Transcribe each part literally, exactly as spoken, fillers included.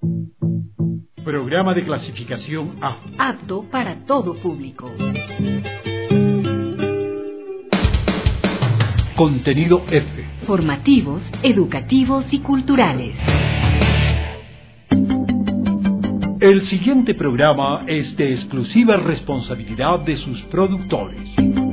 Programa de clasificación A. Apto para todo público. Contenido F. Formativos, educativos y culturales. El siguiente programa es de exclusiva responsabilidad de sus productores.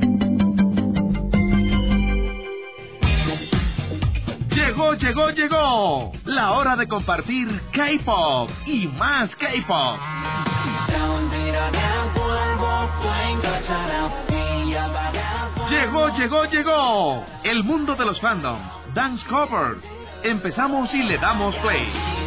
Llegó, llegó, llegó. La hora de compartir K-pop y más K-pop. Llegó, llegó, llegó. El mundo de los fandoms, dance covers. Empezamos y le damos play.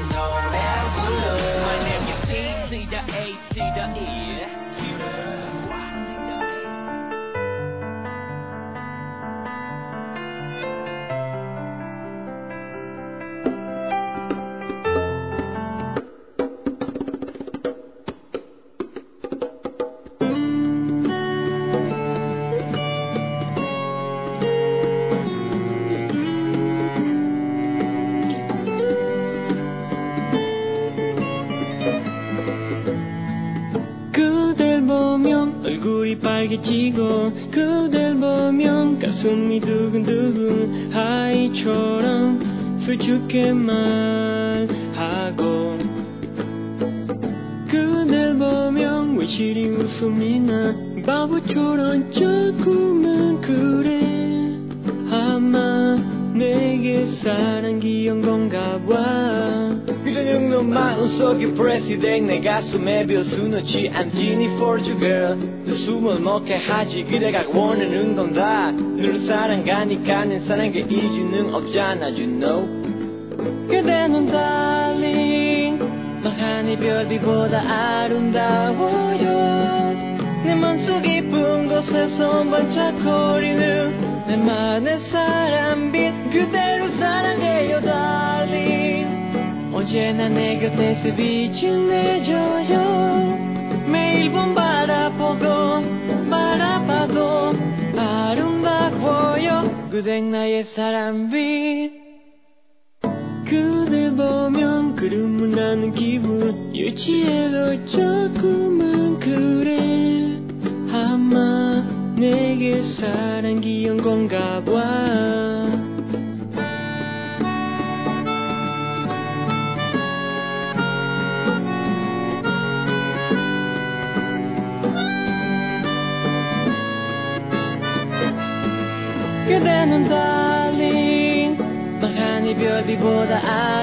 빨개지고 그댈 보면 가슴이 두근두근 하이처럼 수줍게 말하고 그댈 보면 왜 시리 웃음이 나 바보처럼 자꾸만 그래 아마 내게 사랑기운 건가 봐 그대는 너 마음속의 president 내 가슴에 별수 넣지 I'm for you girl 내 숨을 먹게 하지 그대가 원하는 건 다 늘 사랑하니까 내 사랑에 이유는 없잖아 you know 그대는 darling 멍하니 별빛보다 아름다워요 내 맘속 깊은 곳에서 반짝거리는 내만의 사랑빛 그대로 사랑해요 darling 언제나 내 곁에서 빛을 내줘요 매일 봄 바라보고 바라봐도 아름다워요 그댄 나의 사랑빛 그댈 보면 구름을 나는 기분 유치해도 조금은 그래 아마 내게 사랑기운 건가 봐 그대는 darling 멍하니 별빛보다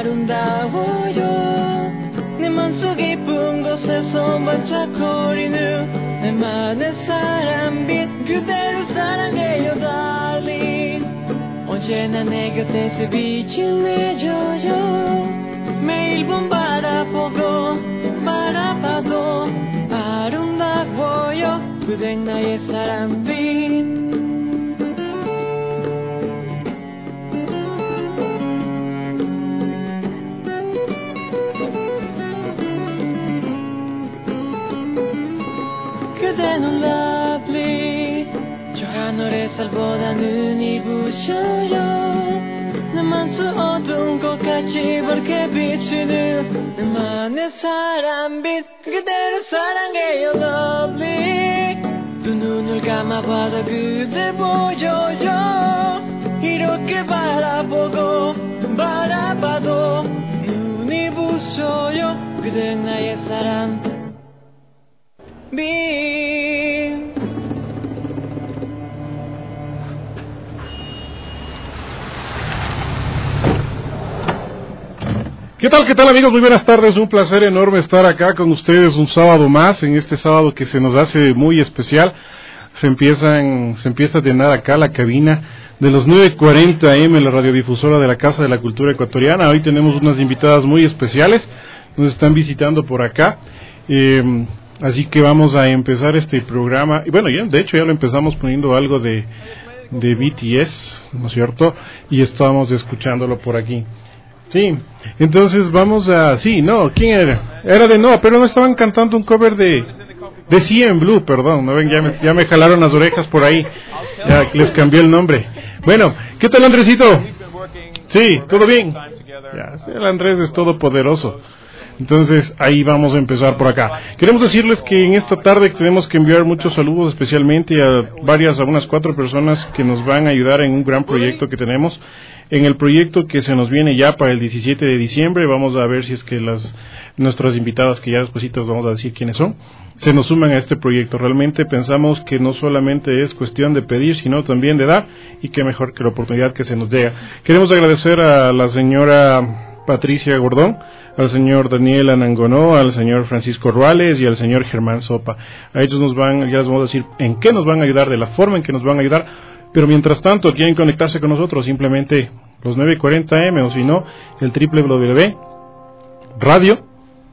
아름다워요 내 맘속 깊은 곳에서 반짝거리는 내만의 사랑빛 그대로 사랑해요 darling 언제나 내 곁에서 빛을 내줘요 매일 봄 바라보고 바라봐도 아름다워요 그댄 나의 사랑빛 그대는 lovely 저 하늘의 살보다 눈이 부셔요 내 맘속 어두운 꽃같이 밝게 비치는 내만의 사랑빛 그대로 사랑해요 lovely 두 눈을 감아봐도 그대 보여요 이렇게 바라보고 바라봐도 눈이 부셔요 그대 나의 사랑 Be. ¿Qué tal, qué tal amigos? Muy buenas tardes, un placer enorme estar acá con ustedes un sábado más, en este sábado que se nos hace muy especial. Se empiezan, se empieza a llenar acá la cabina de los nueve cuarenta eme, la radiodifusora de la Casa de la Cultura Ecuatoriana. Hoy tenemos unas invitadas muy especiales, nos están visitando por acá. Eh, Así que vamos a empezar este programa, y bueno, ya, de hecho ya lo empezamos poniendo algo de, de B T S, ¿no es cierto? Y estábamos escuchándolo por aquí. Sí, entonces vamos a... Sí, no, ¿quién era? Era de Noah, pero no estaban cantando un cover de... De C N Blue, perdón, ¿no ven? Ya me, ya me jalaron las orejas por ahí, ya les cambié el nombre. Bueno, ¿qué tal Andresito? Sí, ¿todo bien? Ya, el Andrés es todopoderoso. Entonces ahí vamos a empezar por acá. Queremos decirles que en esta tarde tenemos que enviar muchos saludos, especialmente a varias, a unas cuatro personas que nos van a ayudar en un gran proyecto que tenemos. En el proyecto que se nos viene ya para el diecisiete de diciembre, vamos a ver si es que las nuestras invitadas, que ya despuesito vamos a decir quiénes son, se nos suman a este proyecto. Realmente pensamos que no solamente es cuestión de pedir, sino también de dar, y qué mejor que la oportunidad que se nos dé. Queremos agradecer a la señora Patricia Gordón, al señor Daniel Anangonó, al señor Francisco Ruales y al señor Germán Sopa. A ellos nos van, ya les vamos a decir en qué nos van a ayudar, de la forma en que nos van a ayudar, pero mientras tanto quieren conectarse con nosotros, simplemente los nueve cuarenta eme o si no, el doble u doble u doble u punto radio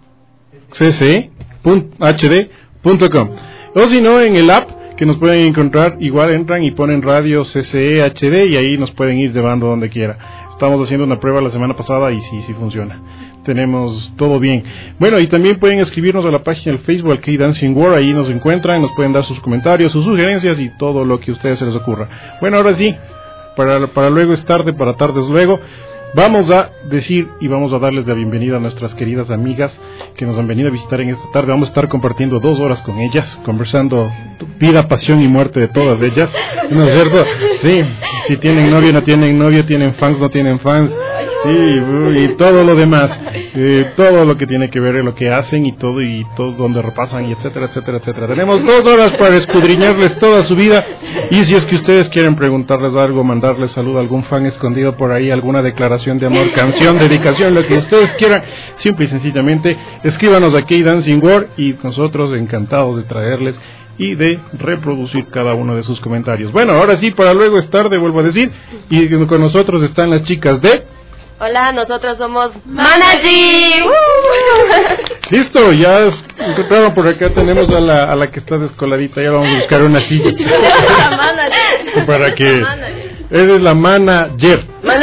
c c e punto h d punto com o si no, en el app que nos pueden encontrar, igual entran y ponen Radio C C E H D y ahí nos pueden ir llevando donde quiera. Estamos haciendo una prueba la semana pasada y sí, sí funciona. Tenemos todo bien. Bueno, y también pueden escribirnos a la página del Facebook, al K-Dancing World, ahí nos encuentran, nos pueden dar sus comentarios, sus sugerencias y todo lo que a ustedes se les ocurra. Bueno, ahora sí, para, para luego es tarde, para tarde es luego. Vamos a decir y vamos a darles la bienvenida a nuestras queridas amigas que nos han venido a visitar en esta tarde. Vamos a estar compartiendo dos horas con ellas, conversando vida, pasión y muerte de todas ellas, ¿no es cierto? Sí, si tienen novio, no tienen novio, tienen fans, no tienen fans, y, y todo lo demás, eh, todo lo que tiene que ver en lo que hacen y todo, y todo donde repasan, y etcétera, etcétera, etcétera. Tenemos dos horas para escudriñarles toda su vida, y si es que ustedes quieren preguntarles algo, mandarles saludo a algún fan escondido por ahí, alguna declaración de amor, canción, dedicación, lo que ustedes quieran, simple y sencillamente escríbanos aquí Dancing World y nosotros encantados de traerles y de reproducir cada uno de sus comentarios. Bueno, ahora sí, para luego es tarde, vuelvo a decir, y con nosotros están las chicas de... Hola, nosotros somos Managy. Listo, ya encontraron por acá, tenemos a la, a la que está descoladita, ya vamos a buscar una silla. Para que... Esa es la manager.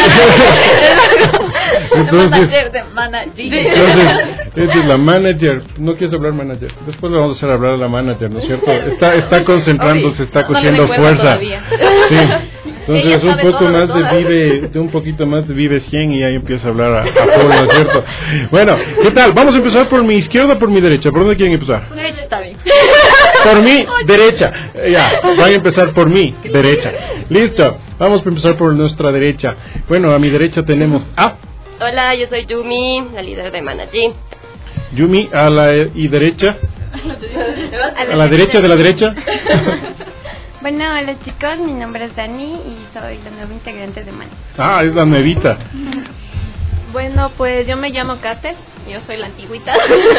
Entonces, entonces, esa es la manager. No quieres hablar manager. Después le vamos a hacer hablar a la manager, ¿no es cierto? Está, está concentrándose, está cogiendo fuerza. Sí. Entonces un poco más de vive, de un poquito más de vive cien y ahí empieza a hablar a, a full, ¿no es cierto? Bueno, ¿qué tal? Vamos a empezar por mi izquierda o por mi derecha. ¿Por dónde quieren empezar? Por derecha está bien. Por mi derecha. Ya, van a empezar por mi derecha. Listo. Vamos a empezar por nuestra derecha. Bueno, a mi derecha tenemos a... Hola, yo soy Yumi, la líder de Managy. Yumi, a la y derecha. A la derecha de la derecha. Bueno, hola chicos, mi nombre es Dani y soy la nueva integrante de Managy. Ah, es la nuevita. Bueno, pues yo me llamo Kate, yo soy la antigüita.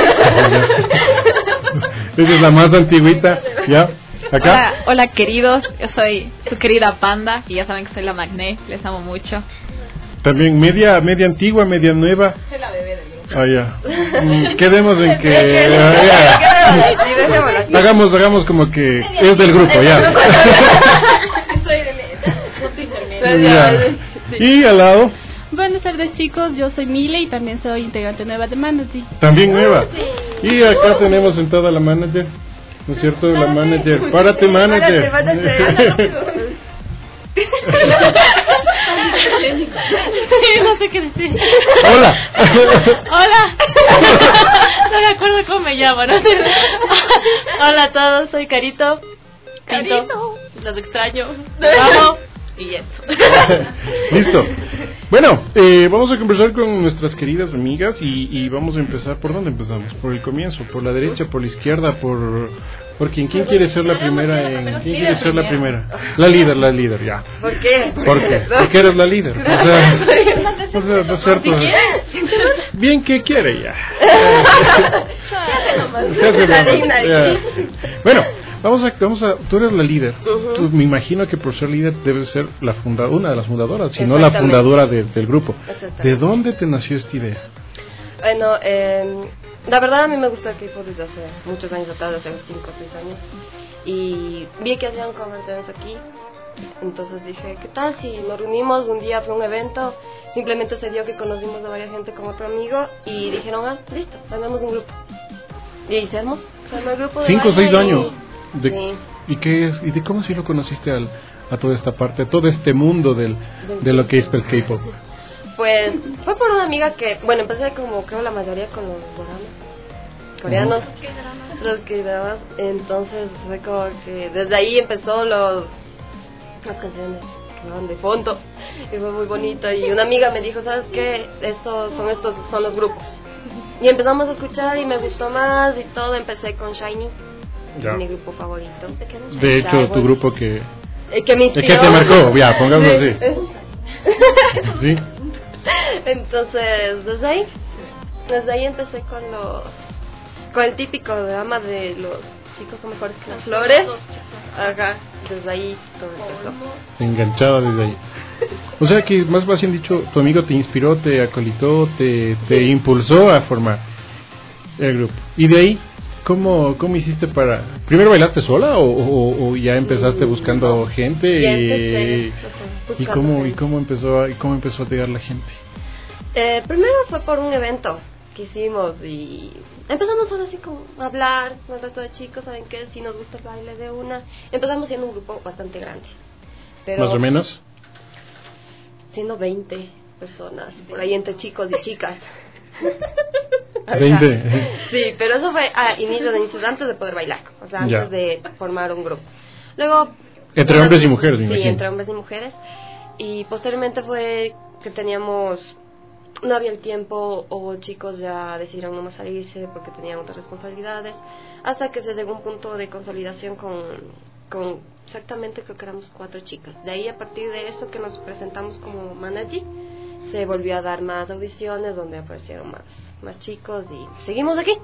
Esa es la más antigüita, ¿ya? ¿Acá? Hola, hola queridos, yo soy su querida Panda y ya saben que soy la Magné, les amo mucho. También media media antigua, media nueva. Soy la bebé del grupo. Ah, ya. Mm, quedemos en que... Ah, ya. Hagamos, hagamos como que es del grupo, ya. Ya. Y al lado... Buenas tardes chicos, yo soy Mile y también soy integrante nueva de Managy. También nueva. Y acá tenemos sentada la manager, ¿no es cierto? La manager. Párate, manager. No sé qué decir. Hola. Hola. No me acuerdo cómo me llamo, ¿no? Hola a todos, soy Carito. Carito. Los extraño. Los amo. Y eso. Listo. Bueno, eh, vamos a conversar con nuestras queridas amigas y, y vamos a empezar. ¿Por dónde empezamos? ¿Por el comienzo? ¿Por la derecha? ¿Por la izquierda? ¿Por, por quién? ¿Quién quiere ser la primera? En, ¿Quién quiere ser la primera? La líder, la líder, ya. ¿Por qué? ¿Por qué? Porque eres la líder. O sea, o sea, no es cierto. Bien que quiere ya. Se hace nomás, ya. Bueno. Vamos a, vamos a, tú eres la líder. Uh-huh. Tú, me imagino que por ser líder debes ser la funda, una de las fundadoras, si no la fundadora de, del grupo. ¿De dónde te nació esta idea? Bueno, eh, la verdad a mí me gusta el K-pop desde hace muchos años atrás, hace cinco o seis años. Y vi que hacían cover dance aquí. Entonces dije, ¿qué tal si nos reunimos un día para un evento? Simplemente se dio que conocimos a varias gente como otro amigo y dijeron, ah, listo, armamos un grupo. Y ahí se armó, se armó el grupo de cinco o seis años. De, sí. ¿Y qué es? ¿Y de cómo si lo conociste al, a toda esta parte, a todo este mundo del, de lo que es el K-pop? Pues fue por una amiga que, bueno, empecé como creo la mayoría con los doramas coreanos, uh-huh. los que dramas, entonces fue como que desde ahí empezó los las canciones que van de fondo y fue muy bonito. Y una amiga me dijo, ¿sabes qué? Estos son estos son los grupos. Y empezamos a escuchar y me gustó más y todo. Empecé con Shiny, ya. mi grupo favorito. De hecho, Shiny. Tu grupo que el que me inspiró. El que te marcó, ya, pongamos así. Sí. Entonces, desde ahí, desde ahí empecé con los, con el típico drama de los chicos son mejores que las flores. Ajá, desde ahí todo empezó. Enganchada desde ahí. O sea que más bien dicho, tu amigo te inspiró, te acolitó, te, te impulsó a formar el grupo. Y de ahí, ¿cómo, cómo hiciste para...? ¿Primero bailaste sola o, o, o ya empezaste buscando no, gente? Ya empecé, buscando ¿Y cómo, gente. y cómo empezó, y cómo empezó a llegar la gente? Eh, primero fue por un evento que hicimos y empezamos ahora así como a hablar con el resto de chicos, ¿saben qué? Si nos gusta el baile de una. Empezamos siendo un grupo bastante grande. Pero ¿Más o menos? Siendo veinte personas, por ahí entre chicos y chicas. veinte. Sí, pero eso fue a inicios de inicios, antes de poder bailar, o sea, antes ya. de formar un grupo. Luego... Entre bueno, hombres y mujeres, me Sí, imagino. entre hombres y mujeres. Y posteriormente fue que teníamos... No había el tiempo o chicos ya decidieron no más salirse porque tenían otras responsabilidades, hasta que se llegó un punto de consolidación con, con exactamente creo que éramos cuatro chicas. De ahí a partir de eso que nos presentamos como manager, se volvió a dar más audiciones donde aparecieron más, más chicos y seguimos aquí.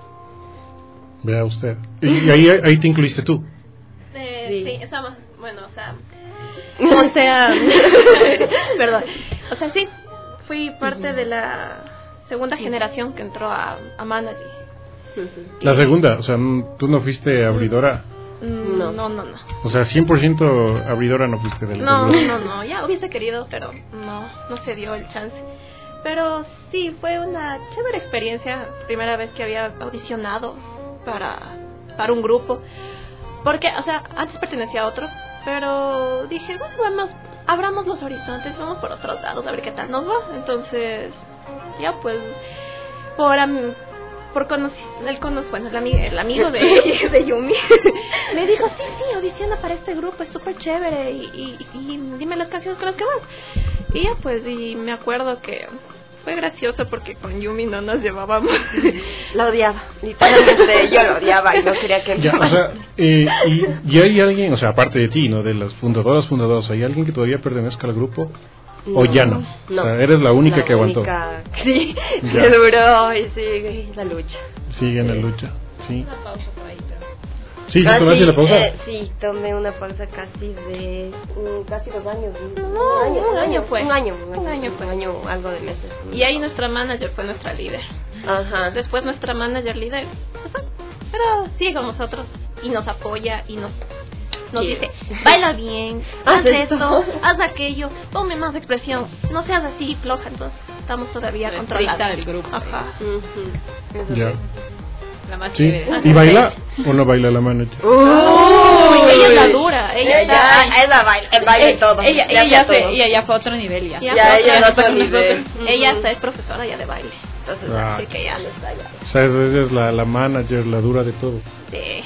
Vea usted. Y ahí, ahí te incluiste tú. Eh, Sí. sí, o sea, más- bueno, o sea, o sea, perdón, o sea, sí, fui parte de la segunda generación que entró a, a Manager. La segunda, o sea, tú no fuiste abridora. Mm, No. no, no, no, O sea, cien por ciento abridora no fuiste del no, del no, grupo. no, ya hubiese querido, pero no, no se dio el chance. Pero sí, fue una chévere experiencia, primera vez que había audicionado para, para un grupo. Porque, o sea, antes pertenecía a otro, pero dije, bueno, vamos, abramos los horizontes, vamos por otros lados, a ver qué tal nos va. Entonces, ya pues, por, am- por conoci- el, cono- bueno, el, ami- el amigo de, de Yumi me dijo, sí, sí, audiciona para este grupo, es súper chévere, y, y, y dime las canciones con las que vas. Y ya pues, y me acuerdo que fue gracioso porque con Yumi no nos llevábamos. La odiaba, literalmente yo la odiaba y no quería que Ya, o sea, eh, y, y hay alguien, o sea, aparte de ti, ¿no? De las fundadoras, fundadoras, ¿hay alguien que todavía pertenezca al grupo? ¿O ya no? No. O sea, eres la única La que aguantó. única, sí, Ya. que duró y sigue la lucha. Sigue en la lucha, sí. Sí, Ah, ¿sí tomaste la pausa? eh, sí, tomé una pausa casi de mm, casi dos años. No, un año fue. Un año, Un año fue. Un año, algo de meses. Y ahí nuestra manager fue nuestra líder. Ajá. Después nuestra manager líder se fue, pero sigue con nosotros y nos apoya y nos nos Sí. dice, baila bien, Haz haz esto. esto, haz aquello, tome más expresión, no seas así floja. Entonces estamos todavía La controlados. estricta del grupo. Ajá. Ujú. Eso Ya. sí. La más Sí. chévere. ¿Y baila o no baila la manager? Uy, ella es la dura, ella está Ella, ella baila, baila y todo. Ella, le ella, hace ya todo. fue, ella ya fue a otro nivel ya. Ya, Ya, fue ella otra es vez otro con nivel. nosotros. Ella hasta es profesora ya de baile. Entonces, Ah. así que ya no está ya. O sea, esa esa es la, la manager, la dura de todo. Sí.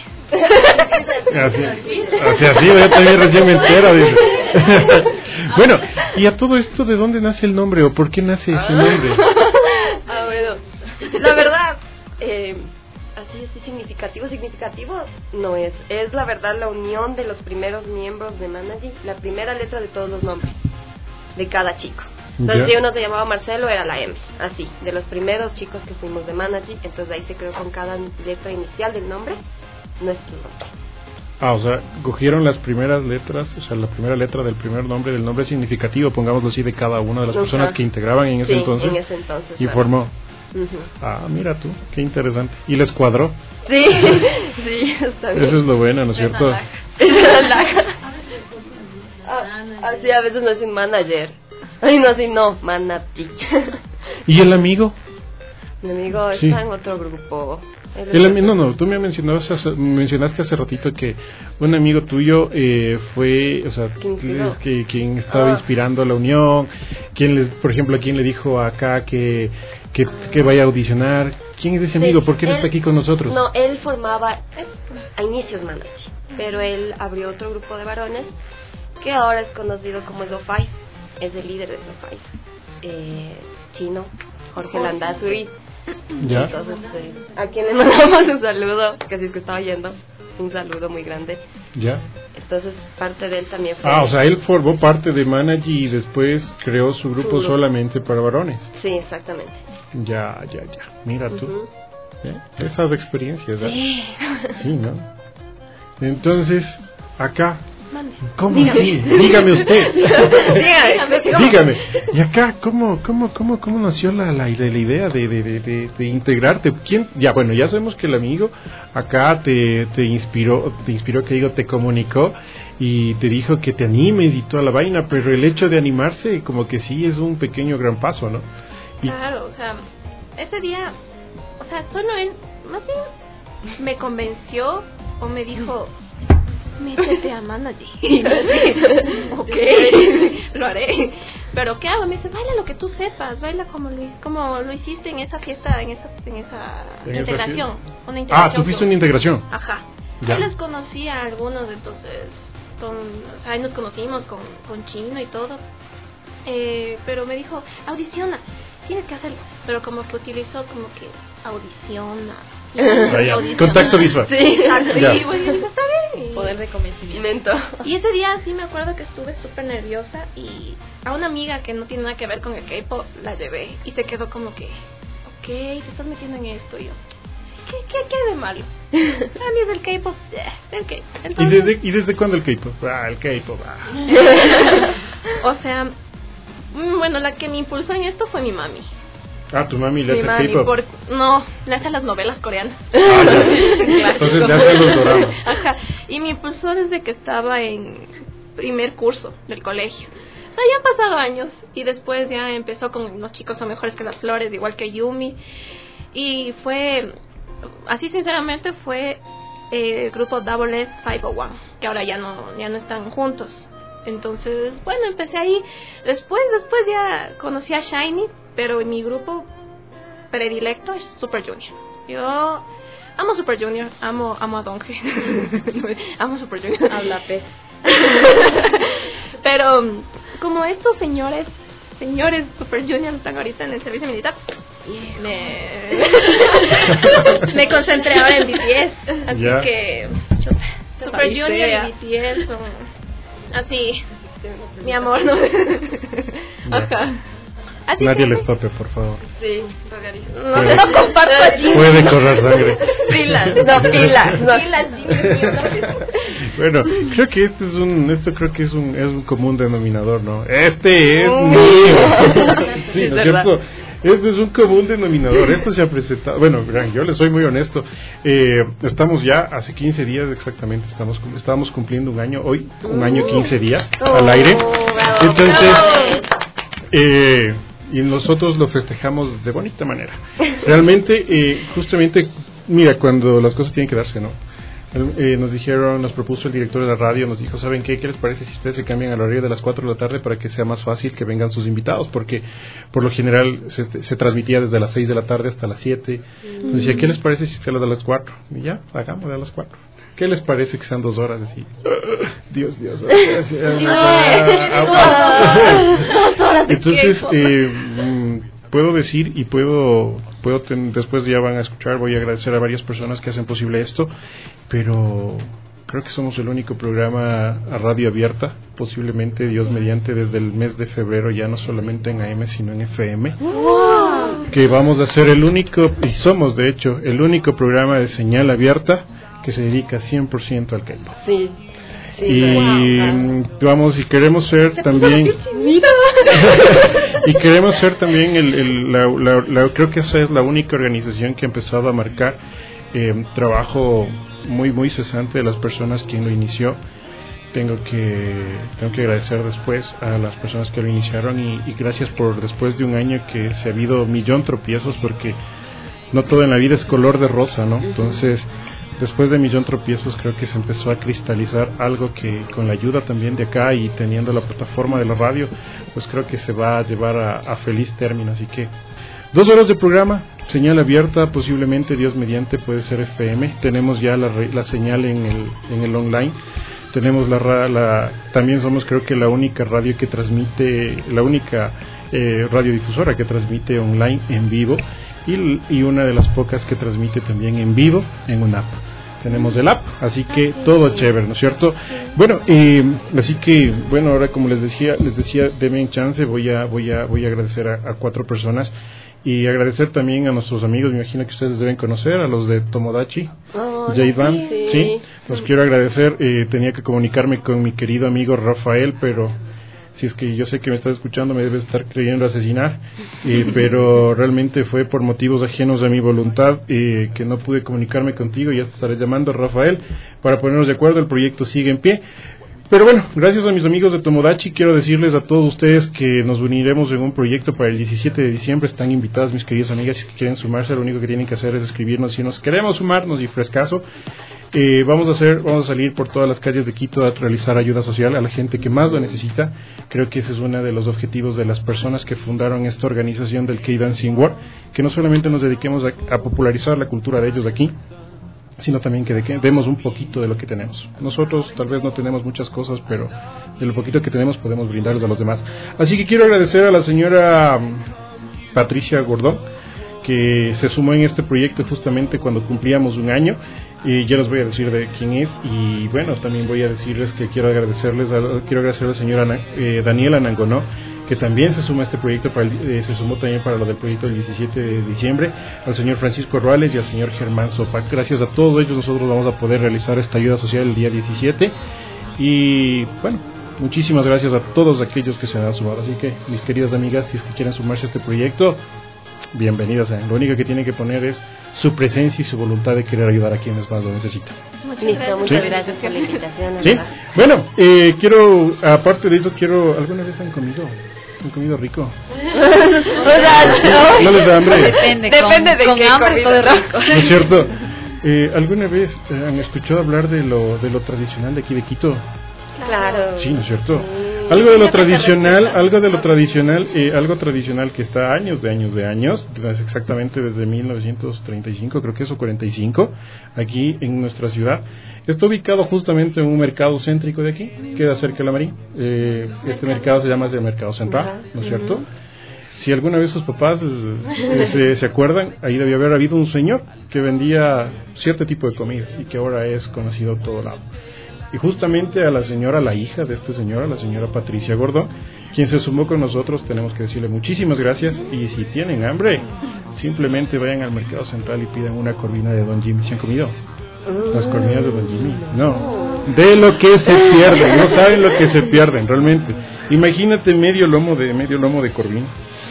Así, así, así, yo también recién me entero, dice. Bueno, y a todo esto, ¿de dónde nace el nombre o por qué nace ese nombre? Ah, bueno. La verdad, eh, así, así significativo, significativo no es. Es la verdad la unión de los primeros miembros de Manager, la primera letra de todos los nombres de cada chico. Entonces, Ya. si uno se llamaba Marcelo, era la M, así, de los primeros chicos que fuimos de Manager. Entonces ahí se creó con cada letra inicial del nombre nuestro nombre. Ah, o sea, cogieron las primeras letras, o sea, la primera letra del primer nombre, del nombre significativo, pongámoslo así, de cada una de las Ajá. personas que integraban en ese Sí, entonces. en ese entonces, Y claro. formó. Ujú. Ah, mira tú, qué interesante. Y les cuadró. Sí, sí, está bien. Eso es lo bueno, ¿no es cierto? Ah, así a veces no es un manager. Ay, no, así no, manager. ¿Y el amigo? Mi amigo Sí. está en otro grupo. Él El es- ami- no, no, tú me mencionabas hace- mencionaste hace ratito que un amigo tuyo eh, fue, o sea, ¿Quién inspiró? es que quien estaba Ah. inspirando la unión, quien les, por ejemplo, quien le dijo acá que, que, que vaya a audicionar. ¿Quién es ese Sí, amigo? ¿Por qué no él- está aquí con nosotros? No, él formaba a inicios Manachi, pero él abrió otro grupo de varones que ahora es conocido como Lo-Fi. Es el líder de Lo-Fi. Eh, chino, Jorge Landazuri. ¿Ya? Entonces, eh, a quien le mandamos un saludo, que si es que está oyendo, un saludo muy grande. ¿Ya? Entonces, parte de él también fue... Ah, o sea, él formó parte de Managy y después creó su grupo, Su grupo. solamente para varones. Sí, exactamente. Ya, ya, ya. Mira tú. Ujú. ¿Eh? Esas experiencias, ¿verdad? Sí. Sí, ¿no? Entonces, acá, Mande. ¿cómo Dígame. así? Dígame usted. Dígame, ¿cómo? Dígame. Y acá, ¿cómo, cómo, cómo, cómo nació la, la, la idea de, de, de, de, de integrarte? ¿Quién? Ya, bueno, ya sabemos que el amigo acá te, te inspiró, te inspiró, que digo, te comunicó y te dijo que te animes y toda la vaina, pero el hecho de animarse como que sí es un pequeño gran paso, ¿no? Y- Claro, o sea, ese día, o sea, solo él, más bien, me convenció o me dijo, métete a Managy. Y yo así, ok, lo haré. Pero ¿qué hago? Me dice, baila lo que tú sepas, baila como lo, hi- como lo hiciste en esa fiesta, en esa, en esa ¿En esa integración. Una Ah, integración tú fuiste con- una integración. Ajá. Ya. Yo les conocí a algunos, entonces, con, o sea, ahí nos conocimos con, con Chino y todo. Eh, pero me dijo, audiciona, tienes que hacerlo. Pero como que utilizó como que audiciona. Ah, ya. audiciona. Contacto visual. Sí, activo. Ya. Y bueno, yo dije, está bien. Y- Poder de convencimiento. y ese día sí me acuerdo que estuve súper nerviosa y a una amiga que no tiene nada que ver con el K-pop la llevé y se quedó como que, ok, te estás metiendo en esto. Y yo, ¿qué, qué, qué de malo? A mí es el K-pop, eh, el K. ¿Y Entonces, desde, ¿Y desde cuándo el K-pop? Ah, el K-pop. Ah. o sea, mm, bueno, la que me impulsó en esto fue mi mami. Ah, tu mami le Mi hace mami, K-pop. por, no, le hace las novelas coreanas. Ah, ya. Entonces le hace los doramas. Ajá. Y me impulsó desde que estaba en primer curso del colegio. O sea, ya han pasado años. Y después ya empezó con Los chicos son mejores que las flores, igual que Yumi. Y fue, así sinceramente, fue eh, el grupo Double S quinientos uno, que ahora ya no, ya no están juntos. Entonces, bueno, empecé ahí. Después, después ya conocí a Shiny, pero mi grupo predilecto es Super Junior. Yo amo Super Junior, amo, amo a Donge. Amo Super Junior. Habla pez. Pero como estos señores, señores Super Junior están ahorita en el servicio militar, me, me concentré ahora en B T S. Así Ya. que chuta, Super Odisea. Junior y B T S son así, mi amor, ¿no? Ajá. Así Nadie que- les tope, por favor. Sí, No, no comparto allí. Puede correr sangre. pilas, no pilas, no. Pilas, Jimmy, no. Bueno, creo que este es un, esto creo que es un, es un común denominador, ¿no? Este es Mm. mío. Sí, Es ¿no es verdad. cierto? Este es un común denominador. Esto se ha presentado. Bueno, verán, yo les soy muy honesto. Eh, estamos ya hace quince días exactamente. Estamos cum- estábamos cumpliendo un año hoy, un año quince días al aire. bravo, Entonces, bravo. eh, y nosotros lo festejamos de bonita manera. Realmente, eh, justamente, mira, cuando las cosas tienen que darse, ¿no? Eh, nos dijeron, nos propuso el director de la radio, nos dijo, ¿saben qué? ¿Qué les parece si ustedes se cambian al horario de las cuatro de la tarde para que sea más fácil que vengan sus invitados? Porque por lo general se, se transmitía desde las seis de la tarde hasta las siete. Entonces decía, ¿qué les parece si se las de las cuatro? Y ya, hagámoslo a las cuatro. ¿Qué les parece que sean dos horas? Así, Dios, Dios. Entonces, eh, mm, puedo decir y puedo, puedo ten- después ya van a escuchar, voy a agradecer a varias personas que hacen posible esto, pero creo que somos el único programa a radio abierta, posiblemente, Dios mediante, desde el mes de febrero, ya no solamente en A M, sino en F M, que vamos a ser el único, y somos de hecho, el único programa de señal abierta que se dedica cien por ciento al K-pop. Sí. Sí, Y wow. mm, vamos, y queremos ser también y queremos ser también el, el- la, la- la- creo que esa es la única organización que ha empezado a marcar eh, trabajo muy muy cesante de las personas quien lo inició. Tengo que tengo que agradecer después a las personas que lo iniciaron y, y gracias por después de un año que se ha habido millón tropiezos, porque no todo en la vida es color de rosa, ¿no? Entonces, después de millón tropiezos, creo que se empezó a cristalizar algo que, con la ayuda también de acá y teniendo la plataforma de la radio, pues creo que se va a llevar a, a feliz término. Así que, dos horas de programa, señal abierta, posiblemente, Dios mediante, puede ser F M. Tenemos ya la, la señal en el, en el online. Tenemos la, la, también somos creo que la única radio que transmite, la única eh, radiodifusora que transmite online en vivo y, y una de las pocas que transmite también en vivo en una app. Tenemos el app, así que todo chévere, ¿no es cierto? Bueno, eh, así que, bueno, ahora como les decía, les decía, denme chance, voy a, voy a, voy a agradecer a, a cuatro personas. Y agradecer también a nuestros amigos, me imagino que ustedes deben conocer, a los de Tomodachi, oh, J-Ban, sí, sí, los quiero agradecer. Eh, tenía que comunicarme con mi querido amigo Rafael, pero si es que yo sé que me estás escuchando, me debes estar creyendo asesinar, eh, pero realmente fue por motivos ajenos a mi voluntad eh, que no pude comunicarme contigo. Ya te estaré llamando, Rafael, para ponernos de acuerdo. El proyecto sigue en pie. Pero bueno, gracias a mis amigos de Tomodachi, quiero decirles a todos ustedes que nos uniremos en un proyecto para el diecisiete de diciembre. Están invitadas mis queridas amigas, si quieren sumarse, lo único que tienen que hacer es escribirnos si nos queremos sumarnos y frescaso. Eh, vamos a hacer, vamos a salir por todas las calles de Quito a realizar ayuda social a la gente que más lo necesita. Creo que ese es uno de los objetivos de las personas que fundaron esta organización del K-Dancing World, que no solamente nos dediquemos a, a popularizar la cultura de ellos aquí, sino también que, de que demos un poquito de lo que tenemos. Nosotros tal vez no tenemos muchas cosas, pero de lo poquito que tenemos podemos brindarles a los demás. Así que quiero agradecer a la señora Patricia Gordón, que se sumó en este proyecto justamente cuando cumplíamos un año. Y ya les voy a decir de quién es. Y bueno, también voy a decirles que quiero agradecerles a, quiero agradecer a la señora eh, Daniela Nangonó, que también se suma a este proyecto, para el, eh, se sumó también para lo del proyecto del diecisiete de diciembre, al señor Francisco Ruales y al señor Germán Sopa. Gracias a todos ellos nosotros vamos a poder realizar esta ayuda social el día diecisiete. Y bueno, muchísimas gracias a todos aquellos que se han sumado. Así que, mis queridas amigas, si es que quieren sumarse a este proyecto, bienvenidas sean. Lo único que tienen que poner es su presencia y su voluntad de querer ayudar a quienes más lo necesitan. Muchas gracias, muchas ¿Sí? gracias por la invitación. ¿Sí? Bueno, eh, quiero, aparte de eso, quiero, ¿alguna vez han comido? ¿Han comido rico? ¿Sí? ¿No les da hambre? Depende, Depende con, de con qué hambre todo rico. ¿No es cierto? Eh, ¿Alguna vez eh, han escuchado hablar de lo, de lo tradicional de aquí de Quito? Claro. Sí, ¿no es cierto? Algo de lo tradicional, algo de lo tradicional, eh, algo tradicional que está años de años de años, exactamente desde mil novecientos treinta y cinco, creo que es, o cuarenta y cinco, aquí en nuestra ciudad. Está ubicado justamente en un mercado céntrico de aquí, queda cerca de la Marín. Eh, este mercado se llama el Mercado Central, ¿no es cierto? Si alguna vez sus papás eh, se, se acuerdan, ahí debía haber habido un señor que vendía cierto tipo de comidas y que ahora es conocido a todo lado. Y justamente a la señora, la hija de este señor, a la señora Patricia Gordón, quien se sumó con nosotros, tenemos que decirle muchísimas gracias. Y si tienen hambre, simplemente vayan al Mercado Central y pidan una corvina de Don Jimmy. ¿Se han comido las corvinas de Don Jimmy? No, de lo que se pierden, no saben lo que se pierden realmente. Imagínate medio lomo de medio lomo de corvina,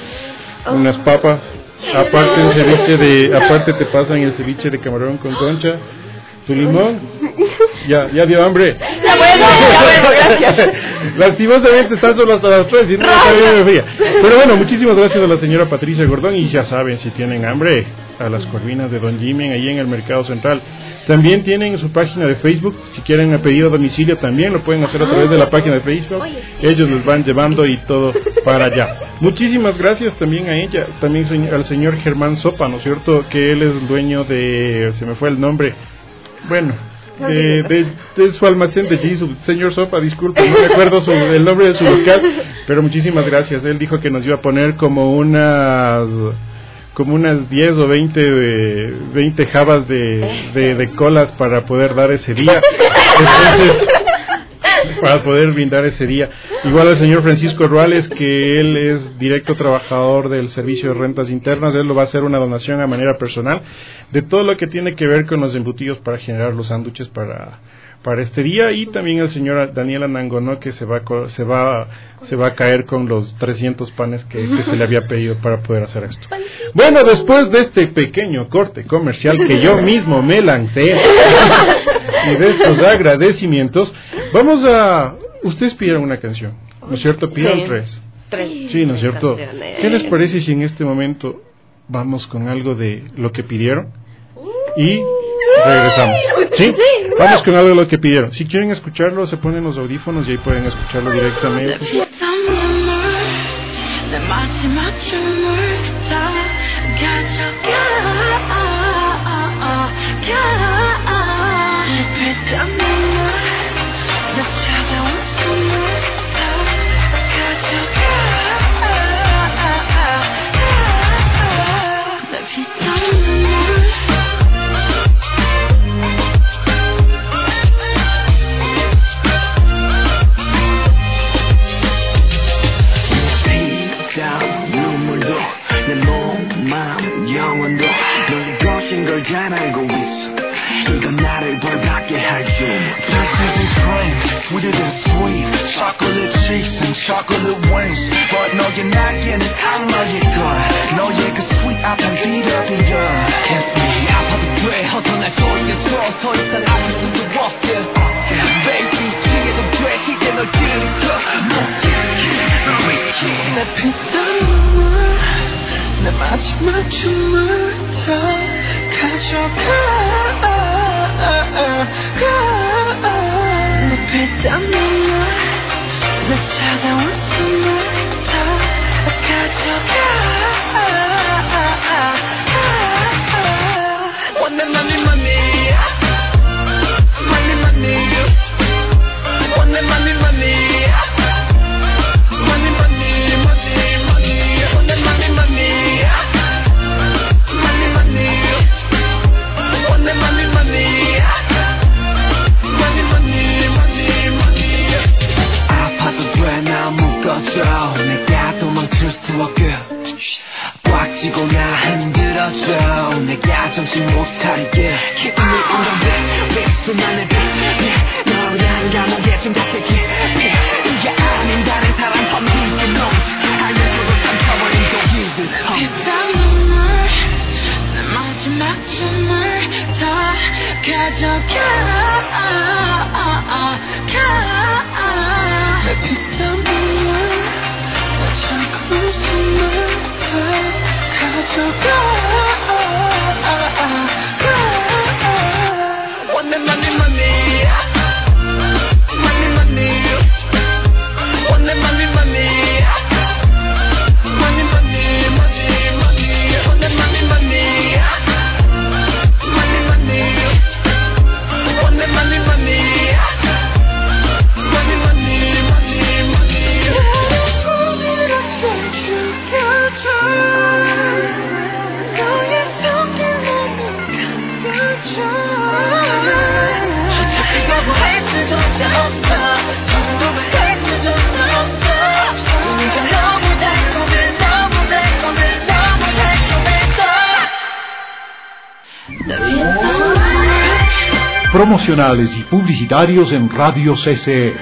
unas papas, aparte el ceviche de, aparte te pasan el ceviche de camarón con concha, tu limón. Ya, ya dio hambre. Ya bueno, ya bueno, gracias. Lastimosamente están solo hasta las tres y no me fría. Pero bueno, muchísimas gracias a la señora Patricia Gordón. Y ya saben, si tienen hambre, a las corvinas de Don Jimmy ahí en el Mercado Central. También tienen su página de Facebook. Si quieren a pedido a domicilio también lo pueden hacer a través de la página de Facebook. Ellos les van llevando y todo para allá. Muchísimas gracias también a ella, también al señor Germán Sopa, ¿no es cierto? Que él es el dueño de, se me fue el nombre, bueno, de, de, de su almacén de Jesús. Señor Sopa, disculpe, no recuerdo su, el nombre de su local, pero muchísimas gracias. Él dijo que nos iba a poner como unas como unas diez o veinte, veinte jabas de, de, de colas para poder dar ese día. Entonces, para poder brindar ese día. Igual al señor Francisco Ruales, que él es directo trabajador del servicio de rentas internas. Él lo va a hacer una donación a manera personal de todo lo que tiene que ver con los embutidos para generar los sándwiches para para este día. Y también al señor Daniela Nangonó, que se va se va se va a caer con los trescientos panes que, que se le había pedido para poder hacer esto. Bueno, después de este pequeño corte comercial que yo mismo me lancé y de estos agradecimientos, vamos a, ustedes pidieron una canción, ¿no es cierto? Pidieron sí. tres tres sí, ¿no es cierto? ¿Qué les parece si en este momento vamos con algo de lo que pidieron y regresamos. ¿Sí? Vamos con algo de lo que pidieron. Si quieren escucharlo, se ponen los audífonos y ahí pueden escucharlo directamente. 걸 잘 알고 있어 이건 나를 벌받게 할 줄 This is cream, sweeter than sweet Chocolate cheeks and chocolate wings But 너의 날개는 악마의 걸 너의 그 sweet 앞은 비벼비려 Kiss me 아파도 돼 어서 날 속여줘 더 이상 아플 수도 없게 Baby 취해도 돼 이제 널 들이켜 내 피땀 눈물 내 마지막 춤을 다 가져가 내 피땀 눈물 내 차가운 숨을 다 가져가 원내 money money money money 원내 money money money money money money 원내 money money money money 원내 money money money money money money 아파도 돼 나 묶어줘 내가 도망칠 수 없게 꽉 쥐고 나 흔들어줘 내가 정신 못 차리게 기분이 운동돼 윗수만의 빛 너를 향한 감옥에 중독되게 이게 아닌 다른 사람 범위의 놈 알면서도 삼켜버린 독이들 피땀 눈물 내 마지막 춤을 다 가져가 내 피땀 눈물 내 차가운 숨을 다 가져가 원내 money money money money 원내 money money money money money money 원내 money money money money 원내 money money money money money money 이렇게 죽여줘 너의 손길 너무 가득져 어차피 거부할 수조차 없어 정도를 할 수조차 없어 네가 너무 달콤해 너무 달콤해 너무 달콤해서 Promocionales y publicitarios en Radio C C E.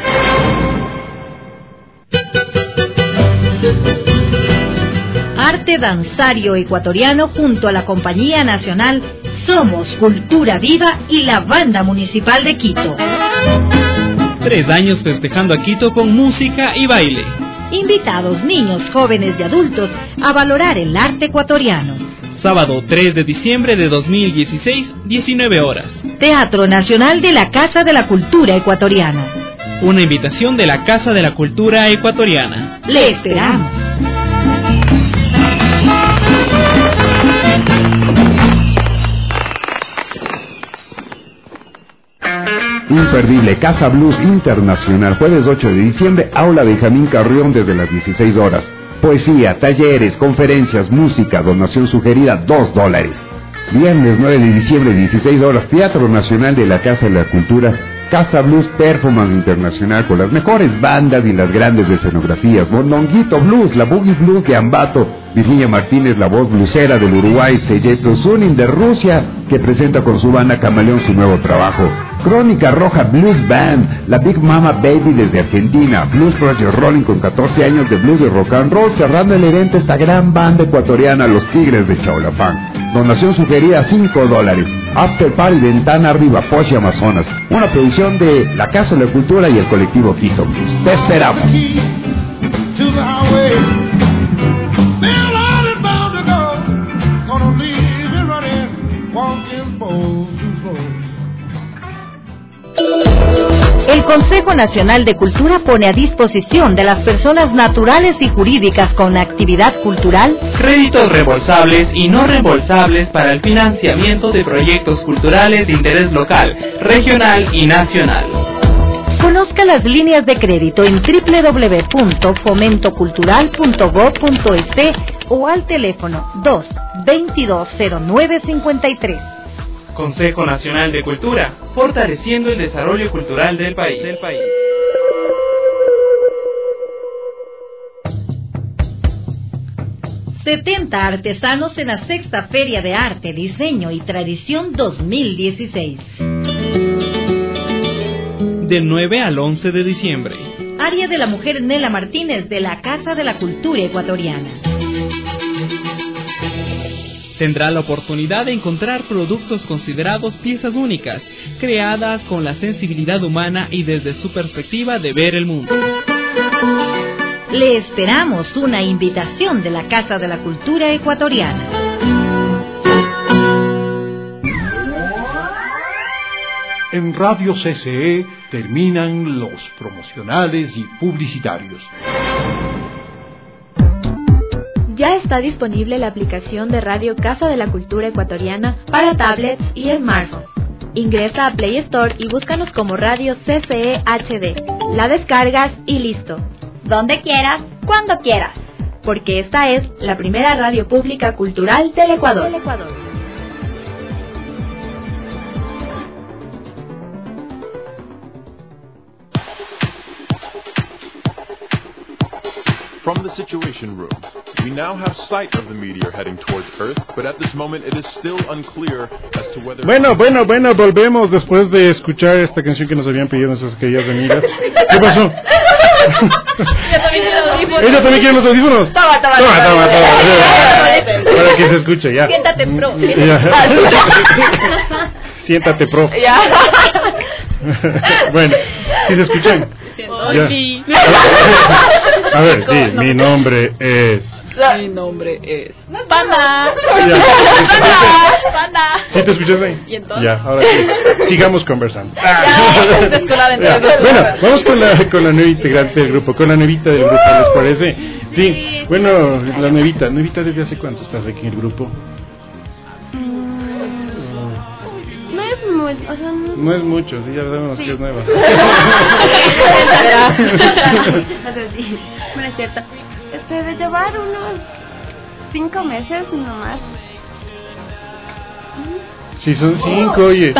Arte danzario ecuatoriano junto a la Compañía Nacional Somos Cultura Viva y la Banda Municipal de Quito. Tres años festejando a Quito con música y baile. Invitados niños, jóvenes y adultos a valorar el arte ecuatoriano. Sábado tres de diciembre de dos mil dieciséis, diecinueve horas. Teatro Nacional de la Casa de la Cultura Ecuatoriana. Una invitación de la Casa de la Cultura Ecuatoriana. Le esperamos. Imperdible, Casa Blues Internacional, jueves ocho de diciembre, Aula Benjamín Carrión desde las dieciséis horas. Poesía, talleres, conferencias, música, donación sugerida, dos dólares. Viernes nueve de diciembre, dieciséis horas, Teatro Nacional de la Casa de la Cultura, Casa Blues Performance Internacional con las mejores bandas y las grandes escenografías. Mondonguito Blues, la Boogie Blues de Ambato, Virginia Martínez, la voz blusera del Uruguay, Seyeto Zunin de Rusia, que presenta con su banda Camaleón su nuevo trabajo. Crónica Roja Blues Band, la Big Mama Baby desde Argentina, Blues Project Rolling con catorce años de blues y rock and roll, cerrando el evento esta gran banda ecuatoriana, Los Tigres de Chaulapán. Donación sugerida cinco dólares. After Party Ventana Arriba, Poche Amazonas. Una producción de la Casa de la Cultura y el colectivo Quito Blues. Te esperamos. El Consejo Nacional de Cultura pone a disposición de las personas naturales y jurídicas con actividad cultural créditos reembolsables y no reembolsables para el financiamiento de proyectos culturales de interés local, regional y nacional. Conozca las líneas de crédito en doble u doble u doble u punto fomento cultural punto gob punto es o al teléfono dos veintidós cero nueve cincuenta y tres. Consejo Nacional de Cultura, fortaleciendo el desarrollo cultural del país. Del país. setenta artesanos en la sexta Feria de Arte, Diseño y Tradición dos mil dieciséis. Del nueve al once de diciembre. Área de la Mujer Nela Martínez de la Casa de la Cultura Ecuatoriana. Tendrá la oportunidad de encontrar productos considerados piezas únicas, creadas con la sensibilidad humana y desde su perspectiva de ver el mundo. Le esperamos una invitación de la Casa de la Cultura Ecuatoriana. En Radio C C E terminan los promocionales y publicitarios. Ya está disponible la aplicación de Radio Casa de la Cultura Ecuatoriana para tablets y smartphones. Ingresa a Play Store y búscanos como Radio C C E H D. La descargas y listo. Donde quieras, cuando quieras. Porque esta es la primera radio pública cultural del Ecuador. Del Ecuador. From the Situation Room, we now have sight of the meteor heading towards Earth, but at this moment it is still unclear as to whether... Bueno, bueno, bueno, volvemos después de escuchar esta canción que nos habían pedido nuestras queridas amigas. ¿Qué pasó? Ella también quiere los audífonos. ¿Ella también quiere los audífonos? Toma, toma, toma, toma, toma. Para que se escuche, ya. Siéntate pro. Siéntate pro. Ya. Bueno, ¿sí se escuchan? Ya. Sí. A ver, sí, mi nombre es... Mi nombre es... Panda. Ya. Panda. ¿Sí te escuchas bien? ¿Y entonces? Ya, ahora sí. Sigamos conversando. Ya, descolada entre Ya. los dos. Bueno, vamos con la, con la nueva integrante del grupo, con la nuevita del grupo, ¿les parece? Sí, bueno, la nuevita. ¿Nuevita desde hace cuánto estás aquí en el grupo? No es muy, o sea, no, No es mucho, sí, ya sabemos Sí. que es nueva. o sea, sí, no es cierto. Este, de llevar unos cinco meses nomás. Sí, son cinco, oye.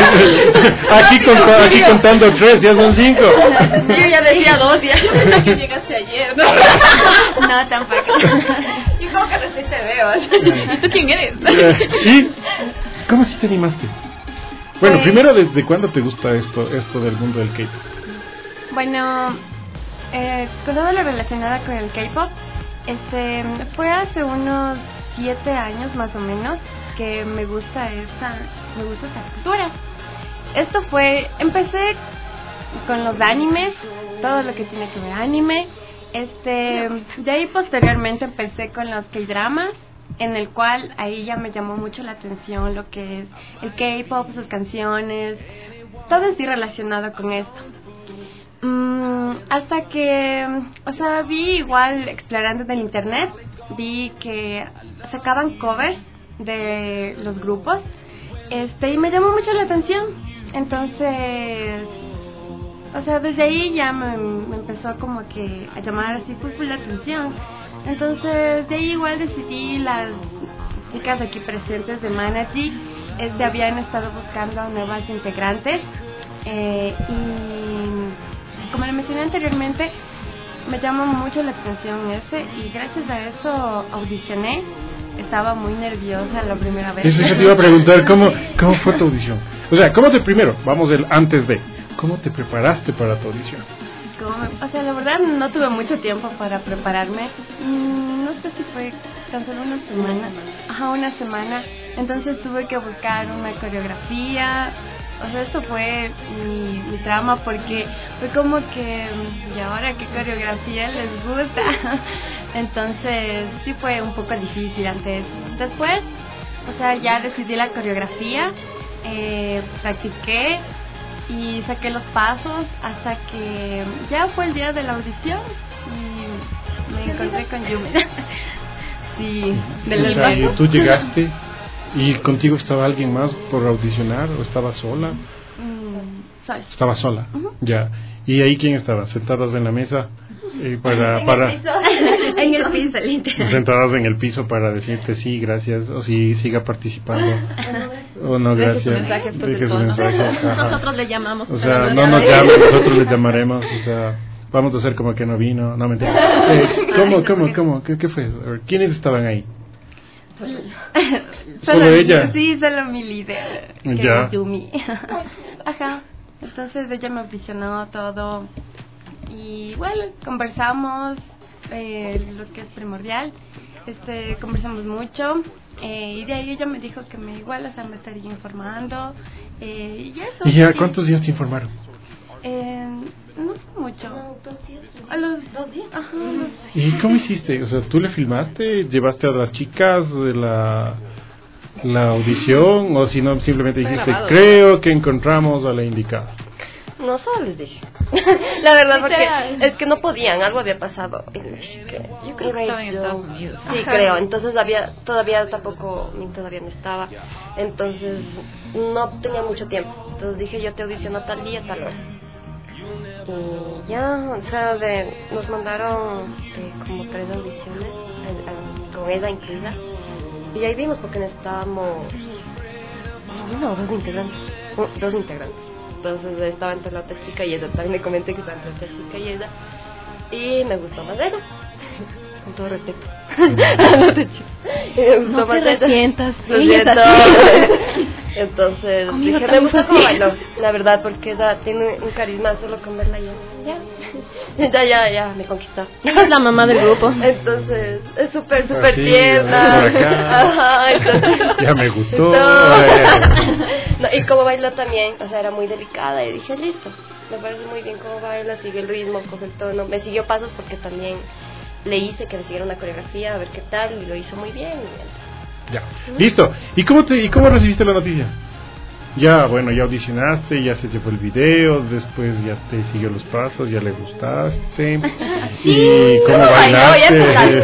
Aquí, conta- aquí contando tres, ya son cinco. Yo ya decía dos, ya. Que llegaste ayer, ¿no? No, tampoco. ¿Y cómo que recién te veo? ¿Y tú quién eres? ¿Y cómo así te animaste? Bueno, Pues- primero, ¿desde cuándo te gusta esto esto del mundo del K-pop? Bueno, eh, con todo lo relacionado con el K-pop, este, fue hace unos siete años más o menos que me gusta esta, me gusta esta cultura. Esto fue, empecé con los animes, todo lo que tiene que ver anime. Este, de ahí posteriormente empecé con los K-dramas, en el cual ahí ya me llamó mucho la atención lo que es el K-pop, sus canciones, todo en sí relacionado con esto. Mm, hasta que, o sea, vi igual explorando en el internet, vi que sacaban covers de los grupos, este, y me llamó mucho la atención. Entonces, o sea, desde ahí ya me, me empezó como que a llamar así full, full la atención. Entonces, de ahí igual decidí, las chicas aquí presentes de Manatee, este, habían estado buscando nuevas integrantes, eh, y como le mencioné anteriormente, me llamó mucho la atención ese, y gracias a eso audicioné. Estaba muy nerviosa la primera vez. Eso yo te iba a preguntar, ¿cómo, ¿cómo fue tu audición? O sea, ¿cómo te primero? Vamos del antes de. ¿Cómo te preparaste para tu audición? Como, o sea, la verdad no tuve mucho tiempo para prepararme. Mm, no sé si fue tan solo una semana. Ajá, una semana. Entonces tuve que buscar una coreografía. O sea, eso fue mi, mi trama, porque fue como que, ¿y ahora qué coreografía les gusta? Entonces sí fue un poco difícil antes. Después, O sea, ya decidí la coreografía, eh, practiqué y saqué los pasos hasta que ya fue el día de la audición y me encontré con Yumi. Sí, del O sea, y tú llegaste y contigo estaba alguien más por audicionar o estaba sola. Mm, sola. Estaba sola, Uh-huh. ya. ¿Y ahí quién estaba? ¿Sentadas en la mesa? Eh, para, en para... el piso, en el piso, literal. Sentadas en el piso para decirte sí, gracias, o sí, siga participando. O no, Deje su gracias. mensaje después Deje del su tono. mensaje. Ajá. Nosotros le llamamos. O sea, no nos llamen, nosotros le llamaremos. O sea, vamos a hacer como que no vino. No, mentira. Eh, ¿Cómo, cómo, cómo? ¿Qué, qué fue eso? A ver, ¿quiénes estaban ahí? ¿Solo ella? Sí, solo mi líder, que Ya. es Yumi. Ajá. Entonces ella me aficionó todo y bueno, conversamos, eh, lo que es primordial, este, conversamos mucho eh, y de ahí ella me dijo que me igual, o sea, me estaría informando eh, y eso. ¿Y ya sí. cuántos días te informaron? Eh, no fue mucho. No, dos días. A los dos días. Ajá. ¿Y cómo hiciste? O sea, ¿tú le filmaste? ¿Llevaste a las chicas de la, la audición? ¿O si no, simplemente Fue dijiste, grabado. creo que encontramos a la indicada? No, solo les dije. La verdad, porque es que no podían, algo había pasado. Y les dije que Yo creo que estaba en yo- Estados Unidos. Sí, Ajá. creo. Entonces había, todavía tampoco, mi todavía no estaba. Entonces no tenía mucho tiempo. Entonces dije, yo te audiciono tal día, tal hora. Y ya, o sea, de, nos mandaron este, como tres audiciones, eh, eh, con ella incluida. Y ahí vimos porque necesitábamos uno o dos integrantes. Uh, dos integrantes. Entonces estaba entre la otra chica y ella. También le comenté que estaba entre esta chica y ella. Y me gustó más ella. Con todo respeto. La otra chica. Y me gustó No más te ella. arrepientas, Lo ella es siento. así. Entonces Conmigo dije, me también gusta fue cómo así. bailó. La verdad, porque ella tiene un carisma solo con verla ya. Ya, ya, ya, ya me conquistó. Ella es la mamá del grupo. Entonces, es súper, súper Así, tierna. por acá. Ajá, entonces. Ya me gustó. No. Eh. No, y como bailó también, o sea, era muy delicada. Y dije, listo, me parece muy bien cómo baila, sigue el ritmo, coge el tono. Me siguió pasos porque también le hice que me siguiera una coreografía, a ver qué tal, y lo hizo muy bien. Y Ya, listo. ¿Y cómo, te, ¿Y cómo recibiste la noticia? Ya, bueno, ya audicionaste, ya se llevó el video, después ya te siguió los pasos, ya le gustaste. ¿Y cómo bailaste?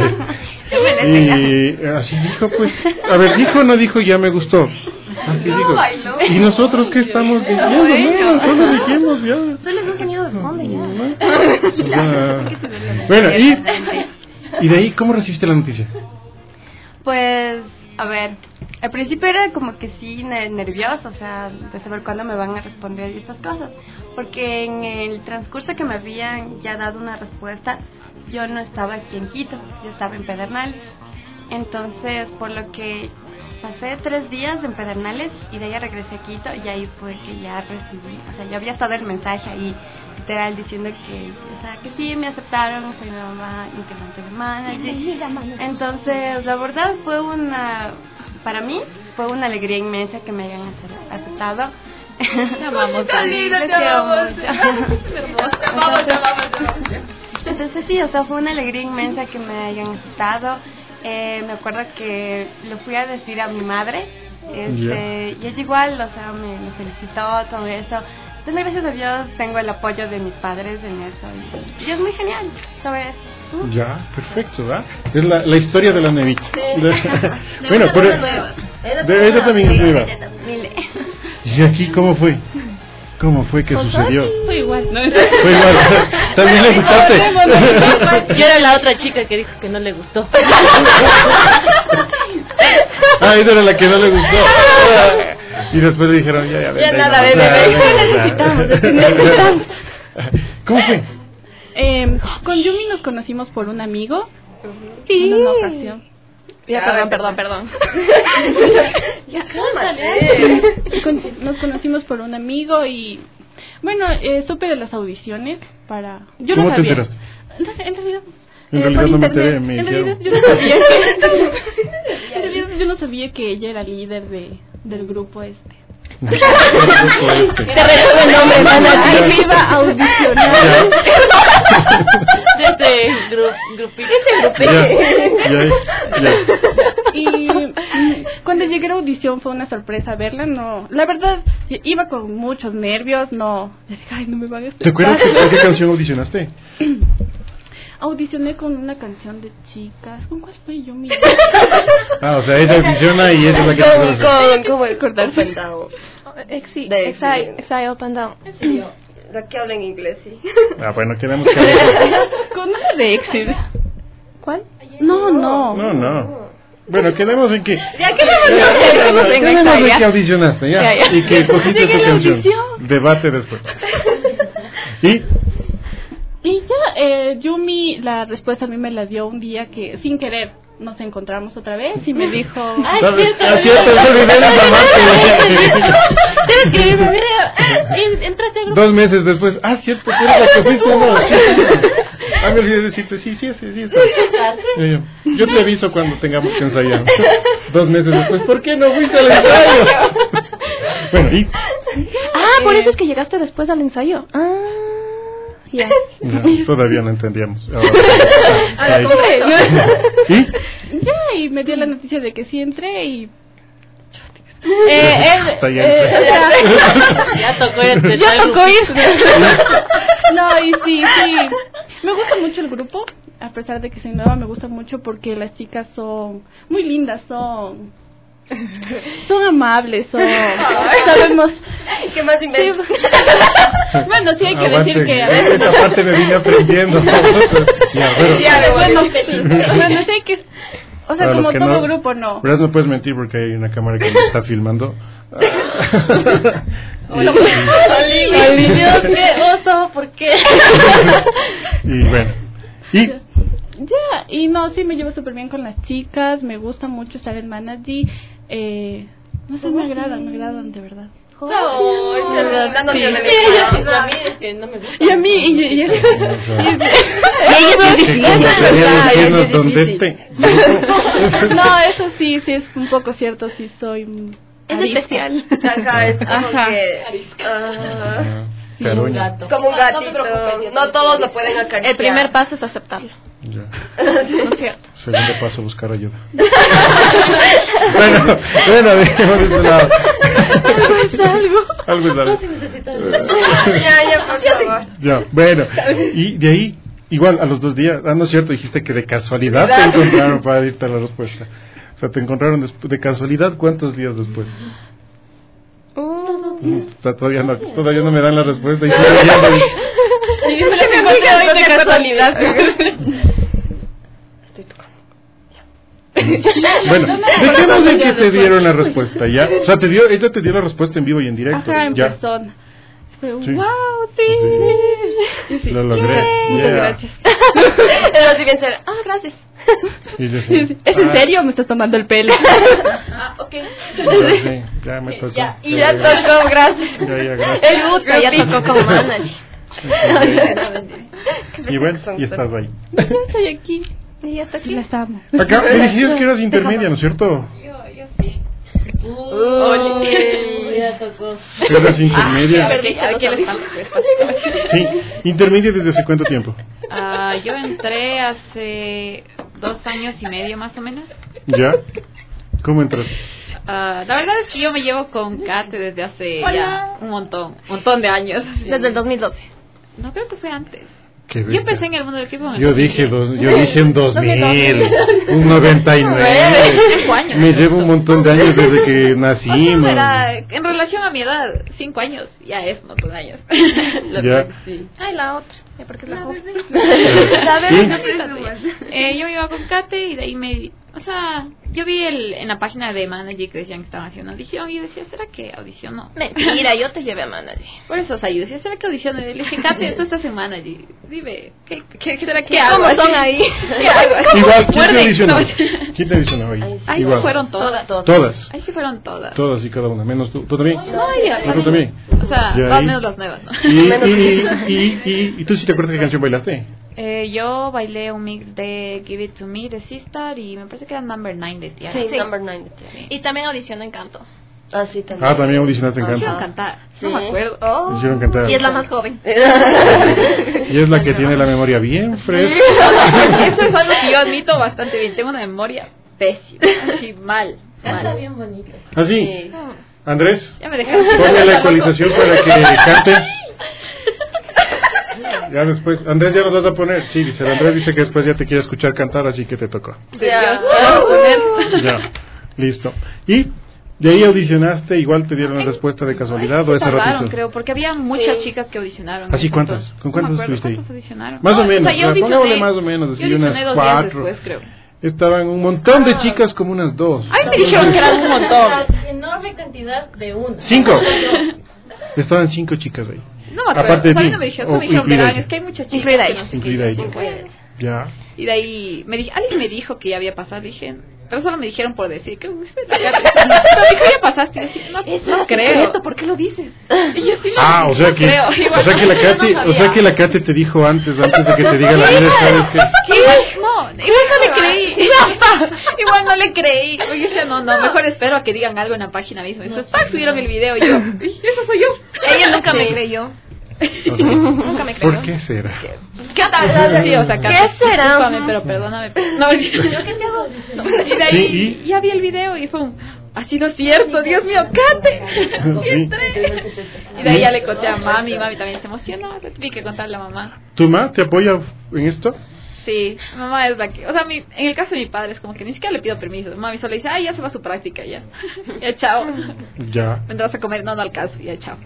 Y así dijo, pues, a ver, dijo o no dijo, ya me gustó. Así dijo. ¿Y nosotros qué estamos diciendo? No, solo dijimos ya. Solo es un sonido de fondo ya. O sea, bueno, y, y de ahí, ¿cómo recibiste la noticia? Pues, a ver, al principio era como que sí, ne- nerviosa, o sea, de saber cuándo me van a responder y esas cosas. Porque en el transcurso que me habían ya dado una respuesta, yo no estaba aquí en Quito, yo estaba en Pedernales. Entonces, por lo que pasé tres días en Pedernales y de ahí regresé a Quito y ahí fue que ya recibí, o sea, yo había estado el mensaje ahí literal diciendo que, o sea, que sí me aceptaron, soy una mamá integrante de manager. Entonces, la verdad fue una, para mí fue una alegría inmensa que me hayan ace- aceptado. Te amamos, Tan linda, Dani. te amo Te mucho. Hermosa. Te amamos, te amamos, te amamos. Entonces sí, o sea, fue una alegría inmensa que me hayan aceptado. Eh, me acuerdo que lo fui a decir a mi madre, este, y ella igual, o sea, me, me felicitó, todo eso. Entonces, gracias a Dios, tengo el apoyo de mis padres en eso, y, y es muy genial, ¿sabes? ¿Mm? Ya, perfecto, ¿verdad? Es la, la historia de la nevita. Sí. Bueno, pero de ella también es nueva. Mile. ¿Y aquí cómo fue? ¿Cómo fue que sucedió? Fue igual. ¿no? Fue igual. ¿También le gustaste? Yo era la otra chica que dijo que no le gustó. Ah, esa era la que no le gustó. Y después le dijeron, ya, ya, ven, Ya ven, nada, vamos, ven, ven, ya, ven. ya, Necesitamos, ya. necesitamos. ¿Cómo fue? Eh, con Yumi nos conocimos por un amigo en una ocasión. Ya, perdón, perdón, perdón. Ya, cálmate. Con- nos conocimos por un amigo y bueno, eh, supe de las audiciones para. Yo ¿Cómo no te sabía. enteraste? En realidad. En eh, realidad por no me internet. enteré, me En realidad dijeron. yo no sabía que. En realidad yo no sabía que ella era líder de del grupo este. Te recuerdo el nombre, Manachi. Me iba a audicionar. De este gru- grupito. Ese grupito. Y cuando llegué a la audición fue una sorpresa verla, no. La verdad, iba con muchos nervios, no. Ay, no me van a ¿Te acuerdas que, con qué canción audicionaste? Audicioné con una canción de chicas. ¿Con cuál fue yo? Mira. Ah, o sea, ella audiciona y ella es la que Con, te con, ¿cómo es? Con Up and Down. Exi, De- exi, exi, up and down. La que habla en inglés, sí. Ah, bueno, quedamos que... Con una de Exit. ¿Cuál? No, no. No, no. Bueno, quedemos en que... Ya quedemos en Ya, quedemos en quedemos Exi, en ya. que audicionaste, ya. Ya, ya. Y que cogiste Llegué tu a la canción. audición. Debate después. ¿Y? Y ya, eh, Yumi, la respuesta a mí me la dio un día que, sin querer, nos encontramos otra vez y me dijo... Ay, ¿Sabes? cierto. Ah, cierto, eso olvidé de llamarte. Tienes que irme, mira, ah, en- entraste al grupo. Dos meses después, ah, cierto, tú eres la que fuiste, no. Sí, sí, sí. Ah, me olvidé decirte, sí, sí, sí, sí. Está. Y yo, yo te aviso cuando tengamos que ensayar. Dos meses después, ¿por qué no fuiste al ensayo? Bueno, ¿y? Ah, por eso es que llegaste después al ensayo. Ah, ya. No, todavía no entendíamos. Ahora, Ahora, ahí. ¿cómo es? ¿Y? Ya, y me dio la noticia de que sí entré y... Eh, él, Está ya eh, entré. o sea, Ya tocó irte. ya tocó irse. No, y sí, sí. Me gusta mucho el grupo, a pesar de que soy nueva, me gusta mucho porque las chicas son muy lindas, son... Son amables, son... Sabemos... ¿Qué más inventas? Bueno, sí hay que Aguante, decir que... esa parte me vine aprendiendo. Ya, pero, Ya, bueno, bueno, sí hay que... O sea, para los como que todo no- grupo, no. Verás, no puedes mentir porque hay una cámara que me está filmando. Hola, Ay, Dios, qué oso, ¿por qué? Y bueno, y Ya, y no, sí me llevo súper bien con las chicas, me gusta mucho estar en Managy, eh, no sé, me agradan, me agradan de verdad. No, dándose Sí. una Sí. lección. A mí es que no me gusta. Y a mí, y, y, y, y- que y- como quería decirnos es dónde difícil. esté. No, eso sí, sí es un poco cierto, sí soy mm, Es arisca. especial. Ajá, es como Ajá. que... ah, Ah, Caruña. como un No, no te gatito. preocupes, No todos lo pueden acariciar. El primer paso es aceptarlo. Ya. ¿No es cierto? Segundo paso, buscar ayuda. Bueno, bueno, dejemos de este lado. Algo. Algo es algo. Ya, ya, por favor. Ya, bueno, y de ahí, igual a los dos días, ah, no es cierto, dijiste que de casualidad te ¿Verdad? encontraron para dictar la respuesta. O sea, te encontraron despu- de casualidad, ¿cuántos días después? Mm, está- todavía, no, todavía no me dan la respuesta. Y todavía no- Sí, me lo que encontré hoy de casualidad. Bueno, dejemos en que te dieron la respuesta, ¿ya? O sea, te dio, ella te dio la respuesta en vivo y en directo. Ajá, en ya. persona. Fue, Sí. wow, sí. Sí, sí. Lo logré. Muchas Yeah. gracias. Pero así bien ser, ah, gracias. Y yo sí. Sí, sí. ¿Es en Ah, serio o me estás tomando el pelo? Ah, ok. ya, sí, ya me tocó. Ya, Y ya tocó, gracias. Ya, ya, gracias. El Utah ya tocó como manager. Y bueno, y estás ahí. Ya estoy aquí. Y hasta aquí. Las amo. Acá me dijiste que eras intermedia, ¿no es cierto? Uy, ya tocó. Eras intermedia. Perdí, a ver, ¿qué les pasa? Sí, intermedia desde hace cuánto tiempo. Ah, yo entré hace dos años y medio más o menos. ¿Ya? ¿Cómo entraste? Ah, la verdad es que yo me llevo con Kate desde hace Hola. ya un montón, montón de años. Desde el dos mil doce. No creo que fue antes. Qué Yo bestia. empecé en el mundo del equipo en el Yo dos mil dije, diez. dos, yo dije un dos mil, un noventa y Cinco nueve. años. Me llevo un montón de años desde que O nacimos. sea, era, en relación a mi edad, cinco años, ya es un montón de años. Ya. Ay, la otra. Ya, porque es la joven. La ¿Sí? verdad, eh, yo me iba con Kate y de ahí me... O sea, yo vi el, en la página de Manager que decían que estaban haciendo audición y yo decía, ¿será que audiciono? Mentira, yo te llevé a manager. Por eso, o sea, yo decía, ¿será que audiciono? Y le dije, Kate, tú estás en Manager. Dime, ¿qué, qué, qué será que hago? ¿Cómo son ahí? ¿Qué hago? Igual, ¿quién te Muerde. audicionó? No, ¿Quién te audicionó hoy? Ahí Igual. fueron todas. Todas. Ahí sí fueron todas. Todas y cada una, menos tú. ¿Tú también? No, ya, ¿Tú también? O sea, Ya, todas ahí. menos las nuevas, ¿no? ¿Y, y, y, y, y tú sí te acuerdas qué canción bailaste? Eh, yo bailé un mix de Give It To Me de Sistar y me parece que era Number nine de Tiara. Sí, Number nine. Y también audicionó en canto. Ah, sí, también. Ah, también audicionaste en Me hicieron canto. cantar, Sí. no me acuerdo. Oh. Me hicieron cantar. Y es la más joven. Y es la que tiene la memoria bien fresca. Eso es algo que yo admito bastante bien. Tengo una memoria pésima, así mal. Canta bien bonito. ¿Así? Sí. Andrés, Ya me dejaron. ponme la actualización para que cante. Ya después, Andrés, ya nos vas a poner. Sí, dice, el Andrés dice que después ya te quiere escuchar cantar, así que te tocó. Ya. Ya, listo. Y de ahí audicionaste, igual te dieron la respuesta de casualidad o ese Tardaron, ratito. creo, porque había muchas Sí. chicas que audicionaron. ¿Así cuántas? Entonces, ¿Con no cuántas me acuerdo estuviste ahí? cuántas audicionaron. Más o No, menos, sea, yo ya, pongámosle audicioné, más o menos, yo así audicioné unas dos días cuatro. después, creo. Estaban un montón de chicas como unas dos. Ay, me dijeron que eran un montón. Una enorme cantidad de uno. Cinco. Estaban cinco chicas ahí. No me acuerdo, Aparte de a mí ti, no me dijeron, o solo me dijeron, incluida verán, ella. es que hay muchas chicas. Incluida que ella. no sé qué, Incluida ella. incluida. Ya. Y de ahí, me di- alguien me dijo que ya había pasado, dije, pero solo me dijeron por decir que usted la cara. Pero dijo, ya pasaste, y yo, sí, no, Eso no era creo. secreto, ¿por qué lo dices? Y yo, sí, no, Ah, o sea no que, creo. Igual, o sea que la no Katy, sabía. o sea que la Katy te dijo antes, antes de que te diga la vida, sabes que. ¿Qué? No, igual no le creí. Igual no le creí. Oye, decía, no, no, mejor espero a que digan algo en la página misma. Y después, ¡pac! Subieron el video y yo, "Uy, eso soy yo". Ella nunca me Sí. creyó. O sea, Nunca me creyó. ¿por qué será? ¿Qué tal? Sí, o sea, ¿Qué Carlos, será? discúlpame, pero perdóname. No, y ¿Qué te hago? de ahí Sí, ya vi el video y fue un, ha sido cierto, Dios mío, Kate. Sí. Y de ahí ya le conté a mami, mami también se emocionó, le tuve que contarle a mamá. ¿Tu mamá te apoya en esto? Sí, mamá es la que, o sea, mi, en el caso de mi padre es como que ni siquiera le pido permiso. Mami solo dice, ay, ya se va a su práctica, ya. Ya, chao. Ya. Vendrás a comer, no, no al caso, ya, chao.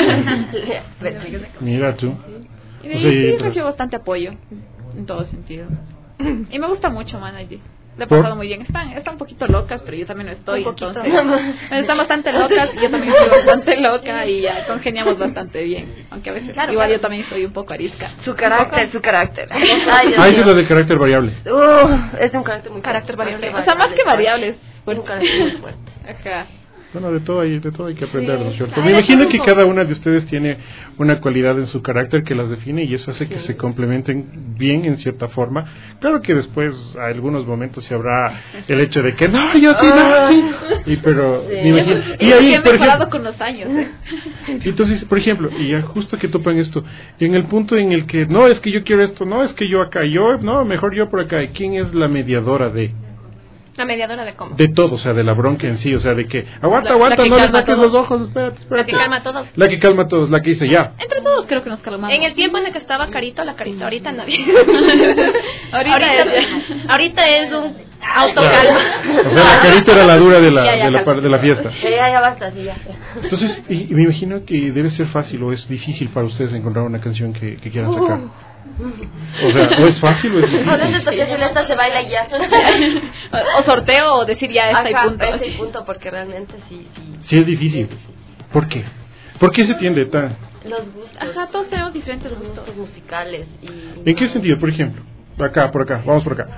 Mira tú. Y de O ahí sea, sí y- recibo bastante apoyo, en todo sentido. Y me gusta mucho, manager. Le he pasado ¿Por? muy bien. Están, están un poquito locas, pero yo también lo estoy. Un poquito. Entonces, están bastante locas y yo también estoy bastante loca y ya congeniamos bastante bien. Aunque a veces, Claro, igual claro. yo también soy un poco arisca. Su carácter, su carácter. Ay, Dios Ah, esa es mío. la de carácter variable. Uh, es de un carácter muy Carácter fuerte. variable. O sea, más que variables. Es un carácter muy fuerte. Ajá. Bueno, de todo hay, de todo hay que aprender, Sí. ¿no es cierto? Ay, Me de imagino todo que un cada una de ustedes tiene una cualidad en su carácter que las define y eso hace que se complementen bien en cierta forma. Claro que después, a algunos momentos, se habrá el hecho de que no, yo sí, no. Y pero, Sí. me imagino. Es Y que ahí, he por mejorado ejemplo, con los años. ¿eh? entonces, por ejemplo, y ya justo que topan esto, en el punto en el que no es que yo quiero esto, no es que yo acá, yo, no, mejor yo por acá. ¿Quién es la mediadora de? La mediadora de cómo. De todo, o sea, de la bronca en sí, o sea, de que aguanta, La- aguanta, la que no le calma saques todo. los ojos, espérate, La espérate. que calma a todos. La que calma a todos, la que dice ya. Entre todos creo que nos calmamos. En el tiempo en el que estaba Carito, la Carito, ahorita no. Ahorita ahorita, es- ahorita es un autocalma. O sea, la carita era la dura de la, Ya, ya, de la, calma. par- de la fiesta. Ya, ya, ya basta, sí, ya. Entonces, y, y me imagino que debe ser fácil o es difícil para ustedes encontrar una canción que, que quieran sacar. O sea, o es fácil o es Con difícil. este toque celeste se baila y ya. o, o sorteo o decir ya está y Ajá, punto. ese y punto, porque realmente sí, sí. Sí es difícil. ¿Por qué? ¿Por qué se tiende tan? Los gustos. Ajá, todos tenemos diferentes Los gustos. gustos musicales. Y... ¿En qué sentido? Por ejemplo, acá, por acá, vamos por acá.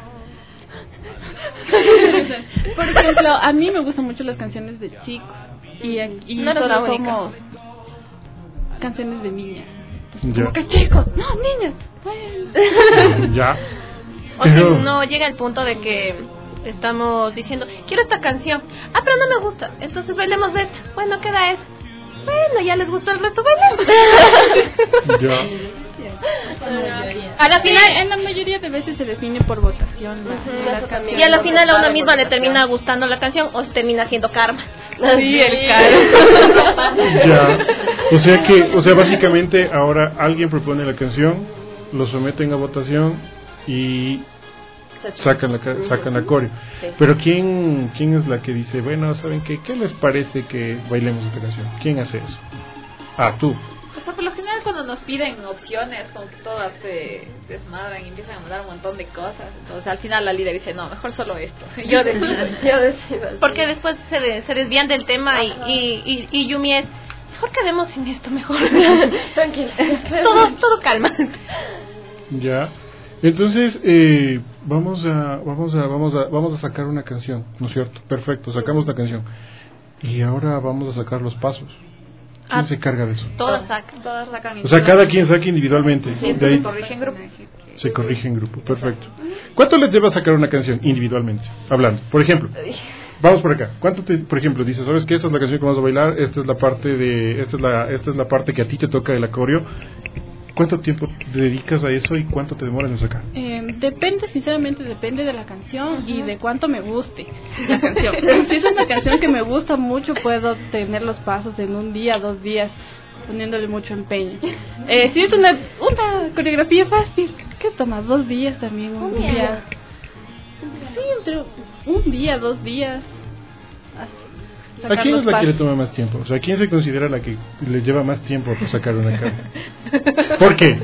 Por ejemplo, a mí me gustan mucho las canciones de chicos y, y No eres la solo única. somos canciones de niñas. Ya. Como que chicos, no, niñas. Ya. O sea, Pero- no llega el punto de que estamos diciendo, quiero esta canción. Ah, pero no me gusta. Entonces bailemos esta. Bueno, queda esa. Bueno, ya les gustó el resto, bailemos. Ya. A la Sí, final, en la mayoría de veces se define por votación. la- Ujú, la eso canción. también. y a la final a una misma le Votación. termina gustando la canción o termina siendo karma. Sí, el caro. Ya. O sea que, o sea, básicamente ahora alguien propone la canción, lo someten a votación y sacan la ca- sacan la coreo. Sí. Pero quién quién es la que dice, bueno, ¿saben qué? ¿Qué les parece que bailemos esta canción? ¿Quién hace eso? Ah, tú. O sea, por lo general cuando nos piden opciones, como que todas se desmadran y empiezan a mandar un montón de cosas. Entonces al final la líder dice, no, mejor solo esto. Yo decido. Yo decido. Porque después se, de- se desvían del tema y, y, y, y Yumi es, mejor quedemos en esto, mejor. Tranquila. todo, todo calma. Ya. Entonces, eh, vamos a vamos a vamos a vamos a sacar una canción, ¿no es cierto? Perfecto, sacamos la canción. Y ahora vamos a sacar los pasos. ¿Quién Ah. se carga de eso? Todas sacan. Todas sacan. O sea, cada quien saca individualmente. Sí, De ahí se corrige en grupo. se corrige en grupo. Perfecto. ¿Cuánto les lleva sacar una canción individualmente? Hablando. Por ejemplo, vamos por acá. ¿Cuánto te, por ejemplo, dices, sabes que esta es la canción que vamos a bailar, esta es la parte de, esta es la, esta es la parte que a ti te toca el acorio? ¿Cuánto tiempo te dedicas a eso y cuánto te demoras en sacar? Eh, depende, sinceramente, depende de la canción y de cuánto me guste la canción. Si es una canción que me gusta mucho, puedo tener los pasos en un día, dos días, poniéndole mucho empeño. Eh, si es una, una coreografía fácil, ¿qué toma? Dos días también, un, un día. día. Sí, entre un día, dos días. ¿A quién es la que le toma más tiempo? O sea, ¿a quién se considera la que le lleva más tiempo para sacar una cara? ¿Por qué?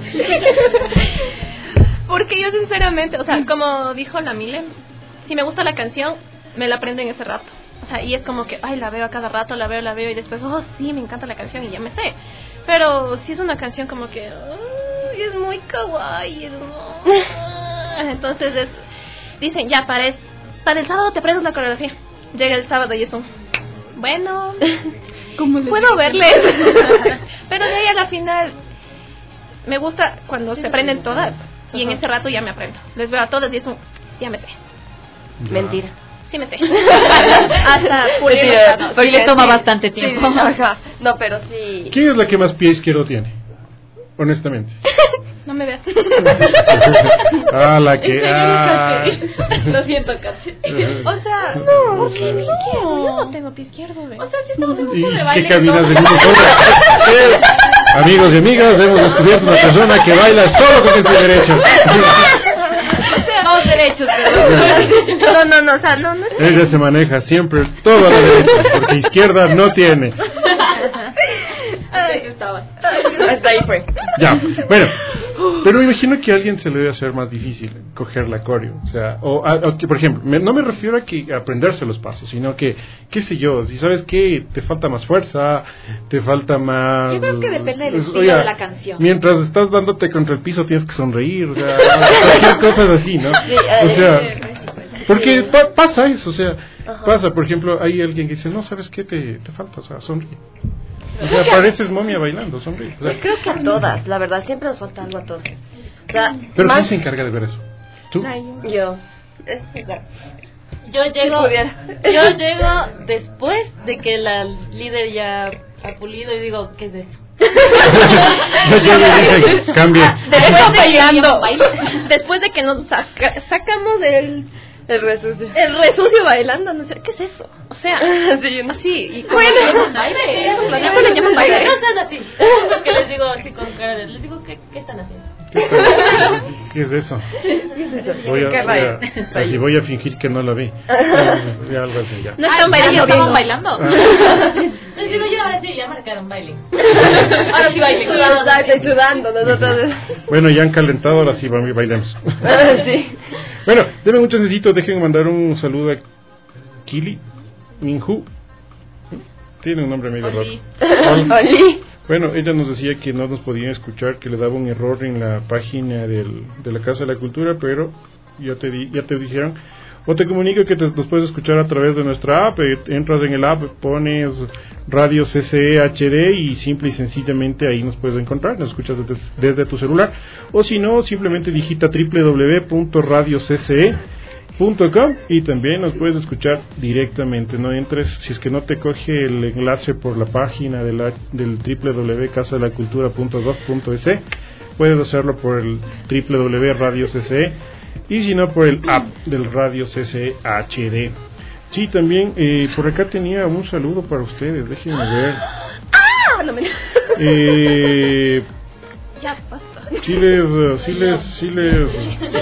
Porque yo sinceramente, o sea, como dijo la Mile, si me gusta la canción, me la aprendo en ese rato. O sea, y es como que, ay, la veo a cada rato, la veo, la veo, y después, oh, sí, me encanta la canción y ya me sé. Pero si es una canción como que, oh, es muy kawaii, es muy... entonces es, dicen, ya, para el, para el sábado te aprendes la coreografía. Llega el sábado y es un... bueno, puedo verles. Pero de ahí a la final me gusta cuando se aprenden todas. Y en ese rato ya me aprendo. Les veo a todas y es un, ya me sé. Ya. Mentira. Sí me sé. Hasta porque sí, le toma bastante tiempo. Sí, ajá. No, pero sí. ¿Quién es la que más pie izquierdo tiene? Honestamente. No me veas. Ah, la que... Ah. Lo siento, Katy. O sea, no, ¿por qué pie izquierdo? Yo no tengo pie izquierdo, ¿ve? O sea, si estamos en un grupo de baile... ¿Qué caminas de grupo? Amigos y amigas, hemos descubierto una persona que baila solo con el pie derecho. Vamos derechos, pero... No, no, no, o sea, no, no. Ella se maneja siempre todo a la derecha, porque izquierda no tiene. Ay, estaba. Hasta ahí fue. Ya, bueno, pero me imagino que a alguien se le debe hacer más difícil coger la coreo, o sea, o, a, o que, por ejemplo, me, no me refiero a que a aprenderse los pasos, sino que, qué sé yo, si sabes que te falta más fuerza, te falta más... Yo creo que depende del es, estilo oiga, de la canción. Mientras estás dándote contra el piso tienes que sonreír, o sea, cualquier cosa así, ¿no? O sea, porque pa- pasa eso, o sea, Ajá. pasa, por ejemplo, hay alguien que dice, no, ¿sabes qué? Te, te falta, o sea, sonríe. O sea, pareces momia bailando, sonríe. O sea, creo que a todas, la verdad, siempre nos falta algo a todas. O sea, pero más... ¿quién se encarga de ver eso? ¿Tú? Yo. Yo llego, si yo llego después de que la líder ya ha pulido y digo, ¿qué es eso? Yo le dije, cambia. Después de, bailando. Después de que nos saca, sacamos el... El resucio. El resucio bailando, no sé, ¿qué es eso? O sea, sí, así. Y bueno, baile. ¿Cómo le llaman baile? No sean así. Que les digo así con cara de... Les digo, ¿qué, qué están haciendo? ¿Qué, ¿Qué es eso? ¿Qué es eso? Voy a, voy a, así voy a fingir que no lo vi. Ya, algo así, ya. No están bailando, estamos bailando. Les digo yo, ahora sí, ya marcaron baile. Ahora sí baile. Estoy sudando, nosotros. Bueno, ya han calentado, ahora sí bailemos. Sí. Bueno, denme muchos besitos, dejen mandar un saludo a Kili Minhu. Tiene un nombre medio raro. Oli. Bueno, ella nos decía que no nos podían escuchar, que le daba un error en la página del, de la Casa de la Cultura, pero ya te di, ya te dijeron. O te comunico que te, nos puedes escuchar a través de nuestra app. Entras en el app, pones Radio C C E H D y simple y sencillamente ahí nos puedes encontrar. Nos escuchas desde, desde tu celular. O si no, simplemente digita doble u doble u doble u punto radio c c e punto com y también nos puedes escuchar directamente. No entres, si es que no te coge el enlace por la página de la, del doble u doble u doble u punto casa de la cultura punto gov punto es, puedes hacerlo por el doble u doble u doble u punto radio c c e y si no por el app del Radio C C E H D. Sí, también eh, por acá tenía un saludo para ustedes, déjenme ver. ¡Ah! No me... Eh, ya basta. Sí les, uh, sí les, sí les.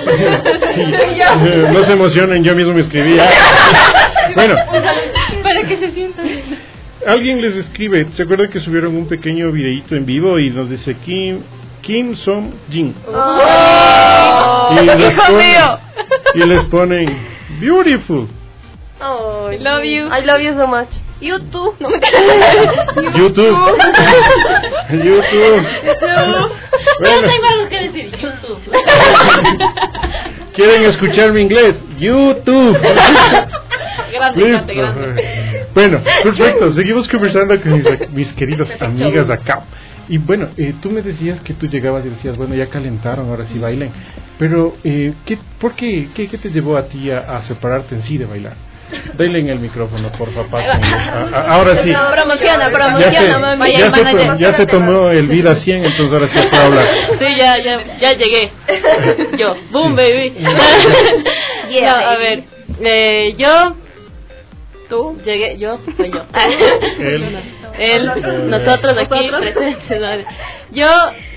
No se emocionen, yo mismo me escribí. Bueno. Para que se sientan. Alguien les escribe, ¿se acuerdan que subieron un pequeño videíto en vivo y nos dice Kim, Kim Song Jin? Oh, y, les hijo ponen, mío. y les ponen beautiful. Oh, I love you. I love you so much. YouTube, no me YouTube. YouTube. Bueno. No tengo algo que decir. YouTube. ¿Quieren escuchar mi inglés? YouTube. Grande, grande, grande. Bueno, perfecto. Seguimos conversando con mis, mis queridas amigas acá. Y bueno, eh, tú me decías que tú llegabas y decías, bueno, ya calentaron, ahora sí bailen. Pero, eh, ¿qué, ¿por qué, qué, qué te llevó a ti a, a separarte en sí de bailar? Denle en el micrófono, por favor. Ahora sí. Promociona, promociona, ya se, mami. ya, se, to, ya se tomó el vida cien, entonces ahora sí puedo hablar. Sí, ya, ya, ya llegué. Yo, boom, baby. Yeah, no, a ver, eh, yo... ¿Tú? Llegué, yo, soy yo. Él. Él, nosotros aquí presentes. Yo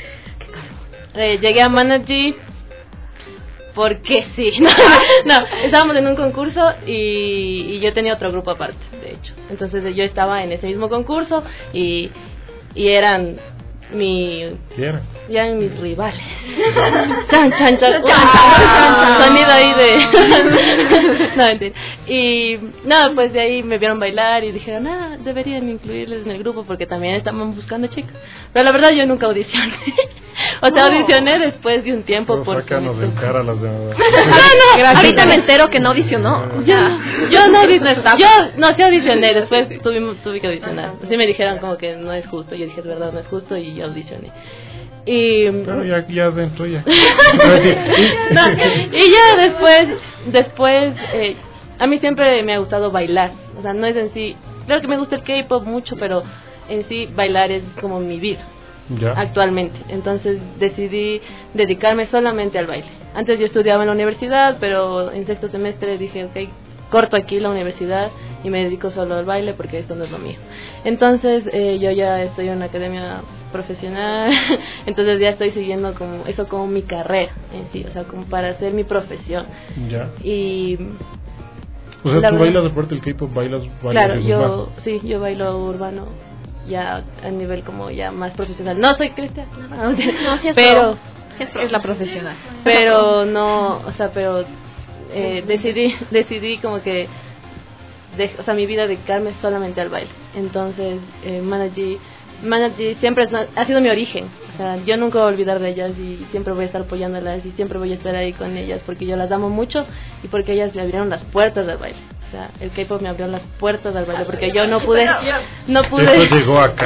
eh, llegué a Managy porque sí. No, no, estábamos en un concurso y, y yo tenía otro grupo aparte, de hecho. Entonces yo estaba en ese mismo concurso y, y eran mi... ¿Qué eran? Eran mis rivales. Chan, chan, chan. chan. Sonido ahí de... No, mentira. Y nada, pues de ahí me vieron bailar y dijeron, ah, deberían incluirles en el grupo porque también estaban buscando chicas. Pero la verdad yo nunca audicioné. O sea, audicioné después de un tiempo. Pero sácanos en cara las de... No, no, ahorita me entero que no audicionó. Ya. Yo no audicioné. Yo no, sí audicioné. Después tuvimos, tuve que audicionar. Sí me dijeron como que no es justo. Yo dije, es verdad, no es justo y yo audicioné. Y... Pero ya, ya dentro ya. No, y ya después, después, eh, a mí siempre me ha gustado bailar. O sea, no es en sí... Claro que me gusta el K-pop mucho, pero en sí bailar es como mi vida. Ya. Actualmente, entonces decidí dedicarme solamente al baile. Antes yo estudiaba en la universidad, pero en sexto semestre dije, ok, corto aquí la universidad y me dedico solo al baile porque eso no es lo mío. Entonces eh, yo ya estoy en una academia profesional, entonces ya estoy siguiendo como eso como mi carrera en sí, o sea, como para hacer mi profesión. Ya. Y o sea, tú verdad, bailas aparte del K-pop, bailas, bailas claro, de yo urbano. Sí, yo bailo urbano ya a nivel como ya más profesional. No soy cristiana, no, no, sí es pero sí es, es la profesional. Pero no, o sea, pero eh, decidí decidí como que de, o sea, mi vida dedicarme solamente al baile. Entonces, eh, Managy Managy siempre es, ha sido mi origen. O sea, yo nunca voy a olvidar de ellas y siempre voy a estar apoyándolas y siempre voy a estar ahí con ellas porque yo las amo mucho y porque ellas me abrieron las puertas del baile. O sea, el K-pop me abrió las puertas del baile porque yo no pude, no pude. Eso llegó acá.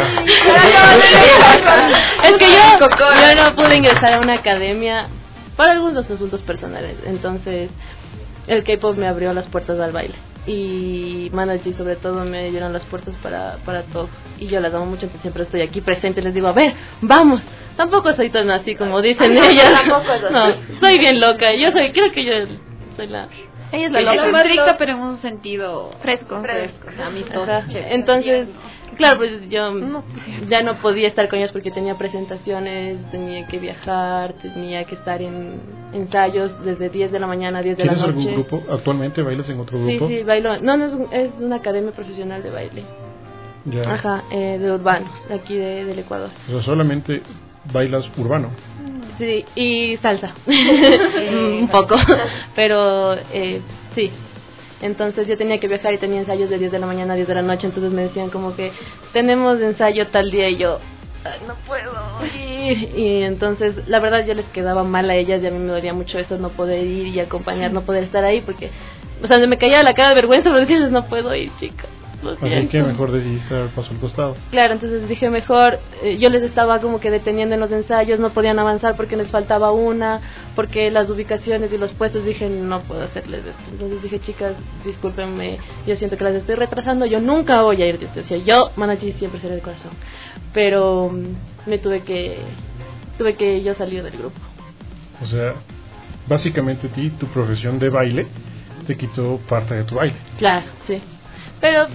Es que yo, yo no pude ingresar a una academia por algunos asuntos personales. Entonces, el K-pop me abrió las puertas al baile y Managy sobre todo me dieron las puertas para para todo y yo las amo mucho, entonces siempre estoy aquí presente y les digo, a ver, vamos. Tampoco soy tan así como dicen ellas. No, soy bien loca. Yo soy, creo que yo soy la... Ella es la loca, es estricta, pero en un sentido fresco, fresco, amistoso. Entonces, claro, pues yo ya no podía estar con ellos porque tenía presentaciones, tenía que viajar, tenía que estar en ensayos desde diez de la mañana a diez de la noche. ¿Tienes algún grupo? ¿Actualmente bailas en otro grupo? Sí, sí, bailo. No, no es, un, es una academia profesional de baile. Ya. Ajá, eh, de urbanos, aquí de, del Ecuador. O sea, solamente bailas urbano. Sí, y salsa. Un poco. Pero, eh, sí. Entonces yo tenía que viajar y tenía ensayos de diez de la mañana a diez de la noche. Entonces me decían como que tenemos ensayo tal día y yo, no puedo ir. Y entonces, la verdad, yo les quedaba mal a ellas y a mí me dolía mucho eso, no poder ir y acompañar, no poder estar ahí porque, o sea, me caía la cara de vergüenza por decirles, no puedo ir, chicas. Así que mejor decidiste dar paso al costado. Claro, entonces dije mejor, eh, yo les estaba como que deteniendo en los ensayos, no podían avanzar porque les faltaba una, porque las ubicaciones y los puestos, dije no puedo hacerles esto. Entonces dije, chicas, discúlpenme, yo siento que las estoy retrasando, yo nunca voy a ir de ustedes. Yo, Managy, siempre seré de corazón. Pero um, me tuve que, tuve que yo salir del grupo. O sea, básicamente a ti, tu profesión de baile, te quitó parte de tu baile. Claro, sí. Pero...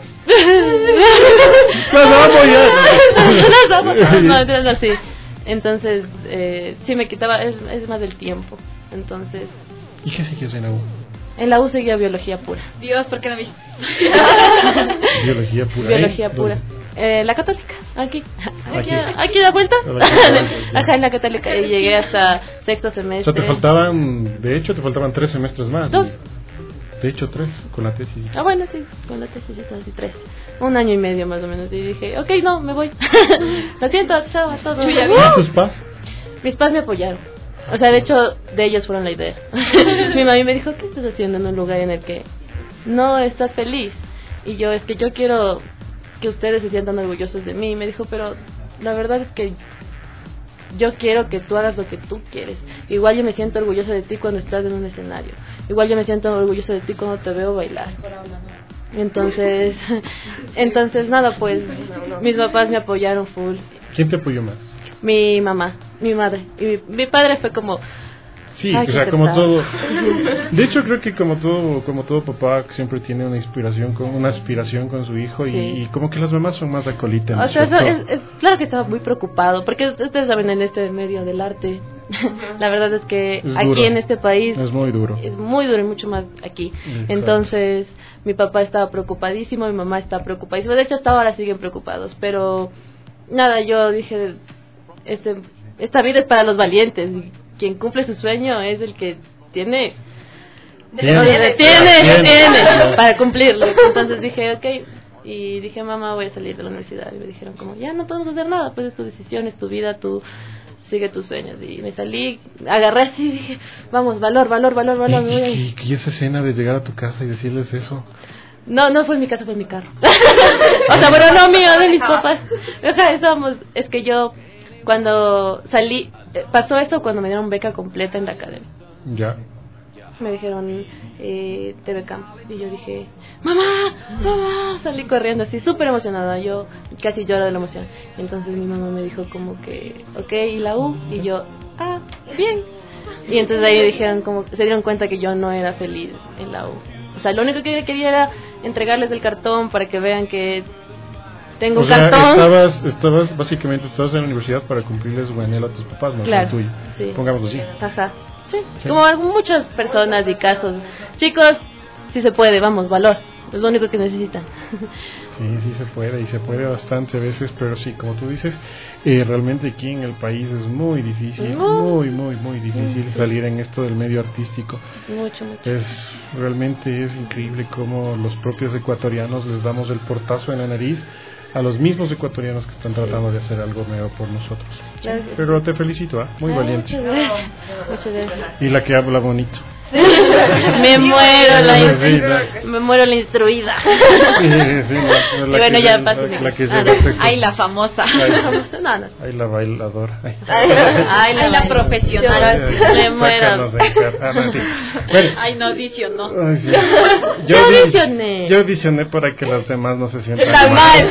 ¡Las amo ya! ¡Las amo! No, no, no, sí. Entonces, eh, sí me quitaba, es, es más del tiempo. Entonces... ¿Y qué sigues en la U? En la U seguía biología pura. Dios, ¿por qué no vi? Biología pura. Biología ¿eh? pura. Eh, la católica, aquí. Aquí, aquí. aquí de vuelta. Ajá, en la católica. Y llegué hasta sexto semestre. O sea, te faltaban, de hecho, te faltaban tres semestres más. Dos. ¿no? De hecho, tres con la tesis. Ah, bueno, sí, con la tesis ya casi tres. Un año y medio más o menos. Y dije, ok, no, me voy. Lo siento, chao a todos. ¿Y tus pás? Mis pás me apoyaron. O sea, de hecho, de ellos fueron la idea. Mi mami me dijo, ¿qué estás haciendo en un lugar en el que no estás feliz? Y yo, es que yo quiero que ustedes se sientan orgullosos de mí. Y me dijo, pero la verdad es que yo quiero que tú hagas lo que tú quieres. Igual yo me siento orgullosa de ti cuando estás en un escenario. Igual yo me siento orgullosa de ti cuando te veo bailar. Entonces, entonces nada, pues mis papás me apoyaron full. ¿Quién te apoyó más? Mi mamá, mi madre. Y mi, mi padre fue como... Sí, Ay, o sea, qué como pesado. todo. De hecho, creo que como todo, como todo papá siempre tiene una inspiración, con una aspiración con su hijo y, Sí. y como que las mamás son más acolitas. ¿no O es sea, eso cierto? es, es- claro que estaba muy preocupado, porque ustedes saben, en este medio del arte, la verdad es que Es aquí duro. en este país Es muy duro. es muy duro y mucho más aquí. Exacto. Entonces, mi papá estaba preocupadísimo, mi mamá estaba preocupadísima. De hecho, hasta ahora siguen preocupados, pero nada, yo dije, este, esta vida es para los valientes. Y quien cumple su sueño es el que tiene... Tiene. o sea, tiene, Tiene. tiene para cumplirlo. Entonces dije, ok, y dije, mamá, voy a salir de la universidad. Y me dijeron como, ya no podemos hacer nada, pues es tu decisión, es tu vida, tú sigue tus sueños. Y me salí, agarré así y dije, vamos, valor, valor, valor, valor. me voy a ir. Y, y esa escena de llegar a tu casa y decirles eso. No, no fue en mi casa, fue en mi carro. O sea, pero no mío, de mis papás. O sea, estábamos, es que yo, cuando salí, eh, pasó eso cuando me dieron beca completa en la academia. Ya. Me dijeron, eh, te becamos. Y yo dije, mamá, mamá. Salí corriendo así, súper emocionada. Yo casi lloro de la emoción. Entonces mi mamá me dijo como que, ok, ¿y la U? Y yo, ah, bien. Y entonces ahí dijeron como, se dieron cuenta que yo no era feliz en la U. O sea, lo único que quería era entregarles el cartón para que vean que tengo O un sea, cartón. estabas, estabas, básicamente, estabas en la universidad para cumplirles su anhelo a tus papás, no Claro, solo tuyo. sí. Pongámoslo así. Ajá. Sí. Sí. Como muchas personas y casos. Chicos, si se puede, vamos, valor. Es lo único que necesitan. Sí, sí se puede y se puede bastante a veces, pero sí, como tú dices, eh, realmente aquí en el país es muy difícil, No. muy, muy, muy difícil Sí. salir en esto del medio artístico. Mucho, mucho. Es realmente es increíble cómo los propios ecuatorianos les damos el portazo en la nariz a los mismos ecuatorianos que están tratando de hacer algo nuevo por nosotros. Claro que sí. Pero te felicito, ¿ah? Muy Ay, valiente. Muchas gracias. Muchas gracias. Y la que habla bonito. Me muero la, Sí, la- me muero la instruida. Sí, sí, la- la Y bueno, que- ya la- pásame. la que se Ah, veste con- Ay, la famosa. Ay, No, no. ay, la bailadora. Ay, Ay, Ay, la, la profesional. Me muero. Sácanos en cara. Ah, no, mentira. Bueno, Ay, no, dicio, no. ay, sí. Yo di- audicioné. Yo audicioné para que los demás no se sientan Está mal.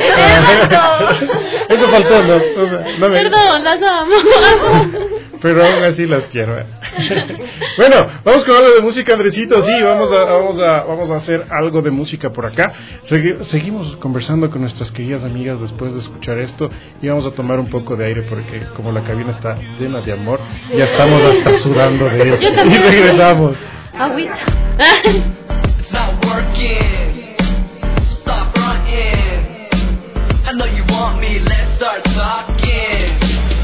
Eso faltó, ¿no? O sea, no me- Perdón, las amo. Pero aún así las quiero. ¿eh? Bueno, vamos con algo de música, Andresito. Sí, vamos a, vamos a, vamos a hacer algo de música por acá. Segui- seguimos conversando con nuestras queridas amigas después de escuchar esto y vamos a tomar un poco de aire porque como la cabina está llena de amor, ya estamos hasta sudando de él. Yo Y también. regresamos. Agüita. It's not working. Stop running. I know you want me. Let's start talking.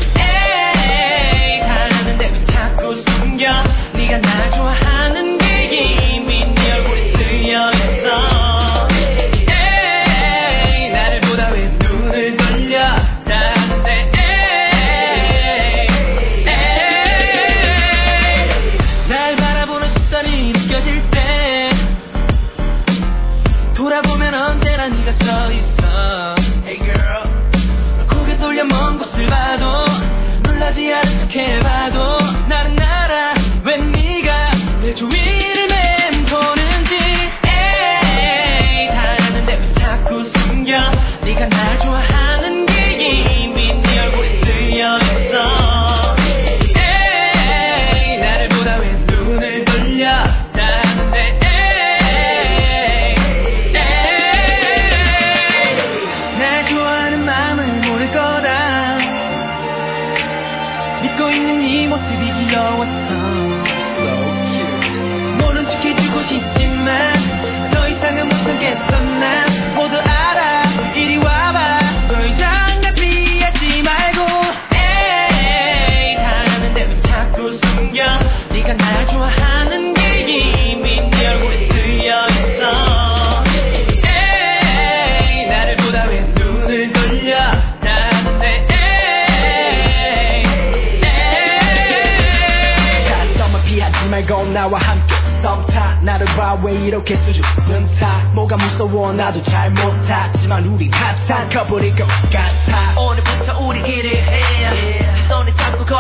Hey, 하는데 왜 자꾸 숨겨? 네가 날 좋아하는 게 이미 네 얼굴에 쓰여 있어. Hey, 나를 보다 왜 눈을 돌려? 나한테. Hey, hey, 날 바라보는 시선이 느껴질 때 돌아보면 언제나 네가 서 있어. Hey girl, 고개 돌려 먼 곳을 봐도 놀라지 않은 척 해봐도 나는 알아 왜 네가 내 주위를 맴도는지. 에이, 다르는데 왜 자꾸 숨겨? 네가 날 좋아하는 게 이미 네 얼굴에 쓰여 있어. 에이, 나를 보다 왜 눈을 돌려? 나한테. 날 좋아하는 마음을 모를 거다. 믿고 있는 이 모습이 귀여웠어. So cute. 모른 척 해주고 싶지만 더 이상은 못하겠어. 난 모두 알아. 이리 와봐. 더 이상 날 피하지 말고. 에이, 다르는데 왜 자꾸 숨겨? 네가 날 좋아하는 게 이미 네 얼굴에 쓰여 있어. 에이, 나를 보다 왜 눈을 돌려? 나한테. 자, 썸을 피하지 말고 나와 함께 썸타. 나를 봐 왜 이렇게 수줍은 타. 뭐가 무서워 나도 잘 못하지만 우린 핫한 커플일 것 같아. 오늘부터 우리 길을 해. 네 손에 잡고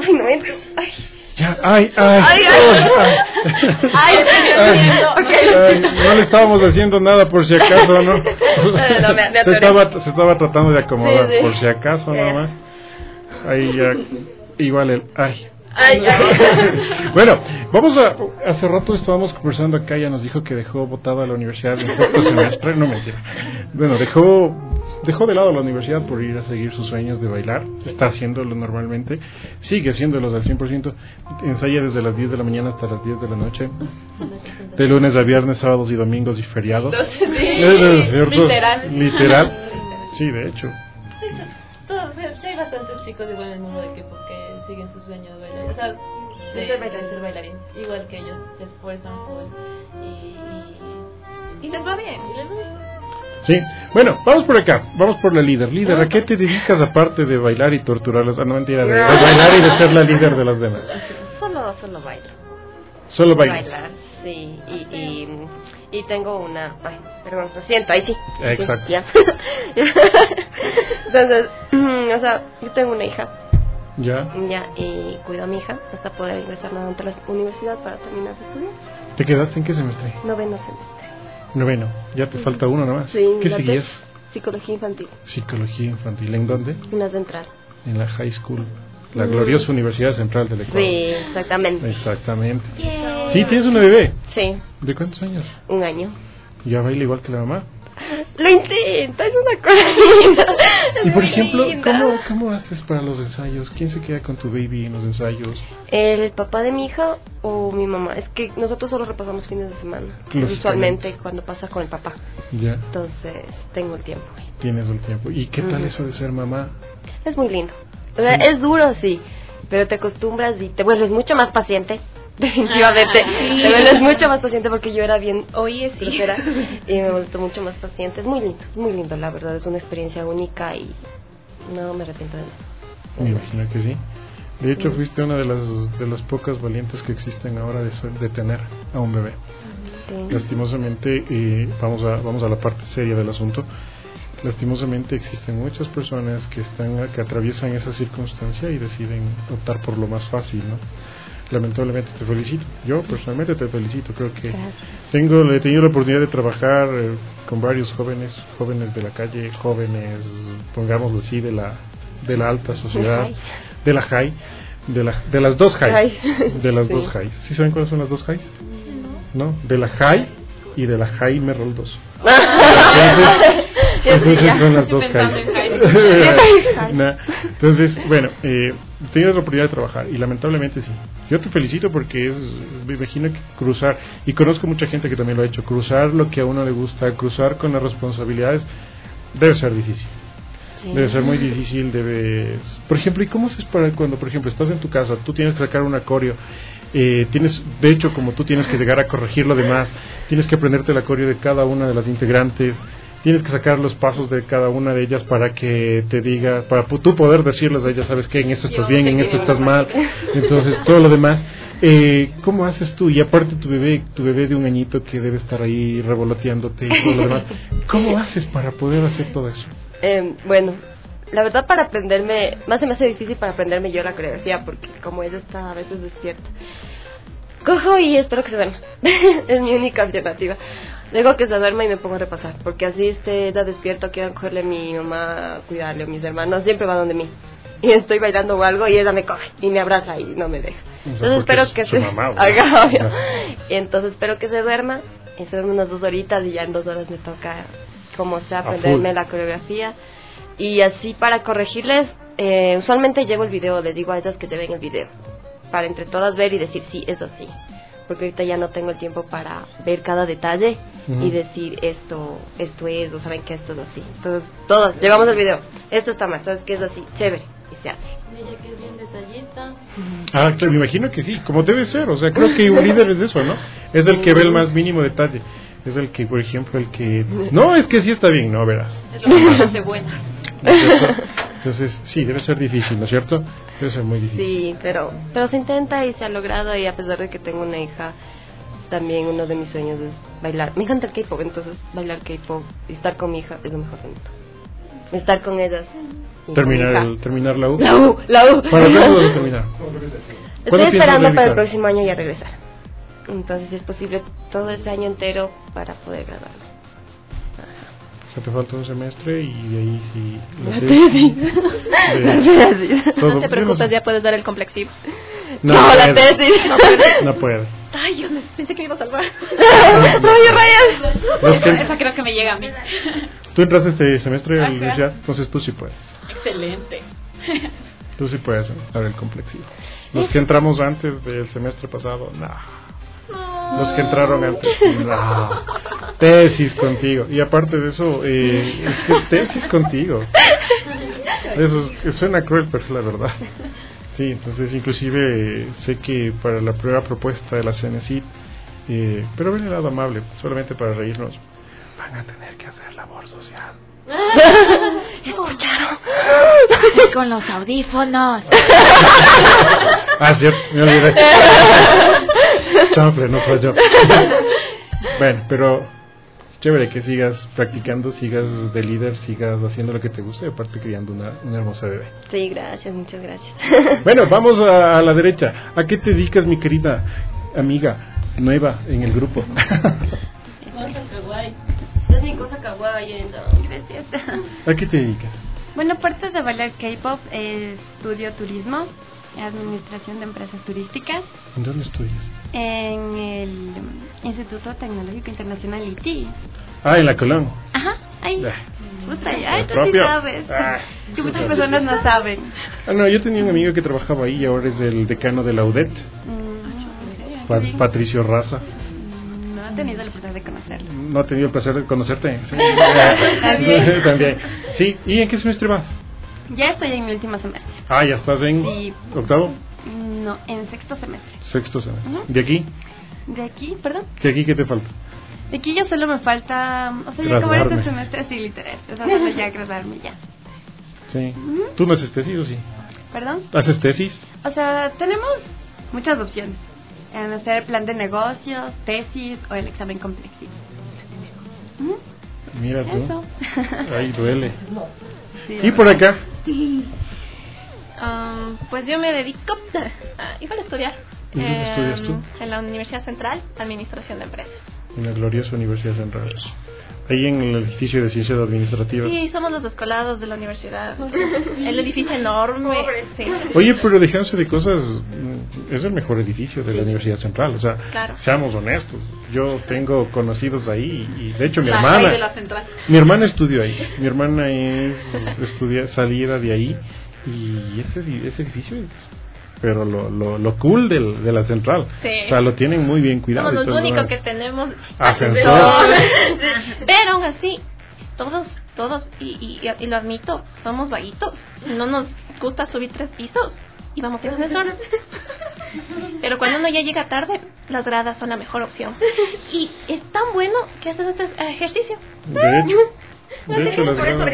Ay, no entras. Ay. Ya, ay, ay. Ay, ay, ay. ay. Ay, Ay, okay. ay, no le estábamos haciendo nada por si acaso, ¿no? No, me- me se, atoré. estaba, se estaba tratando de acomodar Sí, sí. por si acaso, nada más. Ahí ya, igual el, ay. Ay, ay. Bueno, vamos a, hace rato estábamos conversando acá, ya nos dijo que dejó botada la universidad en sexto semestre, no mentira. Bueno, dejó, dejó de lado la universidad por ir a seguir sus sueños de bailar, está haciéndolo normalmente, sigue haciéndolos al cien por ciento, ensaya desde las diez de la mañana hasta las diez de la noche, de lunes a viernes, sábados y domingos y feriados. Entonces, sí. ¿Es cierto? Literal. Literal, sí, de hecho. Todo, sí, hay bastantes chicos igual en el mundo del K-pop que siguen sus sueños de bailar, o sea, de, de, de ser bailarines, igual que ellos, se esfuerzan full y, y, y les va bien, y les va bien. Sí, bueno, vamos por acá, vamos por la líder. Líder, ¿a qué te dedicas aparte de bailar y torturarlos? Ah, no, mentira, de, de bailar y de ser la líder de las demás. Solo, solo bailo. Solo bailas. Bailar, sí, y, y, y tengo una... Ay, perdón, lo siento, ahí sí. Exacto. Sí, ya. Entonces, o sea, yo tengo una hija. Ya. Ya, y cuido a mi hija hasta poder ingresar nuevamente a la universidad para terminar de estudiar. ¿Te quedaste en qué semestre? Noveno semestre. Noveno, ya te falta uno nada más. Sí, ¿Qué la seguías? tesis, Psicología infantil. Psicología infantil, ¿en dónde? En la central. En la high school, la Mm. gloriosa Universidad Central del Ecuador. Sí, exactamente. Exactamente. Yeah. Sí, tienes una bebé. Sí, ¿De cuántos años? un año. ¿Ya baila igual que la mamá? Lo intenta, es una cosa linda. Es Y por muy ejemplo, linda. ¿cómo, ¿cómo haces para los ensayos? ¿Quién se queda con tu baby en los ensayos? ¿El papá de mi hija o mi mamá? Es que nosotros solo repasamos fines de semana. Lógicamente. Usualmente cuando pasa con el papá. Ya, Entonces, tengo el tiempo. tienes el tiempo. ¿Y qué tal Ujú. eso de ser mamá? Es muy lindo. O sea, Sí. es duro, sí. Pero te acostumbras y te vuelves mucho más paciente. Definitivamente. Ah, sí. Te vuelves mucho más paciente porque yo era bien Oye, sí. grosera y me he vuelto mucho más paciente. Es muy lindo, muy lindo, la verdad. Es una experiencia única y no me arrepiento de nada. Me imagino que sí. De hecho, Mm. fuiste una de las de las pocas valientes que existen ahora de, ser- de tener a un bebé. Sí. Lastimosamente, eh, vamos a vamos a la parte seria del asunto. Lastimosamente existen muchas personas que están que atraviesan esa circunstancia y deciden optar por lo más fácil, ¿no? Lamentablemente te felicito. Yo personalmente te felicito. Creo que Gracias. tengo he tenido la oportunidad de trabajar eh, con varios jóvenes, jóvenes de la calle, jóvenes, pongámoslo así, de la de la alta sociedad, High. de la high, de la de las dos high, High. de las Sí. dos highs. ¿Sí saben cuáles son las dos highs? No, de la high y de la Jaime Roldos. Entonces, entonces son las dos highs. Nah, entonces, bueno, eh, tienes la oportunidad de trabajar y lamentablemente sí. Yo te felicito porque es, me imagino que cruzar, y conozco mucha gente que también lo ha hecho, cruzar lo que a uno le gusta, cruzar con las responsabilidades, debe ser difícil. Sí. Debe ser muy difícil, debes... Por ejemplo, ¿y cómo haces para cuando, por ejemplo, estás en tu casa, tú tienes que sacar un acorio, eh, tienes, de hecho, como tú tienes que llegar a corregir lo demás, tienes que aprenderte el acorio de cada una de las integrantes, tienes que sacar los pasos de cada una de ellas para que te diga, para pu- tú poder decirles a ellas, sabes qué, en esto estás bien, en esto estás mal, entonces todo lo demás. Eh, ¿Cómo haces tú? Y aparte tu bebé, tu bebé de un añito que debe estar ahí revoloteándote y todo lo demás, ¿cómo haces para poder hacer todo eso? Eh, bueno, la verdad para aprenderme, más se me hace difícil para aprenderme yo la coreografía porque como ella está a veces despierta, cojo y espero que se duerma. Es mi única alternativa. Dejo que se duerma y me pongo a repasar porque así esté ella despierto, quiero cogerle a mi mamá, cuidarle o mis hermanos, siempre va donde mí. Y estoy bailando o algo y ella me coge y me abraza y no me deja. O sea, Entonces porque espero es que su se mamá, ¿no? haga, obvio. Ajá. Y entonces espero que se duerma y se duerme unas dos horitas y ya en dos horas me toca como sea aprenderme la coreografía y así para corregirles eh, usualmente llevo el video, les digo a ellas que te ven el video para entre todas ver y decir sí, es así porque ahorita ya no tengo el tiempo para ver cada detalle Ujú. y decir esto, esto es, o saben que esto es así. Entonces todos llevamos el video, esto está mal, sabes que es así, chévere, y se hace. Ella que es bien detallista. Ah, claro, me imagino que sí, como debe ser, o sea, creo que un líder es eso, ¿no? Es el que ve el más mínimo detalle, es el que, por ejemplo, el que... No, es que sí está bien, no, verás. Es lo que me hace buena. ¿No es cierto? Entonces, sí, debe ser difícil, ¿no es cierto? Debe ser muy difícil. Sí, pero, pero se intenta y se ha logrado y a pesar de que tengo una hija, también uno de mis sueños es bailar. Me encanta el K-pop, entonces bailar K-pop y estar con mi hija es lo mejor del mundo. Estar con ellas. y con mi Terminar, hija. el, terminar la U. La U, la U. ¿Para cuándo vas a terminar? Estoy esperando para el próximo año ya regresar. Entonces, si es posible, todo ese año entero para poder graduarme. O sea, te falta un semestre y de ahí sí... La tesis. No te preocupes, ya puedes dar el complexivo. No, no puede. la tesis. No puede. No puede. Ay, yo pensé que me iba a salvar. Ay, rayas. Que... Esa creo que me llega a mí. Tú entraste este semestre a la universidad, entonces tú sí puedes. Excelente. Tú sí puedes dar el complexivo. Los que entramos antes del semestre pasado, no. No. Los que entraron antes, no. Tesis contigo. Y aparte de eso, eh, es que tesis contigo. Eso es, suena cruel, pero es la verdad. Sí, entonces inclusive eh, sé que para la prueba propuesta de la Cenecit, eh, pero ven el lado amable, solamente para reírnos, van a tener que hacer labor social. ¿Escucharon? Con los audífonos. Ah, cierto, me olvidé. Chanfle, no soy yo. Bueno, pero chévere que sigas practicando, sigas de líder, sigas haciendo lo que te guste, aparte criando una, una hermosa bebé. Sí, gracias, muchas gracias. Bueno, vamos a, a la derecha. ¿A qué te dedicas, mi querida amiga nueva en el grupo? Es mi cosa kawaii, no, gracias. ¿A qué te dedicas? Bueno, aparte de bailar K-pop, eh, estudio turismo, administración de empresas turísticas. ¿En dónde estudias? En el Instituto Tecnológico Internacional I T I. Ah, en la Colón. Ajá, ahí. Ah, Puta, ay, tú propio. sí sabes. Ah, que muchas personas no saben. Ah, no, yo tenía un amigo que trabajaba ahí y ahora es el decano de la U D E T. Mm, Pa Patricio Raza. No he tenido la oportunidad de conocerlo. No he tenido el placer de conocerte. Sí. También. También. Sí, ¿y en qué semestre vas? Ya estoy en mi último semestre. Ah, ¿ya estás en sí. octavo? No, en sexto semestre. Sexto semestre. Uh-huh. ¿De aquí? ¿De aquí, perdón? ¿De aquí qué te falta? De aquí ya solo me falta, o sea, ya acabar este semestre, sí, literal. O sea, solo ya graduarme ya. Sí. Uh-huh. ¿Tú no haces tesis o sí? ¿Perdón? ¿Haces tesis? O sea, tenemos muchas opciones. En hacer plan de negocios, tesis o el examen complexivo. Uh-huh. Mira tú. Eso. Ahí duele. Sí, ¿Y por acá? Um, pues yo me dedico a, igual a estudiar. ¿Y dónde eh, estudias tú? En la Universidad Central, Administración de Empresas. En la gloriosa Universidad Central. Ahí en el edificio de Ciencias Administrativas. Sí, somos los descolados de la universidad. El edificio enorme. Sí. Oye, pero dejándose de cosas, es el mejor edificio de sí. la Universidad Central. O sea, claro. seamos honestos. Yo tengo conocidos ahí y de hecho mi la hermana. De la central. Mi hermana estudió ahí. Mi hermana es estudia, salida de ahí y ese, ese edificio es. Pero lo, lo, lo cool del, de la central, sí. o sea, lo tienen muy bien cuidado. Somos los únicos más. que tenemos ascensor. Pero aún así, todos, todos, y, y, y lo admito, somos vaguitos. No nos gusta subir tres pisos y vamos en ascensor. Pero cuando uno ya llega tarde, las gradas son la mejor opción. Y es tan bueno que haces este ejercicio. De hecho, de hecho las gradas.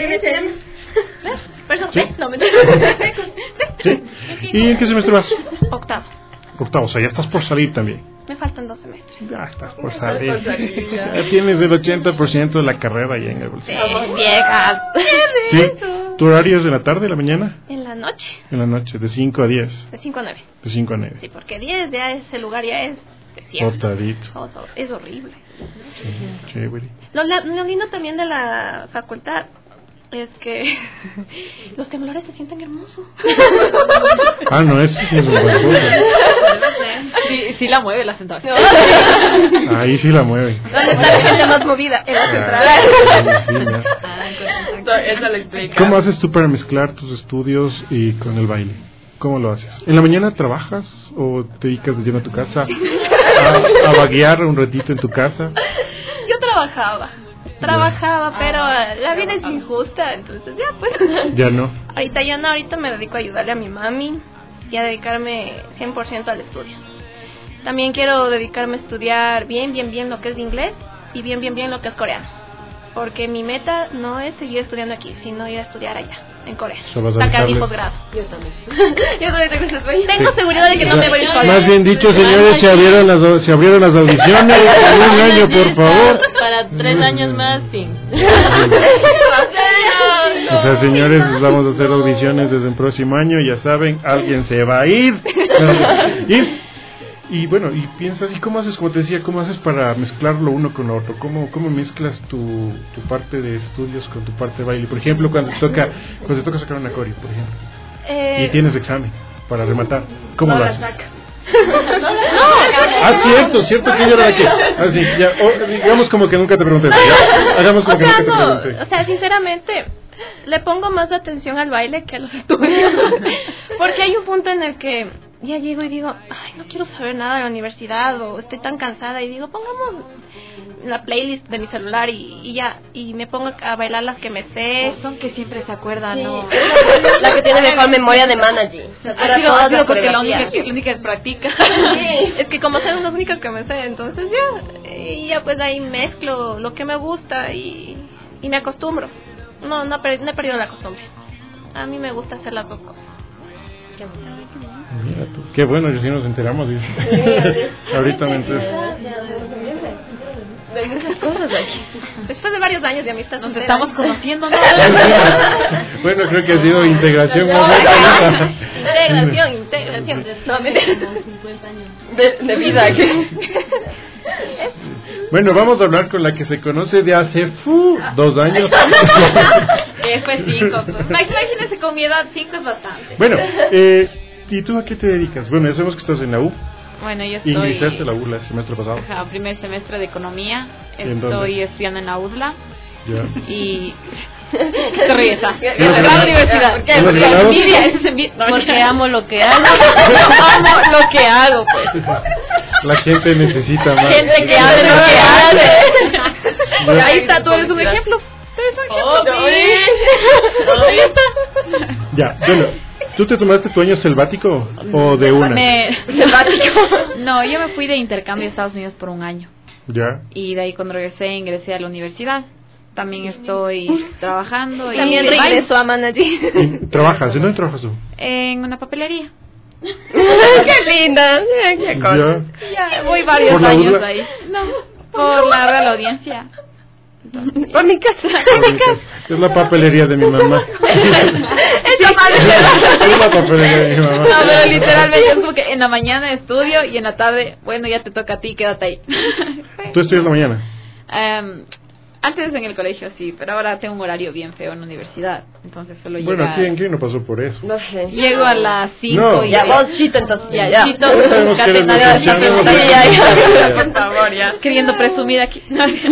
Perdón, ¿Sí? ¿eh? No me ¿Sí? ¿Y en qué semestre vas? Octavo. Octavo, o sea, ya estás por salir también. Me faltan dos semestres. Ya estás por salir. Ya tienes el ochenta por ciento de la carrera ya en el bolsillo. Sí, viejas. ¿Sí? ¿Tu horario es de la tarde, de la mañana? En la noche. En la noche, de cinco a diez. De cinco a nueve. De cinco a nueve. Sí, porque diez ya ese lugar ya es desierto. Botadito. Oh, so, es horrible. Sí, chévere. Lo, lo lindo también de la facultad es que los temblores se sienten hermosos. Ah, no, eso sí es un buen punto. Sí, sí la mueve la central. No. Ahí sí la mueve. ¿Dónde está la gente más movida? En la central. Ah, sí, ya. Ah, eso lo explica. ¿Cómo haces tú para mezclar tus estudios y con el baile? ¿Cómo lo haces? ¿En la mañana trabajas o te dedicas de lleno a tu casa a, a vaguear un ratito en tu casa? Yo trabajaba. Trabajaba, pero ah, la vida es injusta, entonces ya pues. Ya no. Ahorita ya no, ahorita me dedico a ayudarle a mi mami y a dedicarme cien por ciento al estudio. También quiero dedicarme a estudiar bien, bien, bien lo que es de inglés y bien, bien, bien lo que es coreano. Porque mi meta no es seguir estudiando aquí, sino ir a estudiar allá. en Corea. So, vas a Sacar mi dejarles- posgrado. Yo también. Yo también tengo ese sueño. Tengo seguridad de que no me voy a ir a Corea. Más bien dicho, señores, se abrieron las, au- se abrieron las audiciones. En un año, por favor. Para tres años más, sí. O sea, señores, vamos a hacer audiciones desde el próximo año. Ya saben, alguien se va a ir. Y, y bueno, y piensas, ¿y cómo haces, como te decía, cómo haces para mezclar lo uno con lo otro? ¿Cómo, cómo mezclas tu, tu parte de estudios con tu parte de baile? Por ejemplo, cuando te toca, cuando te toca sacar una coreo, por ejemplo, Eh, y tienes examen para rematar, ¿cómo no lo la haces? saca. Ah, cierto, cierto que yo era de aquí. Ah, sí, ya, o, digamos como que nunca te pregunté eso, ya. Hagamos como O que sea, nunca te no, pregunté. o sea, sinceramente, le pongo más atención al baile que a los estudios. Porque hay un punto en el que ya llego y digo, ay, no quiero saber nada de la universidad, o estoy tan cansada, y digo, pongamos la playlist de mi celular y, y ya, y me pongo a bailar las que me sé. Son que siempre se acuerdan, Sí, ¿no? la que tiene mejor memoria de manager. Se Ha acuerda sido, todas ha sido las porque la coreografías. única, que, la única que practica. Sí, es que como son las únicas que me sé, entonces ya, y ya pues ahí mezclo lo que me gusta y, y me acostumbro. No, no, per- no he perdido la costumbre. A mí me gusta hacer las dos cosas. Mira tú, qué bueno, yo sí nos enteramos. ¿Sí? Ahorita me enteré. Hay muchas cosas aquí. Después de varios años de amistad Nos sincera. estamos conociendo, ¿no? Bueno, creo que ha sido integración más rápida. Integración, integración. No, mentira. De, de vida. que- Bueno, vamos a hablar con la que se conoce de hace fu, dos años. Que fue cinco. Pues. Imagínense, con mi edad, cinco es bastante. Bueno, eh, ¿y tú a qué te dedicas? Bueno, ya sabemos que estás en la U. Bueno, yo estoy... Iniciaste la U el semestre pasado. Ajá, primer semestre de economía. ¿En Estoy dónde? estudiando en la U D L A. Ya. Y... Te ríes, ¿ah? ¿En la La universidad. ¿En los Porque grados? envidia, eso es envidia. No, porque amo lo que hago. Amo lo que hago, pues. La gente necesita más. Gente que hace lo que hace. Ya. Ahí está, tú eres un ejemplo. Tú eres un ejemplo. Ahí está. Ya, bueno, ¿tú te tomaste tu año selvático o de una? Me... No, yo me fui de intercambio a Estados Unidos por un año. Ya. Y de ahí cuando regresé ingresé a la universidad. También estoy trabajando. Y También regresó a manager. ¿Y ¿Trabajas? ¿En dónde trabajas tú? En una papelería. Qué linda. Qué cosa. Ya. Ya voy varios ¿Por la años burla? ahí. No, por la Real Audiencia. Por mi casa. Por mi casa. Es la papelería de mi mamá. Esa madre. Es la papelería de mi mamá. No, pero literalmente es como que en la mañana estudio y en la tarde, bueno, ya te toca a ti, quédate ahí. ¿Tú estudias la mañana? Em, antes en el colegio sí, pero ahora tengo un horario bien feo en la universidad, entonces solo Bueno, llegar- ¿quién, ¿quién no pasó por eso? No sé. Llego a las cinco No. y Ya, vos chito entonces. ya, ya. chito, Ya sabemos que eres catedral, licenciada, chito, no sé ya, qué. ya, ya, por favor, ya. Queriendo presumir aquí.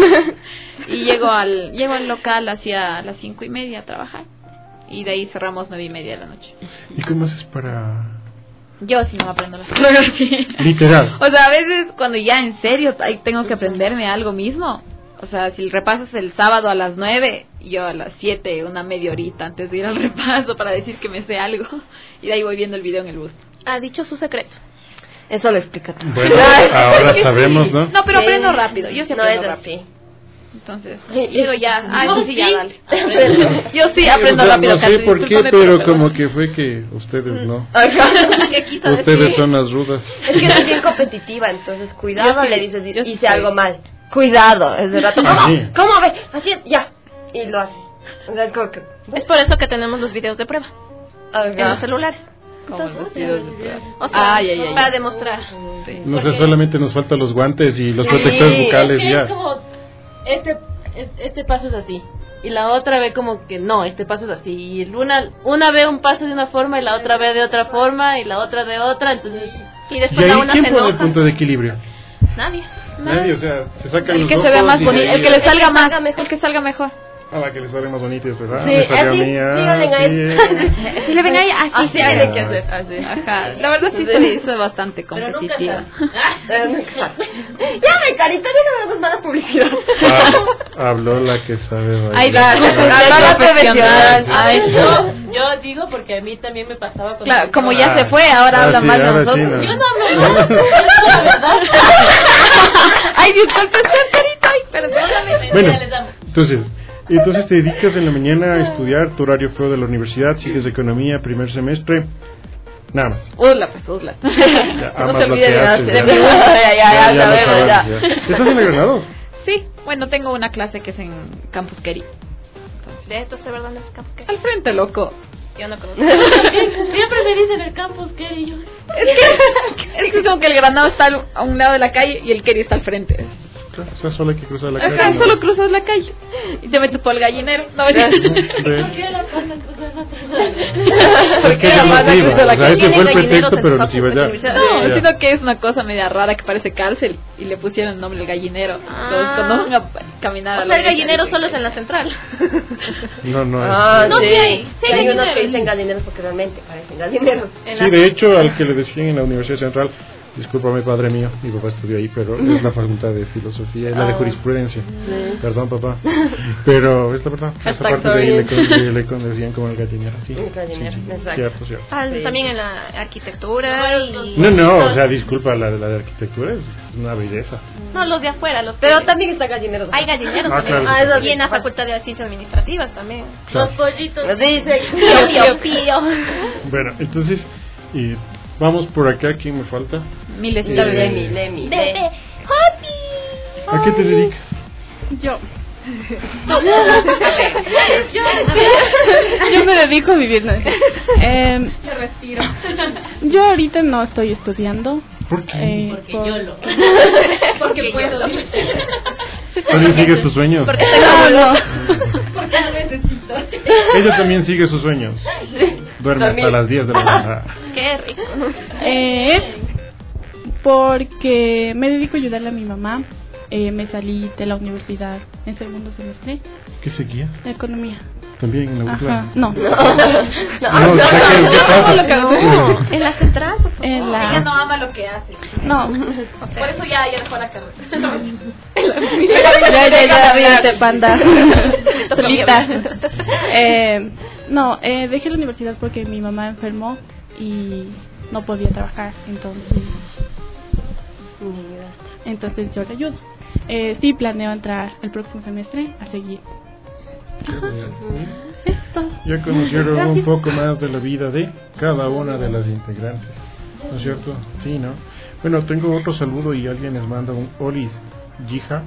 Y llego al llego al local hacia las cinco y media a trabajar y de ahí cerramos nueve y media de la noche. ¿Y cómo haces para...? Yo sí no me aprendo las cosas. Sí. Literal. O sea, a veces cuando ya en serio ahí tengo que aprenderme algo mismo. O sea, si el repaso es el sábado a las nueve, yo a las siete, una media horita antes de ir al repaso para decir que me sé algo. Y de ahí voy viendo el video en el bus. Ha dicho su secreto. Eso lo explica todo. Bueno, ahora sabemos, ¿no? No, pero Sí. aprendo rápido. Yo sí No, aprendo es rápido. así. Entonces, Sí, digo ya, ah, no, eso sí, ya sí. dale. Yo sí aprendo O sea, rápido. no sé Katy, por qué, discúlpame, pero como que fue que ustedes no. ¿Qué quiso Ustedes decir? son las rudas. Es que es bien competitiva, entonces cuidado, Yo sí, le dices, yo hice sí. algo mal. Cuidado, es de rato. ¿Cómo? Así. ¿Cómo ve? Así, ya. Y lo hace. O sea, es como que... Es por eso que tenemos los videos de prueba en los Ajá. celulares. Como los videos de prueba. O sea, Ay, ay, ay, para ay. demostrar. No sé, solamente nos faltan los guantes y los protectores Sí, bucales Es que ya. es como, este, este paso es así. Y la otra ve como que no, este paso es así. Y una, una ve un paso de una forma y la otra ve de otra forma y la otra de otra. Entonces, Y ¿Y después la ahí una quién se pone el enoja. punto de equilibrio? Nadie. Nadie, o sea, se sacan El los que ojos se vea más y bonito, de ahí- el que le salga más, el que salga mejor. A la que le sale más bonito y después, ah, Sí, me salió a así, mí, ah, díganle a sí, él. eh. Si le ven ahí, así Así se tiene hace. que hacer, así. Ajá, la verdad sí soy, soy bastante competitiva. Eh, nunca. Ya me carita, ya no me damos mala publicidad. Ah, habló la que sabe bailar. Ay, disculpe, Ah, la no, profesional. sí. Ay, yo, yo digo porque a mí también me pasaba con claro, como ya Ah, se fue, ahora ah, habla sí, más de ahora sí, nosotros. no. Yo no hablo, yo la verdad. Ay, disculpe, usted, carita, ay, perdóname. Bueno, entonces, Entonces te dedicas en la mañana a estudiar, tu horario fue de la universidad, sigues economía, primer semestre, nada más. Urla, pues, urla. Ya, No amas te lo olvides que de haces. hacer. Ya, Ya, ya, ya, ya lo sabemos, ya. sabes, ya. ¿Estás en el Granado? Sí, bueno, tengo una clase que es en Campus Kerry. De esto sé ver dónde es Campus Kerry. Al frente, loco. Yo no conozco. Siempre me dicen el campus Kerry. Yo... Es que, es que como que el Granado está al- a un lado de la calle y el Kerry está al frente. O sea, solo hay que cruzar la calle. Acá ¿no? solo cruzas la calle y te metes por el gallinero. No, De- ¿Por qué la pasa cruzando Es que ella no se iba, o sea, ese fue el pretexto, pero no se iba ya. No, Ya. sino que es una cosa media rara que parece cárcel y le pusieron el nombre el gallinero. Entonces cuando van a caminar a O la sea, el derecha, gallinero dicen solo es en la central. No, no es. Ah, No, sí. sí hay, sí Sí, hay hay unos gallineros. que dicen gallineros porque realmente parecen gallineros. Sí, de hecho, al que le decían en la Universidad Central, discúlpame, padre mío, mi papá estudió ahí, pero es la facultad de filosofía, es la de Ah. jurisprudencia. Sí. Perdón, papá. Pero es la verdad, esa Hashtag parte de ahí le, sorry. con- le conocían como el gallinero. Sí, El gallinero, sí, sí, exacto. cierto, cierto. Ah, Sí. También en la arquitectura y... No, no, o sea, disculpa, la, la de arquitectura es, es una belleza. No, los de afuera, los Pero que- también está gallineros. Hay gallineros Ah, también. claro. Ah, eso sí. y en la Facultad de Ciencias Administrativas también. Claro. Los pollitos. Nos dice. Pío, pío, pío. Bueno, entonces, y vamos por acá, ¿quién me falta? Miles Eh, de Lemi, Lemi. Bebé. ¿A qué te dedicas? Yo. Yo me dedico a vivir. ¿no? Eh, Te respiro. yo ahorita no estoy estudiando. ¿Por qué? eh, Porque por- yo lo. Porque puedo. ¿También sigues tus sueños? Porque No, no. Porque lo necesito. Ella también sigue sus sueños. Duerme hasta También. las diez de la mañana. Qué rico. Eh, porque me dedico a ayudarle a mi mamá. Eh, me salí de la universidad en segundo semestre, ¿Qué seguías? economía. ¿También en la Ajá, UCLA? no. No, o sea, ¿qué, qué pasa? No, en la central, por favor. En la- Ella no ama lo que hace. No. O sea, por eso ya, ya dejó la carrera. Ya, ya, ya, vete, panda. Toca Solita. bien. Eh, no, eh, dejé la universidad porque mi mamá enfermó y no podía trabajar, entonces entonces yo le ayudo. Eh, sí, planeo entrar el próximo semestre a seguir. Eso. Ya conocieron un poco más de la vida de cada una de las integrantes, ¿no es cierto? Sí, ¿no? Bueno, tengo otro saludo y alguien les manda un Olis Yija.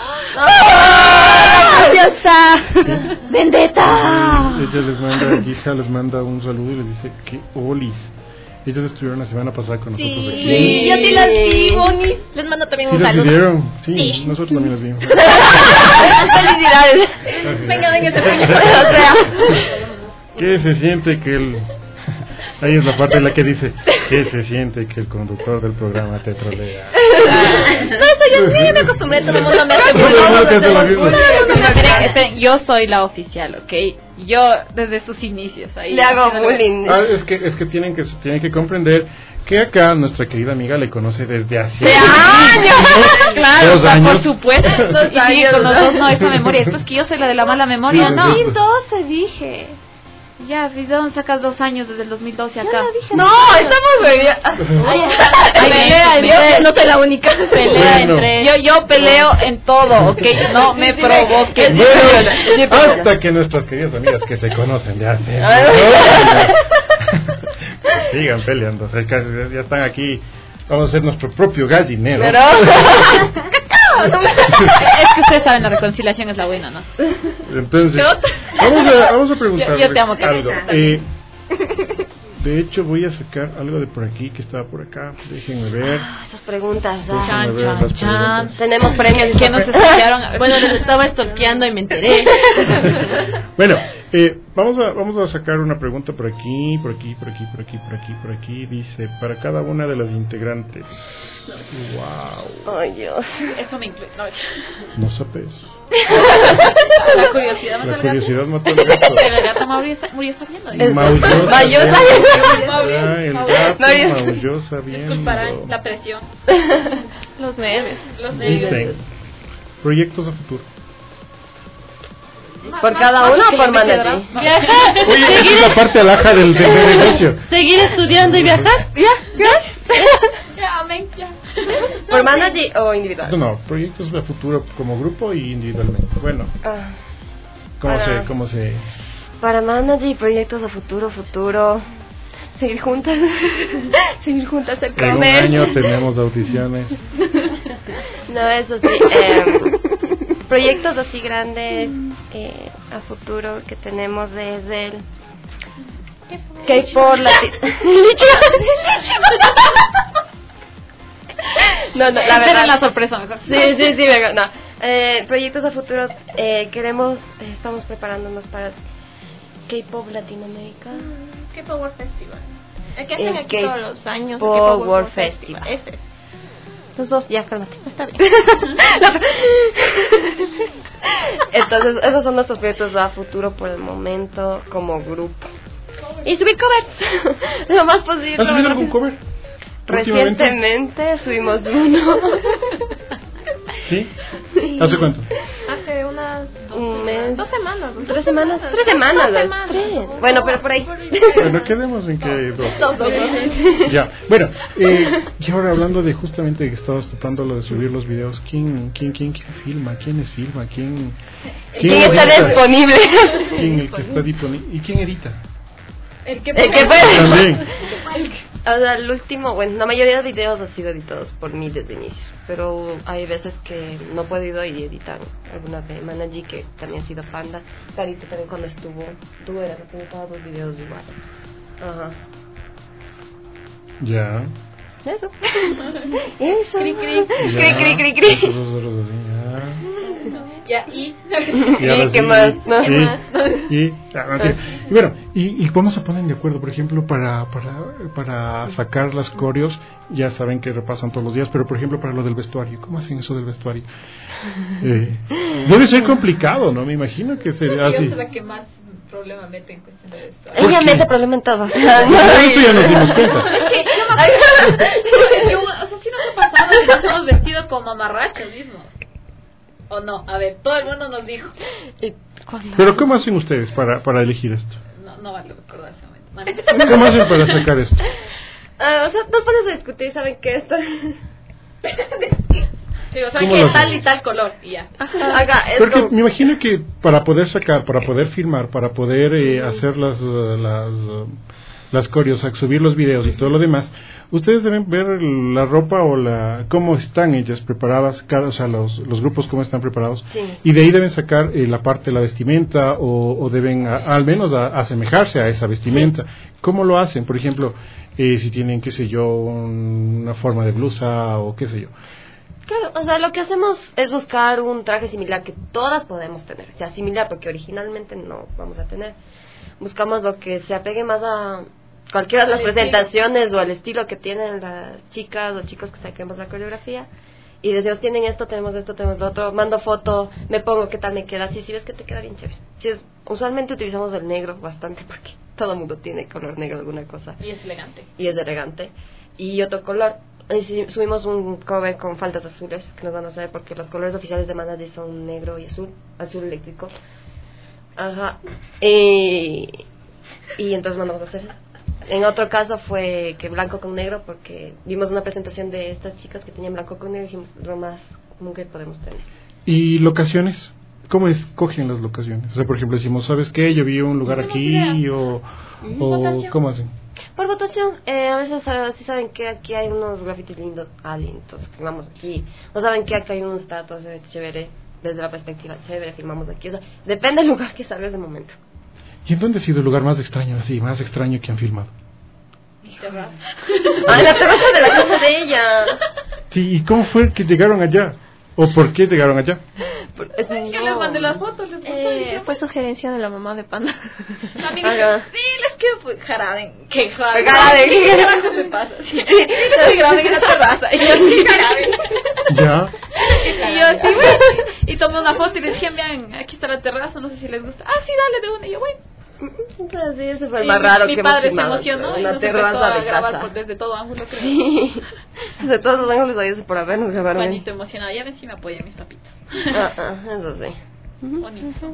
¡Graciosa! ¡Vendetta! Ella les manda, Yija les manda un saludo y les dice que Olis. Ellos estuvieron la semana pasada con nosotros Sí, aquí. yo sí las vi, Boni. Les mando también ¿Sí un las saludo. vieron? Sí, Sí. nosotros también las vimos. Felicidades. Venga, venga, te O sea, ¿Qué se siente que el... Ahí es la parte en la que dice, ¿qué se siente que el conductor del programa te trolea? no, eso yo sí me acostumbré, todo el mundo me hace Todo el mundo te hace lo bullying. mismo. Todo el mundo me hace Esperen, esperen, yo soy la oficial, ¿ok? Yo desde sus inicios ahí. Le hago bullying. Ah, es que es que tienen que tienen que comprender que acá nuestra querida amiga le conoce desde hace ¡De años! Claro, Dos o sea, años. por supuesto. Dos Y sí, años. con los dos no, esa memoria. Después que yo soy la de la mala memoria, Sí, no. sí, sí. dos mil doce dije. Ya, ¿de dónde sacas dos años desde el dos mil doce acá? No, estamos muy bien. Ay, Pelea, pelea, no soy la única. pelea Bueno. entre... Yo, yo peleo en todo, ¿ok? No me provoques. Bueno, hasta que nuestras queridas amigas que se conocen de hace sigan peleando, o sea, casi ya están aquí. Vamos a hacer nuestro propio gallinero. Pero. Es que ustedes saben, la reconciliación es la buena, ¿no? Entonces, vamos a, vamos a preguntarles Yo- yo te amo, Carmen. algo. Eh, de hecho, voy a sacar algo de por aquí que estaba por acá. Déjenme ver. Esas preguntas. Déjenme ah. ver Chan, las chan, preguntas. Tenemos premios. Que nos escucharon. Bueno, les estaba stalkeando y me enteré. Bueno, eh, vamos a vamos a sacar una pregunta por aquí, por aquí, por aquí, por aquí, por aquí, por aquí. Dice, para cada una de las integrantes. Wow. Ay, Dios. Eso me incluye. No, No sabes. la curiosidad La mató al gato. curiosidad mató al gato. Pero el gato murió, murió sabiendo. Es- Maullosa. Maullosa. Ah, el gato maulló sabiendo. Disculparán la presión. Los nervios. Los nervios. Dicen, proyectos a futuro. ¿Por cada uno o por Manatí? Viajar. Oye, esa es la parte alaja del, del, del negocio. Seguir estudiando y viajar. Ya, ya. Ya, amén, ya. ¿Por Manatí o individual? No, no, proyectos a futuro como grupo y individualmente. Bueno, Ah. ¿Cómo Para- se, cómo se? Para manager y proyectos de futuro, futuro, seguir juntas, seguir juntas al En un comer. año tenemos audiciones. No, eso sí, eh, proyectos así grandes eh, a futuro que tenemos desde el K-pop latino. No, no, la Esperen verdad. la sorpresa mejor. Sí, sí, sí, mejor, no. Eh, proyectos a futuro, eh, queremos, eh, estamos preparándonos para K-pop Latinoamérica. K-pop World Festival. El que hacen El aquí todos los años. el K-pop K-pop World Festival. Ese es. Los dos, ya, cálmate. Está bien. Entonces, esos son nuestros proyectos a futuro por el momento como grupo. Y subir covers lo más posible. ¿Has subido algún cover? últimamente? Recientemente subimos uno. ¿Sí? ¿Hace cuánto? Hace unas dos, Un mes. dos semanas. ¿no? Tres semanas. Tres semanas. Dos ¿no? semanas. Tres. Bueno, pero por ahí. Bueno, quedemos en que dos. Dos, dos, dos. Ya, bueno, eh, y ahora hablando de justamente que estabas topando lo de subir los videos, ¿quién, quién, quién, quién filma? ¿Quiénes filma? ¿Quién, ¿Quién está edita? disponible? ¿Quién el que está disponible? ¿Y quién edita? El que, El que puede. También. O sea, el último, bueno, la mayoría de videos han sido editados por mí desde el inicio, pero hay veces que no he podido y editan algunas de Manaji, que también ha sido Panda. Carito también cuando estuvo, tú eras la que editaba dos videos igual. Ajá. Ya. Eso. Eso. Cri, cri. Ya. Cri, cri, cri, cri. Nosotros así, ya. Ya, y. Y ahora ¿Y sí, qué más? No. sí, y, ah, ok. Y bueno, y, y cómo se ponen de acuerdo, por ejemplo, para, para, para sacar las coreos, ya saben que repasan todos los días, pero por ejemplo para lo del vestuario, ¿cómo hacen eso del vestuario? Eh, debe ser complicado, ¿no? Me imagino que sería Yo así. soy la que más problema mete en cuestión de esto. ¿Por Ella qué? mete problema en todo. Eso ya nos dimos cuenta. Es que yo me acuerdo que hubo- o sea, sí nos ha pasado que nos hemos vestido como mamarrachos mismo. ¿O no? A ver, todo el mundo nos dijo. Pero ¿cómo hacen ustedes para, para elegir esto? No, no vale recordar ese momento. Mande. ¿Cómo hacen para sacar esto? Ah, o sea, nos pones a discutir, saben que esto. Digo, o sea, ¿Cómo que lo tal hacen? y tal color. Y ya. Acá, es Porque como- me imagino que para poder sacar, para poder filmar, para poder eh, hacer las eh, las eh, las coreos, a subir los videos y todo lo demás, ustedes deben ver la ropa o la cómo están ellas preparadas, cada, o sea, los, los grupos cómo están preparados, Sí. y de ahí deben sacar eh, la parte de la vestimenta o, o deben a- al menos a- asemejarse a esa vestimenta. ¿Cómo lo hacen? Por ejemplo, eh, si tienen, qué sé yo, un- una forma de blusa o qué sé yo. Claro, o sea, lo que hacemos es buscar un traje similar que todas podemos tener, o sea, similar porque originalmente no vamos a tener. Buscamos lo que se apegue más a cualquiera de las Al estilo. presentaciones o al estilo que tienen las chicas o chicos que saquemos la coreografía. Y decimos, tienen esto, tenemos esto, tenemos lo otro, mando foto, me pongo qué tal me queda. Si, si ves que te queda bien chévere. Si es, usualmente utilizamos el negro bastante porque todo el mundo tiene color negro alguna cosa. Y es elegante. Y es elegante. Y otro color. Y si subimos un cover con faldas azules que nos van a hacer porque los colores oficiales de Manadi son negro y azul, azul eléctrico. Ajá. Y, y entonces mandamos a hacer eso. En otro caso fue que blanco con negro porque vimos una presentación de estas chicas que tenían blanco con negro y dijimos lo más común que podemos tener. ¿Y locaciones? ¿Cómo escogen las locaciones? O sea, por ejemplo, decimos, ¿sabes qué? Yo vi un lugar aquí o, o Votación. ¿cómo hacen? Por votación, eh, a veces uh, sí saben que aquí hay unos grafitis lindos, Ali, entonces filmamos aquí. No saben que acá hay unos estatuas eh, chévere, desde la perspectiva chévere, filmamos aquí. O sea, depende del lugar que salga de momento. ¿Y en dónde ha sido el lugar más extraño, así, más extraño que han filmado? Ah, en la terraza de la casa de ella. Sí, ¿y cómo fue que llegaron allá? ¿O por qué llegaron allá? Yo les mandé las fotos. Les Eh, fue sugerencia de la mamá de Panda. A mí me dijo, sí, les quiero pues, jarabe. ¿Qué jarabe? Jarabe. ¿Qué carajo se pasa? Sí, les graben en la terraza. Y yo, sí, jarabe. Ya. Y yo, sí, bueno. Y tomé una foto y les dije, vean, aquí está la terraza, no sé si les gusta. Ah, sí, dale de una. Y yo, bueno. Entonces, sí, ese fue el Y más mi- raro mi que padre hemos se filmado. emocionó y Una nos empezó terraza a de grabar casa. por- desde todo ángulo, creo. Sí. De todos los ángulos ahí por habernos grabado. Juanito emocionado, ya ven si me apoyan mis papitos. Ah, ah, eso sí. Bonito.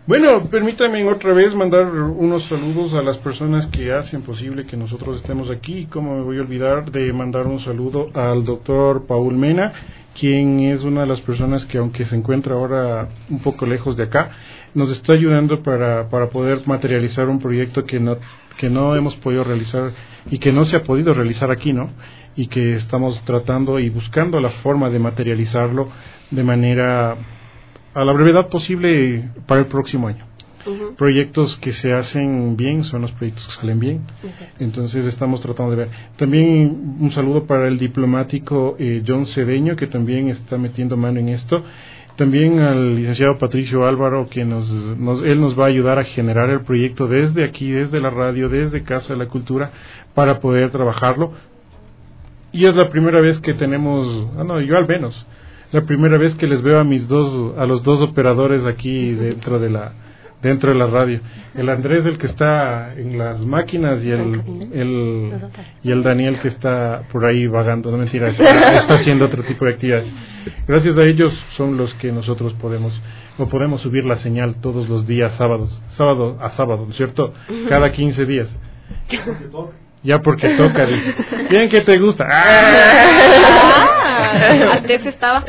Bueno, permítanme otra vez mandar unos saludos a las personas que hacen posible que nosotros estemos aquí. Como me voy a olvidar de mandar un saludo al doctor Paul Mena, quien es una de las personas que, aunque se encuentra ahora un poco lejos de acá, nos está ayudando para, para poder materializar un proyecto que no, que no hemos podido realizar y que no se ha podido realizar aquí, ¿no? Y que estamos tratando y buscando la forma de materializarlo de manera a la brevedad posible para el próximo año. Uh-huh. Proyectos que se hacen bien son los proyectos que salen bien. Uh-huh. Entonces estamos tratando de ver. También un saludo para el diplomático eh, John Cedeño, que también está metiendo mano en esto. También al licenciado Patricio Álvaro, que nos, nos él nos va a ayudar a generar el proyecto desde aquí, desde la radio, desde Casa de la Cultura, para poder trabajarlo. Y es la primera vez que tenemos, ah, no, yo al menos, la primera vez que les veo a mis dos, a los dos operadores aquí dentro de la, dentro de la radio. El Andrés, el que está en las máquinas, y el, el, y el Daniel, que está por ahí vagando, no mentira, está, está haciendo otro tipo de actividades. Gracias a ellos son los que nosotros podemos, o podemos subir la señal todos los días sábados, sábado a sábado, ¿no es cierto? Cada quince días. Ya porque toca, dice. Bien que te gusta. ¡Ah! Antes estaba.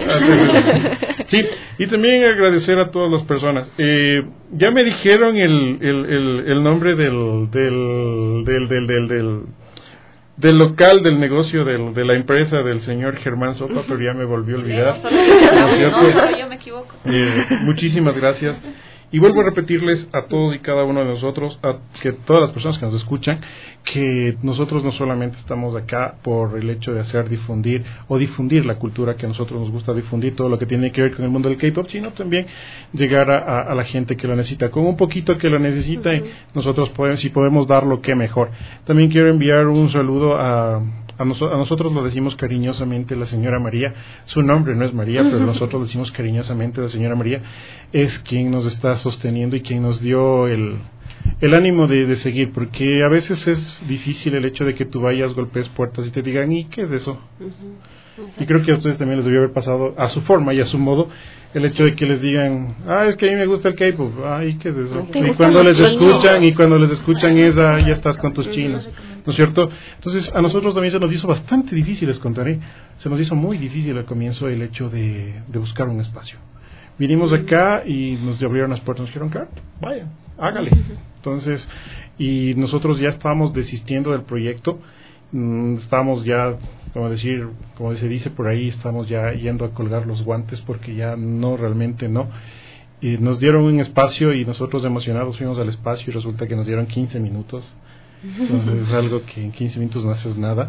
Sí, y también agradecer a todas las personas. Eh, ya me dijeron el, el, el, el nombre del del del, del, del, del del local, del negocio, del, de la empresa del señor Germán Sopa, pero ya me volvió a olvidar. ¿No es cierto? No, yo me equivoco. Eh, muchísimas gracias. Y vuelvo a repetirles a todos y cada uno de nosotros, a que todas las personas que nos escuchan, que nosotros no solamente estamos acá por el hecho de hacer difundir o difundir la cultura que a nosotros nos gusta difundir, todo lo que tiene que ver con el mundo del K-pop, sino también llegar a, a, a la gente que lo necesita. Con un poquito que lo necesita, uh-huh. nosotros podemos, si podemos dar lo que mejor. También quiero enviar un saludo a... A, nos, a nosotros lo decimos cariñosamente la señora María. Su nombre no es María, pero nosotros decimos cariñosamente la señora María. Es quien nos está sosteniendo y quien nos dio el, el ánimo de, de seguir, porque a veces es difícil el hecho de que tú vayas, golpees puertas y te digan, ¿y qué es eso? Uh-huh. Y creo que a ustedes también les debió haber pasado a su forma y a su modo el hecho de que les digan, ah, es que a mí me gusta el K-pop, ay, ¿qué es eso? Y cuando les escuchan, y cuando les escuchan esa, ya estás con tus chinos, ¿no es cierto? Entonces a nosotros también se nos hizo bastante difícil, les contaré, se nos hizo muy difícil al comienzo el hecho de, de buscar un espacio. Vinimos acá y nos abrieron las puertas, nos dijeron, claro, vaya, hágale. Entonces, y nosotros ya estábamos desistiendo del proyecto, mm, estábamos ya, como decir, como se dice por ahí, estamos ya yendo a colgar los guantes porque ya no, realmente no. Y nos dieron un espacio y nosotros emocionados fuimos al espacio y resulta que nos dieron quince minutos. Entonces es algo que en quince minutos no haces nada.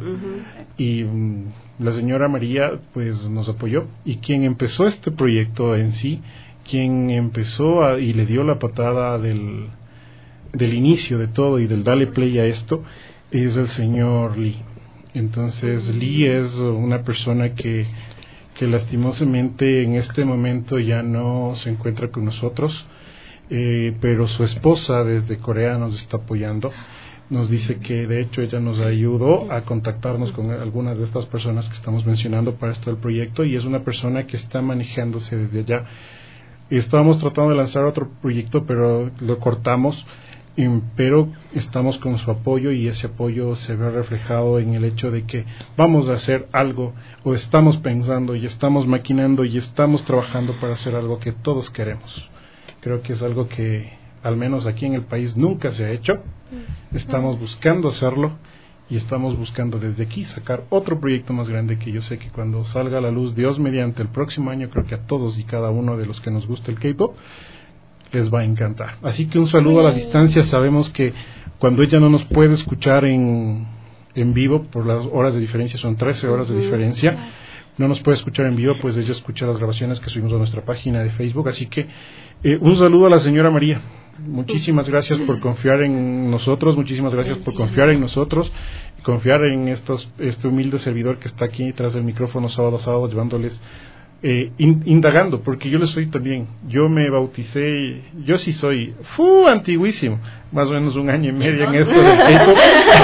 Y um, la señora María pues nos apoyó, y quien empezó este proyecto en sí, quien empezó a, y le dio la patada del, del inicio de todo y del dale play a esto, es el señor Lee. Entonces Lee es una persona que, que lastimosamente en este momento ya no se encuentra con nosotros, eh, pero su esposa desde Corea nos está apoyando. Nos dice que de hecho ella nos ayudó a contactarnos con algunas de estas personas que estamos mencionando para esto del proyecto, y es una persona que está manejándose desde allá. Y estábamos tratando de lanzar otro proyecto, pero lo cortamos, pero estamos con su apoyo, y ese apoyo se ve reflejado en el hecho de que vamos a hacer algo, o estamos pensando y estamos maquinando y estamos trabajando para hacer algo que todos queremos. Creo que es algo que al menos aquí en el país nunca se ha hecho. Estamos buscando hacerlo, y estamos buscando desde aquí sacar otro proyecto más grande que yo sé que cuando salga a la luz, Dios mediante, el próximo año, creo que a todos y cada uno de los que nos gusta el K-pop les va a encantar. Así que un saludo a la distancia. Sabemos que cuando ella no nos puede escuchar en, en vivo, por las horas de diferencia, son trece horas de diferencia, no nos puede escuchar en vivo, pues ella escucha las grabaciones que subimos a nuestra página de Facebook. Así que eh, un saludo a la señora María. Muchísimas gracias por confiar en nosotros, muchísimas gracias por confiar en nosotros, confiar en estos, este humilde servidor que está aquí tras el micrófono sábado a sábado, llevándoles eh, in, indagando, porque yo le soy también, yo me bauticé, yo sí soy, fu, antiguísimo, más o menos un año y medio en esto del K-pop.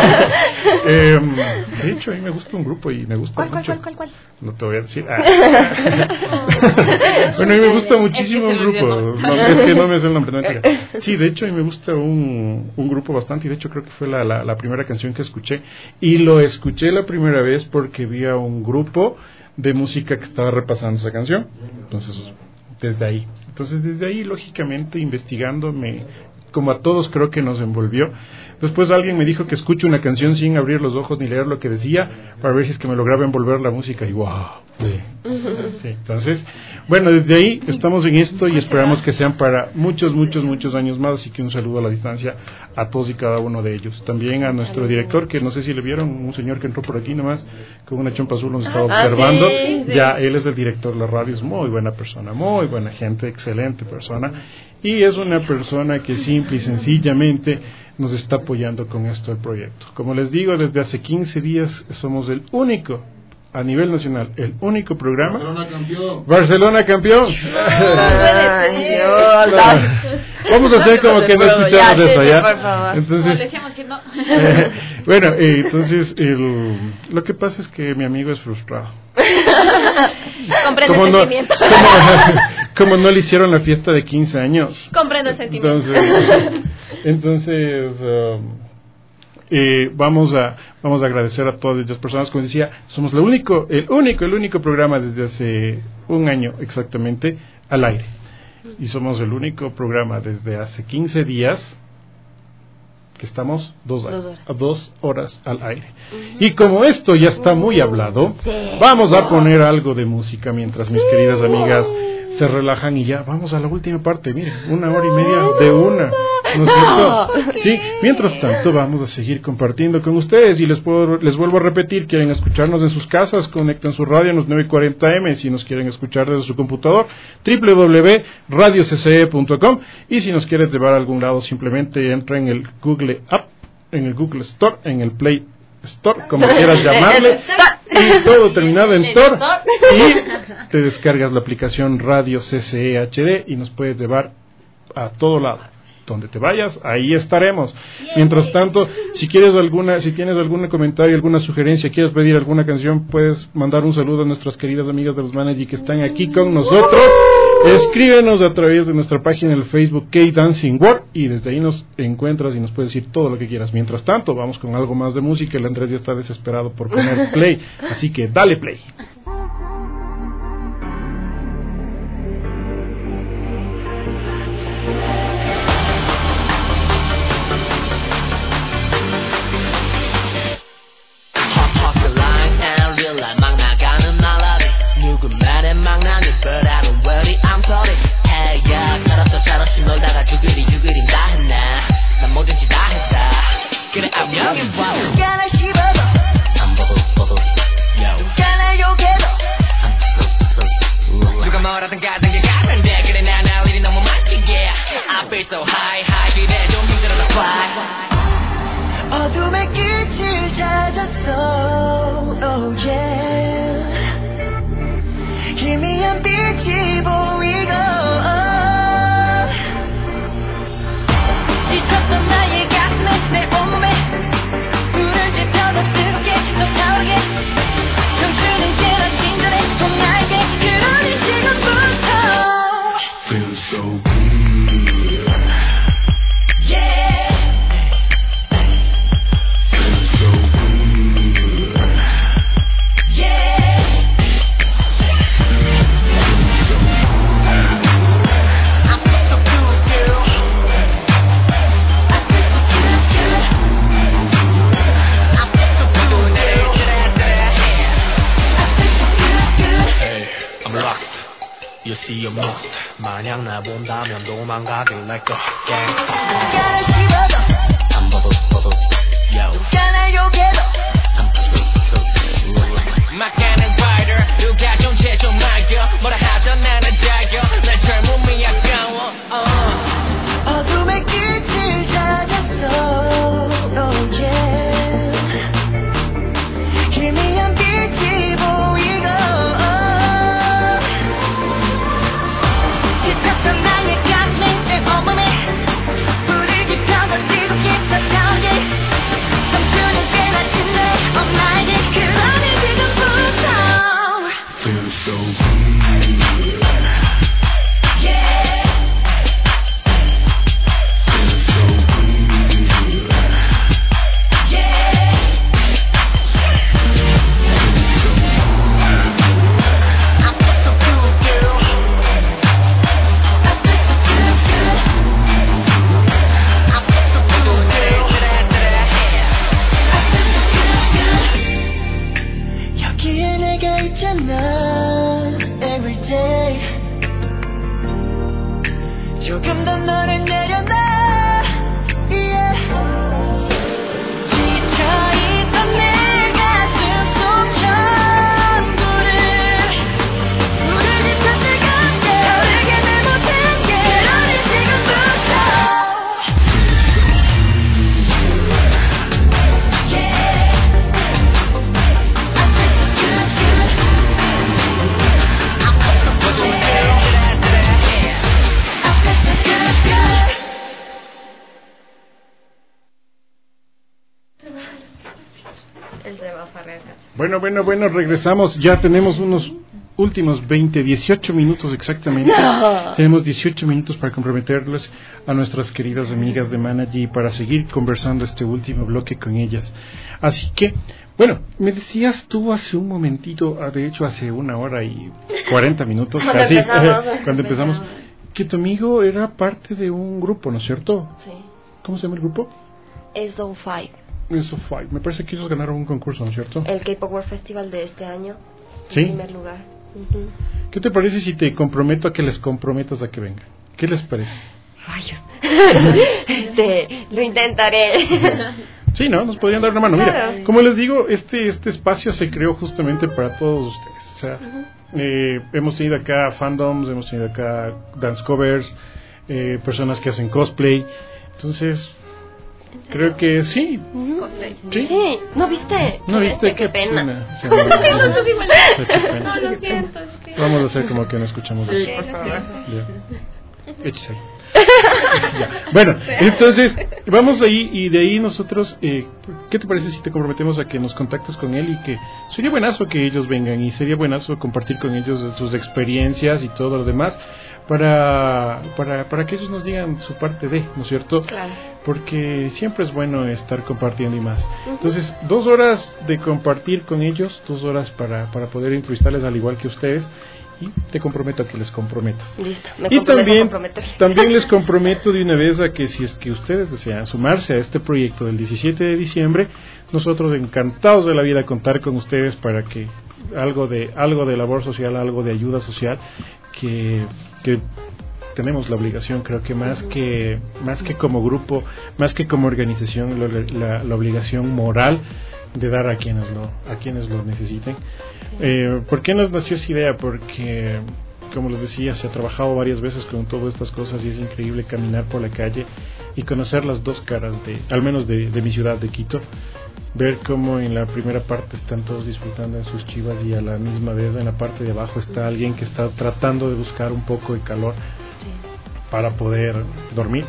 eh, de hecho, a mí me gusta un grupo y me gusta ¿Cuál, mucho. cuál, cuál, cuál, cuál? No te voy a decir. Ah. Bueno, a mí me gusta muchísimo es que un grupo. No, es que no me sé el nombre. No, sí, de hecho, a mí me gusta un, un grupo bastante. Y de hecho, creo que fue la, la, la primera canción que escuché. Y lo escuché la primera vez porque vi a un grupo de música que estaba repasando esa canción. Entonces, desde ahí. Entonces, desde ahí, lógicamente, investigando, me, como a todos creo que nos envolvió. Después alguien me dijo que escuche una canción sin abrir los ojos ni leer lo que decía, para ver si es que me lograba envolver la música. Y wow. Sí. Sí, entonces, bueno, desde ahí estamos en esto y esperamos que sean para muchos, muchos, muchos años más. Así que un saludo a la distancia a todos y cada uno de ellos. También a nuestro director, que no sé si le vieron, un señor que entró por aquí nomás con una chompa azul, nos estaba observando. Ah, sí, sí. Ya él es el director de la radio, es muy buena persona, muy buena gente, excelente persona. Y es una persona que simple y sencillamente nos está apoyando con esto del proyecto. Como les digo, desde hace quince días somos el único, a nivel nacional, el único programa. Barcelona campeón. Barcelona campeón. Ay, Vamos a hacer como que no escuchamos ya, eso, sí, ¿ya? por favor. Entonces, eh, bueno, eh, entonces el, lo que pasa es que mi amigo es frustrado. Comprendo Como el no, sentimiento. como, como no le hicieron la fiesta de quince años. Comprendo el sentimiento. Entonces, entonces um, eh, vamos a vamos a agradecer a todas estas personas. Como decía, somos lo único, el único, el único programa desde hace un año exactamente al aire. Y somos el único programa desde hace quince días que estamos dos, Dos horas. a dos horas al aire. Y como esto ya está muy hablado, vamos a poner algo de música mientras mis queridas amigas se relajan y ya vamos a la última parte. Miren, una hora y media de una, ¿no es cierto? Sí, mientras tanto vamos a seguir compartiendo con ustedes y les puedo, les vuelvo a repetir, quieren escucharnos en sus casas, conecten su radio en los nueve cuarenta eme, si nos quieren escuchar desde su computador, doble u doble u doble u punto radio c c e punto com, y si nos quieres llevar a algún lado, simplemente entra en el Google App, en el Google Store, en el Play Store, como quieras llamarle, y todo terminado en Tor, y te descargas la aplicación Radio C C E H D y nos puedes llevar a todo lado. Donde te vayas, ahí estaremos. Mientras tanto, si quieres alguna, si tienes algún comentario, alguna sugerencia, quieres pedir alguna canción, puedes mandar un saludo a nuestras queridas amigas de los Managers que están aquí con nosotros. Escríbenos a través de nuestra página en el Facebook K-Dancing World y desde ahí nos encuentras y nos puedes decir todo lo que quieras. Mientras tanto, vamos con algo más de música. El Andrés ya está desesperado por poner play, así que dale play. 어둠의 끝을 찾았어, oh yeah. 희미한 빛이 보이고 지쳤던 나의 가슴에 내 온몸에 불을 지펴 더 뜨겁게 더 타오르게 청춘은 깨나 진전해 꼭 나에게 그런 이 시간부터 Feel so good Yeah You see a monster 마냥 나 본다면 도망가길 like a gangster 눈가를 씹어도 I'm bubble bubble yo 누가 날 욕해도 I'm true true 막가는 rider 누가 정체 좀 알겨 뭐라 하던 나는 자겨 날 젊음이 아까워 uh. 어둠의 끝을 찾았어 oh yeah 희미한 빛이 보이고 조금 더 너를 내려놔 yeah. 지쳐있던 내 가슴 속 전부를 물을 짚은 뜨겁게 어리게 내 못한 게 어린 지금부터 Bueno, bueno, bueno, regresamos. Ya tenemos unos últimos veinte, dieciocho minutos exactamente. No. Tenemos dieciocho minutos para comprometerles a nuestras queridas amigas de Managy para seguir conversando este último bloque con ellas. Así que, bueno, me decías tú hace un momentito, ah, de hecho hace una hora y cuarenta minutos, Cuando casi, empezamos. cuando empezamos, que tu amigo era parte de un grupo, ¿no es cierto? Sí. ¿Cómo se llama el grupo? Es Zone cinco. Eso fue. Me parece que ellos ganaron un concurso, ¿no es cierto? El K-Pop World Festival de este año. ¿Sí? En primer lugar. Uh-huh. ¿Qué te parece si te comprometo a que les comprometas a que vengan? ¿Qué les parece? Rayos. este, lo intentaré. Sí, ¿no? Nos podrían dar una mano. Mira, Claro. como les digo, este este espacio se creó justamente para todos ustedes. O sea, Uh-huh. eh, hemos tenido acá fandoms, hemos tenido acá dance covers, eh, personas que hacen cosplay. Entonces, creo que sí. Cosplay. ¿Sí? Sí. ¿No viste? ¿No viste? Qué, Qué pena. pena. Sí, no, no, no, no. Sí, qué pena. No, lo siento. es que- Vamos a hacer como que no escuchamos Sí, eso. por favor. Ya. Échese ahí. Ya. Bueno, entonces vamos ahí y de ahí nosotros, eh, ¿qué te parece si te comprometemos a que nos contactes con él y que sería buenazo que ellos vengan y sería buenazo compartir con ellos sus experiencias y todo lo demás para, para, para que ellos nos digan su parte de, ¿no es cierto? Claro. Porque siempre es bueno estar compartiendo y más. Entonces, dos horas de compartir con ellos, dos horas para, para poder entrevistarles al igual que ustedes. Y te comprometo a que les comprometas. Listo, me Y comprometo a también, comprometer. también les comprometo de una vez a que si es que ustedes desean sumarse a este proyecto del diecisiete de diciembre, nosotros encantados de la vida contar con ustedes para que algo de algo de labor social, algo de ayuda social, que, que tenemos la obligación, creo que más que más que como grupo, más que como organización, la, la, la obligación moral de dar a quienes lo a quienes lo necesiten. Eh, ¿Por qué nos nació esa idea? Porque, como les decía, se ha trabajado varias veces con todas estas cosas y es increíble caminar por la calle y conocer las dos caras de, al menos de, de mi ciudad de Quito, ver cómo en la primera parte están todos disfrutando en sus chivas y a la misma vez en la parte de abajo está alguien que está tratando de buscar un poco de calor para poder dormir.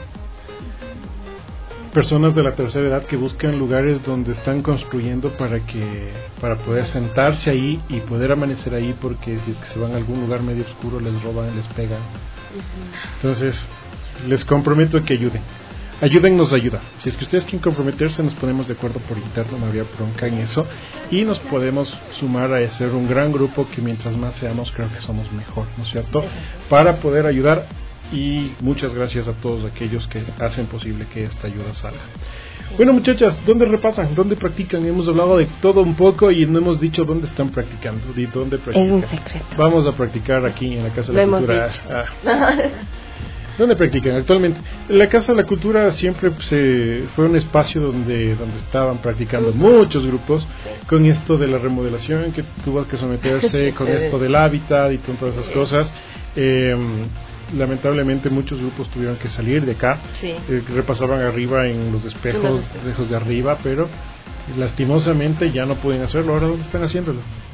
Personas de la tercera edad que buscan lugares donde están construyendo para que para poder sentarse ahí y poder amanecer ahí, porque si es que se van a algún lugar medio oscuro les roban, les pegan. Entonces les comprometo a que ayuden. Ayúdennos a ayudar. Si es que ustedes quieren comprometerse, nos ponemos de acuerdo por interno, no habría bronca en eso, y nos podemos sumar a ser un gran grupo que mientras más seamos creo que somos mejor, ¿no es cierto? Para poder ayudar. Y muchas gracias a todos aquellos que hacen posible que esta ayuda salga. Sí. Bueno, muchachas, ¿dónde repasan? ¿Dónde practican? Hemos hablado de todo un poco y no hemos dicho dónde están practicando. ¿De dónde practican? Es un secreto. Vamos a practicar aquí en la Casa de la Cultura. Ah. ¿Dónde practican actualmente? La Casa de la Cultura siempre se, fue un espacio donde, donde estaban practicando muchos grupos, sí, con esto de la remodelación que tuvo que someterse, con esto del hábitat y todas esas cosas. Eh, lamentablemente muchos grupos tuvieron que salir de acá, sí, eh, repasaban arriba en los espejos, lejos de arriba, pero lastimosamente ya no pueden hacerlo. ¿Ahora dónde están haciéndolo?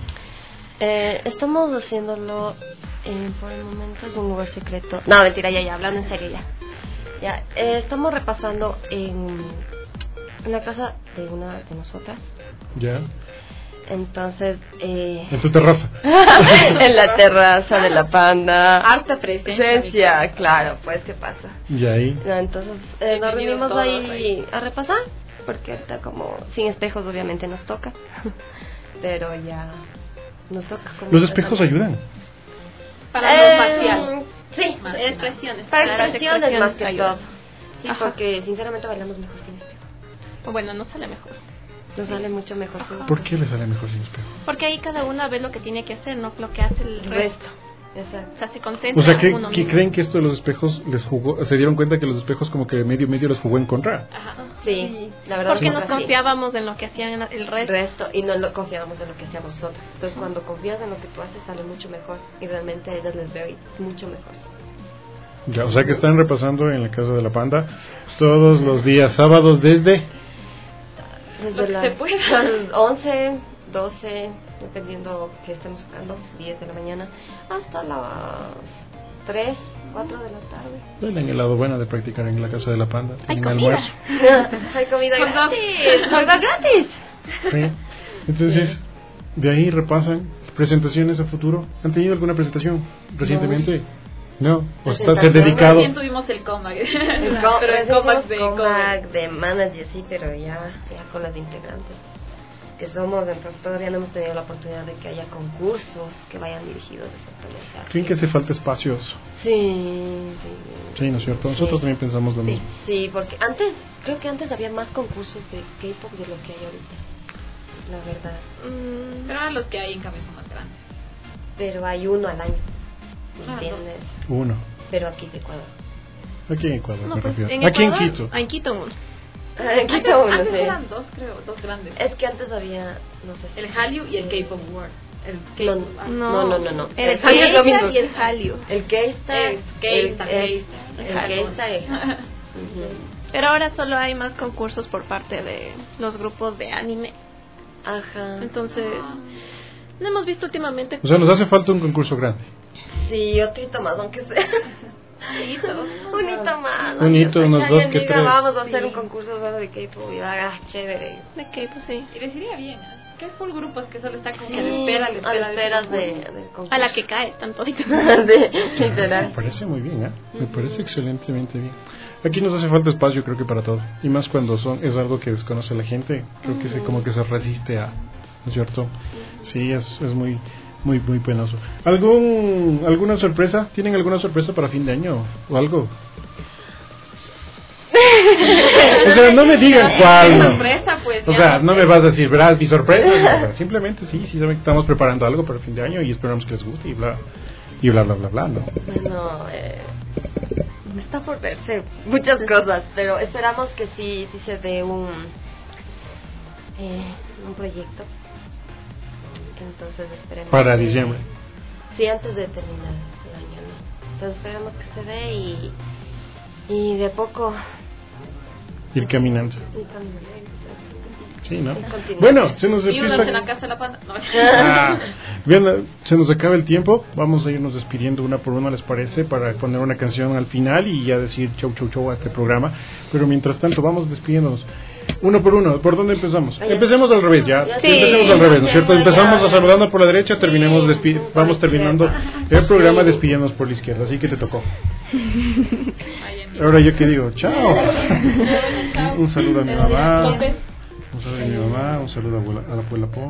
Eh, estamos haciéndolo eh, por el momento es un lugar secreto. No, mentira, ya, ya, hablando en serio ya. Ya, eh, estamos repasando en, en la casa de una de nosotras. Ya. Entonces, eh... en tu terraza. En la terraza de la Panda. Harta presencia. Claro, pues, ¿qué pasa? Y ahí. No, entonces, eh, nos reunimos ahí, ahí a repasar, porque ahorita como sin espejos obviamente nos toca, pero ya nos toca. Como ¿Los espejos ayudan? Para eh, lo facial. Sí, más expresiones. Para, para expresiones, expresiones más que ayuda. todo. Sí, ajá, porque sinceramente bailamos mejor sin espejo. O bueno, no sale mejor. Nos sale mucho mejor. ¿Por qué le sale mejor sin espejo? Porque ahí cada una ve lo que tiene que hacer, no lo que hace el resto. Exacto. O sea, se concentra O sea, ¿qué, uno ¿qué mismo. creen que esto de los espejos les jugó? ¿Se dieron cuenta que los espejos como que medio medio les jugó en contra? Ajá. Sí, la verdad. Porque es que nos sí. confiábamos en lo que hacían el resto. resto y no lo confiábamos en lo que hacíamos nosotros. Entonces, cuando confías en lo que tú haces, sale mucho mejor. Y realmente a ellas les veo y es mucho mejor. Ya, o sea que están repasando en la Casa de la Panda todos los días sábados desde... Desde las once, doce, dependiendo que estemos sacando, diez de la mañana, hasta las tres, cuatro de la tarde. Bueno, en el lado bueno de practicar en la Casa de la Panda. Hay Tienen comida. almuerzo. Hay comida Hot dog. gratis. Hot dog gratis. Sí. Entonces, de ahí repasan presentaciones a futuro. ¿Han tenido alguna presentación recientemente? No. ¿O estás dedicado? Recién tuvimos el Comac. El co- pero el Comac de Comac de manager, sí, pero ya, ya con las integrantes que somos, entonces todavía no hemos tenido la oportunidad de que haya concursos que vayan dirigidos exactamente a... ¿Creen que hace falta espacios? Sí, sí. Sí, ¿no es cierto? Nosotros Sí. también pensamos lo Sí, mismo. sí, porque antes, creo que antes había más concursos de K-pop de lo que hay ahorita, la verdad. Mm, pero ahora los que hay en cambio son más grandes. Pero hay uno al año, ¿me Ah, entiendes? Uno. Pero aquí de Ecuador. Aquí en Ecuador, No, me pues, refiero. en Aquí Ecuador, en Quito. ah, en Quito uno. En Quito uno, Antes sí. eran dos, creo, dos grandes. Es que antes había, no sé. El Hallyu y el K-pop World. El No, K-pop. ah, no, no, no, no. El Hallyu es lo K-Star mismo. y el Hallyu. El K-Star. El K-Star, el- K-Star. El K-Star. es- Ujú. Pero ahora solo hay más concursos por parte de los grupos de anime. Ajá. Entonces, no hemos visto últimamente. O sea, nos hace falta un concurso grande. Sí, otro más, aunque sea. Un hito más. Un hito, unos Ya, dos ya que diga, tres. Vamos a hacer Sí. un concurso solo de K-pop y haga chévere. De K-pop, sí. Y les iría bien. ¿eh? Que hay full grupos que solo están como Sí, que a la espera, a la a la espera, espera del de, concurso. del concurso. A la que cae, tanto. De- Me literal. parece muy bien, ¿eh? Me parece excelentemente bien. Aquí nos hace falta espacio, creo que para todo. Y más cuando son es algo que desconoce la gente. Creo que se, como que se resiste a... ¿No es cierto? Sí, es, es muy... Muy, muy penoso. ¿Algún, ¿Alguna sorpresa? ¿Tienen alguna sorpresa para fin de año o algo? O sea, no me digan cuál. No. Sorpresa, pues. O ya sea, no sé. me vas a decir, verás, mi sorpresa. No, o sea, simplemente sí, sí saben que estamos preparando algo para fin de año y esperamos que les guste y bla, y bla, bla, bla, bla, ¿no? Bueno, eh, está por verse muchas cosas, pero esperamos que sí, sí se dé un, eh, un proyecto. Entonces esperemos. Para que- diciembre. Sí, antes de terminar el año, ¿no? Entonces esperemos que se dé y, y de poco. Ir caminando. y caminando. Sí, ¿no? Y continuar. Bueno, se nos Y unos en la empieza... casa de la panda. No. Ah, bien, se nos acaba el tiempo. Vamos a irnos despidiendo una por una, ¿les parece? Para poner una canción al final y ya decir chau, chau, chau a este programa. Pero mientras tanto, vamos despidiéndonos. Uno por uno, ¿por dónde empezamos? Empecemos al revés, ya. Sí. Empecemos al revés, ¿no es cierto? Ya, Empezamos ya. a saludando por la derecha, terminemos despi por vamos la terminando izquierda. el programa Sí. despidiéndonos por la izquierda, así que te tocó. Ahora yo que digo, chao. Un saludo a mi mamá. Un saludo a mi mamá, un saludo a, abuela, a la abuela Po.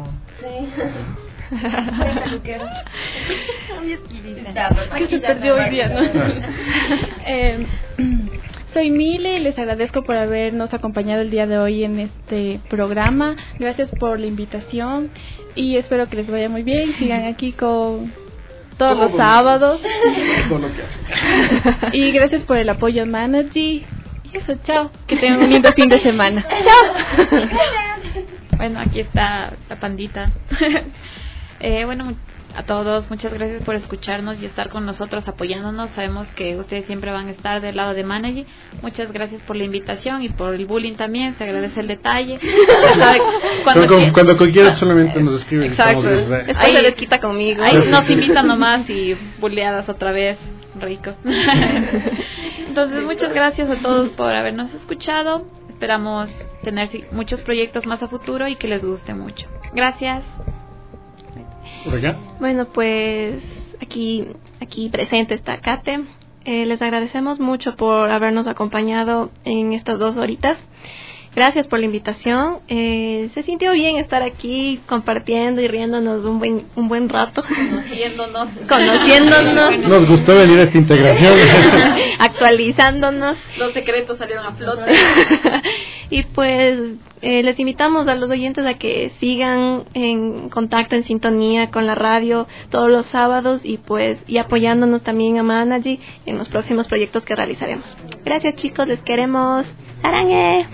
Que se perdió hoy día, ¿no? Eh, soy Mile y les agradezco por habernos acompañado el día de hoy en este programa. Gracias por la invitación y espero que les vaya muy bien. Sigan aquí con todos los sábados. Todo lo que hacen. Y gracias por el apoyo a Managy. Y eso, chao. Que tengan un lindo fin de semana. Chao. Bueno, aquí está la pandita. eh, bueno, a todos, muchas gracias por escucharnos y estar con nosotros apoyándonos. Sabemos que ustedes siempre van a estar del lado de Managy. Muchas gracias por la invitación y por el bullying también. Se agradece el detalle. Ya sabe, Cuando, cuando, cuando, cuando quieras solamente nos escriben. Exacto. estamos de- Después se les quita conmigo. ahí Sí, nos sí. invitan nomás y bulleadas otra vez. Rico. Entonces, muchas gracias a todos por habernos escuchado. Esperamos tener sí, muchos proyectos más a futuro y que les guste mucho. Gracias. ¿Por acá? Bueno, pues aquí, aquí presente está Kate. Eh, les agradecemos mucho por habernos acompañado en estas dos horitas gracias por la invitación. Eh, se sintió bien estar aquí compartiendo y riéndonos un buen un buen rato. Conociéndonos. Conociéndonos. Nos gustó venir a esta integración. Actualizándonos. Los secretos salieron a flote. Y pues eh, les invitamos a los oyentes a que sigan en contacto, en sintonía con la radio todos los sábados y pues y apoyándonos también a Managy en los próximos proyectos que realizaremos. Gracias, chicos, les queremos. ¡Arangue!